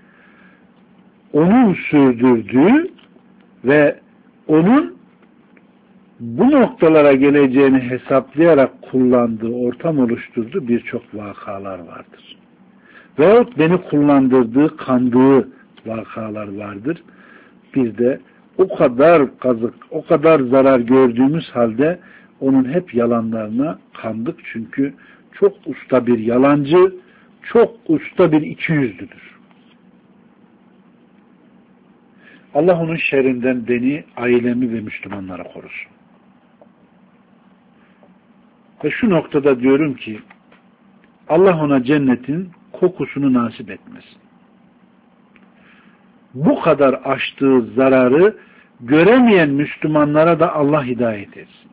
Onun sürdürdüğü ve onun bu noktalara geleceğini hesaplayarak kullandığı, ortam oluşturduğu birçok vakalar vardır. Veyahut beni kullandırdığı, kandığı vakalar vardır. Biz de o kadar kazık, o kadar zarar gördüğümüz halde onun hep yalanlarına kandık. Çünkü çok usta bir yalancı, çok usta bir ikiyüzlüdür. Allah onun şerrinden beni, ailemi ve Müslümanlara korusun. Ve şu noktada diyorum ki Allah ona cennetin kokusunu nasip etmesin. Bu kadar açtığı zararı göremeyen Müslümanlara da Allah hidayet etsin.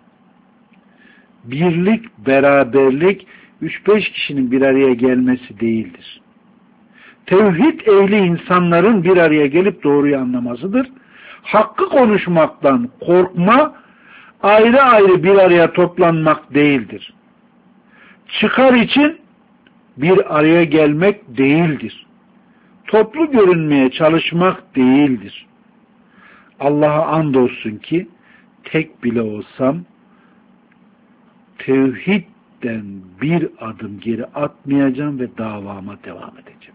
Birlik, beraberlik üç beş kişinin bir araya gelmesi değildir. Tevhid ehli insanların bir araya gelip doğruyu anlamasıdır. Hakkı konuşmaktan korkma, ayrı ayrı bir araya toplanmak değildir. Çıkar için bir araya gelmek değildir. Toplu görünmeye çalışmak değildir. Allah'a andolsun ki tek bile olsam tevhidden bir adım geri atmayacağım ve davama devam edeceğim.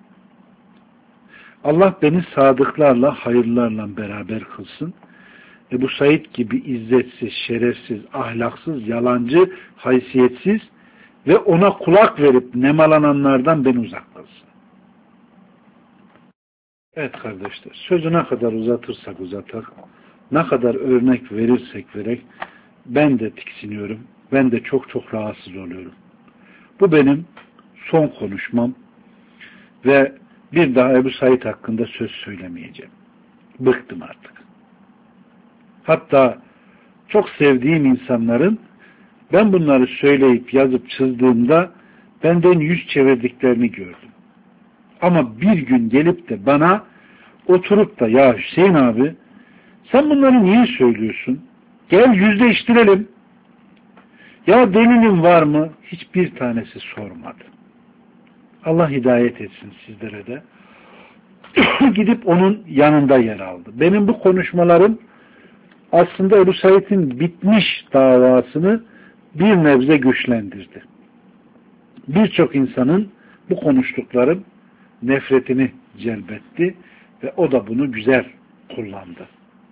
Allah beni sadıklarla, hayırlarla beraber kılsın. Ebu Said gibi izzetsiz, şerefsiz, ahlaksız, yalancı, haysiyetsiz ve ona kulak verip nemalananlardan beni uzak kılsın. Evet kardeşler, sözü ne kadar uzatırsak uzatak, ne kadar örnek verirsek vererek ben de tiksiniyorum, ben de çok çok rahatsız oluyorum. Bu benim son konuşmam ve bir daha Ebu Said hakkında söz söylemeyeceğim. Bıktım artık. Hatta çok sevdiğim insanların ben bunları söyleyip yazıp çizdığımda benden yüz çevirdiklerini gördüm. Ama bir gün gelip de bana oturup da ya Hüseyin abi sen bunları niye söylüyorsun? Gel yüzleştirelim. Ya delilin var mı? Hiçbir tanesi sormadı. Allah hidayet etsin sizlere de. Gidip onun yanında yer aldı. Benim bu konuşmalarım aslında Ebu Said'in bitmiş davasını bir nebze güçlendirdi. Birçok insanın bu konuştuklarım nefretini celbetti ve o da bunu güzel kullandı.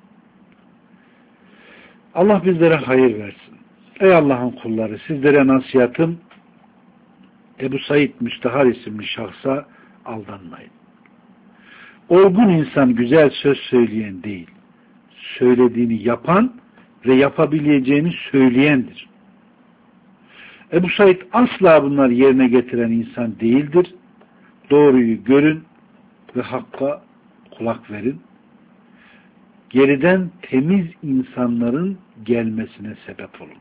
Allah bizlere hayır versin. Ey Allah'ın kulları, sizlere nasihatım Ebu Said Müstehar isimli şahsa aldanmayın. Olgun insan güzel söz söyleyen değil, söylediğini yapan ve yapabileceğini söyleyendir. Ebu Said asla bunları yerine getiren insan değildir. Doğruyu görün ve hakka kulak verin. Geriden temiz insanların gelmesine sebep olun.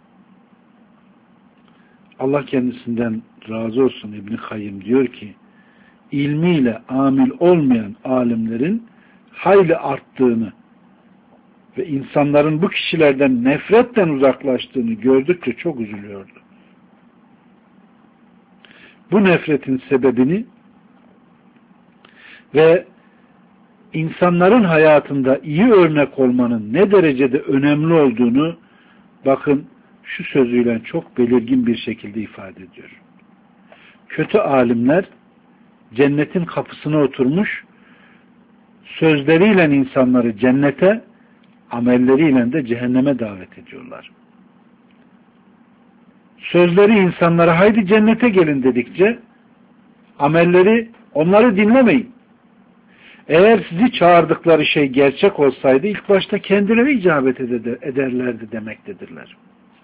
Allah kendisinden razı olsun. İbn-i Kayyım diyor ki, ilmiyle amil olmayan alimlerin hayli arttığını ve insanların bu kişilerden nefretten uzaklaştığını gördükçe çok üzülüyordu. Bu nefretin sebebini ve insanların hayatında iyi örnek olmanın ne derecede önemli olduğunu bakın şu sözüyle çok belirgin bir şekilde ifade ediyor. Kötü alimler cennetin kapısına oturmuş, sözleriyle insanları cennete, amelleriyle de cehenneme davet ediyorlar. Sözleri insanlara haydi cennete gelin dedikçe, amelleri onları dinlemeyin. Eğer sizi çağırdıkları şey gerçek olsaydı ilk başta kendileri icabet ederlerdi demektedirler.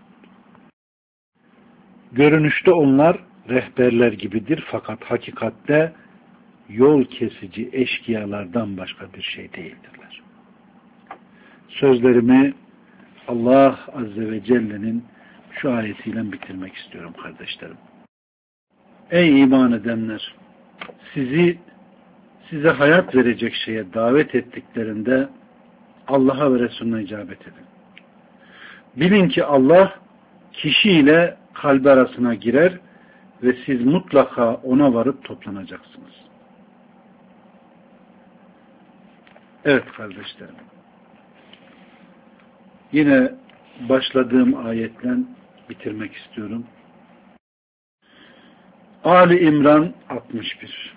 Görünüşte onlar rehberler gibidir fakat hakikatte yol kesici eşkıyalardan başka bir şey değildirler. Sözlerimi Allah Azze ve Celle'nin şu ayetiyle bitirmek istiyorum kardeşlerim. Ey iman edenler! Sizi size hayat verecek şeye davet ettiklerinde Allah'a ve Resulüne icabet edin. Bilin ki Allah kişiyle kalbi arasına girer ve siz mutlaka ona varıp toplanacaksınız. Evet kardeşlerim. Yine başladığım ayetle bitirmek istiyorum. Ali İmran altmış bir.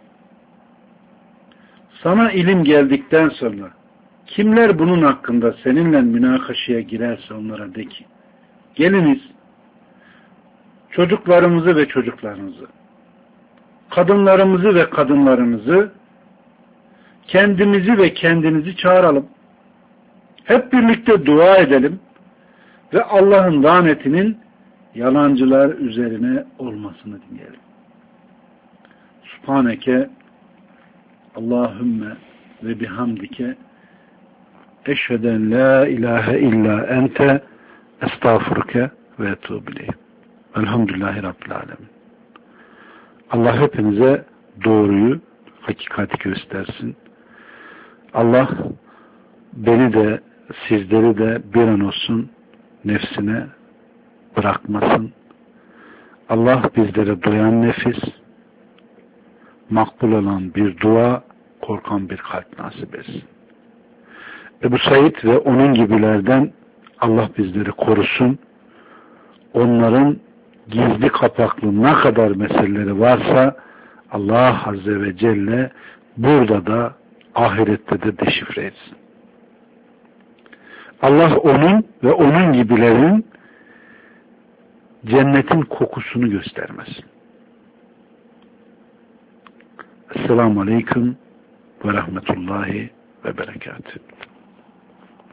Sana ilim geldikten sonra kimler bunun hakkında seninle münakaşaya girerse onlara de ki, geliniz çocuklarımızı ve çocuklarınızı, kadınlarımızı ve kadınlarınızı, kendimizi ve kendinizi çağıralım. Hep birlikte dua edelim ve Allah'ın lanetinin yalancılar üzerine olmasını dinleyelim. Subhaneke Allahümme ve bihamdike eşheden la ilahe illa ente estağfurke ve etûbü ileyh. Elhamdülillahi Rabbil alemin. Allah hepinize doğruyu, hakikati göstersin. Allah beni de sizleri de bir an olsun nefsine bırakmasın. Allah bizlere doyan nefis, makbul olan bir dua, korkan bir kalp nasip etsin. Ebu Said ve onun gibilerden Allah bizleri korusun. Onların gizli kapaklı ne kadar meseleleri varsa Allah Azze ve Celle burada da ahirette de deşifre etsin. Allah onun ve onun gibilerin cennetin kokusunu göstermesin. Esselamu Aleyküm ve Rahmetullahi ve Berekatuhu.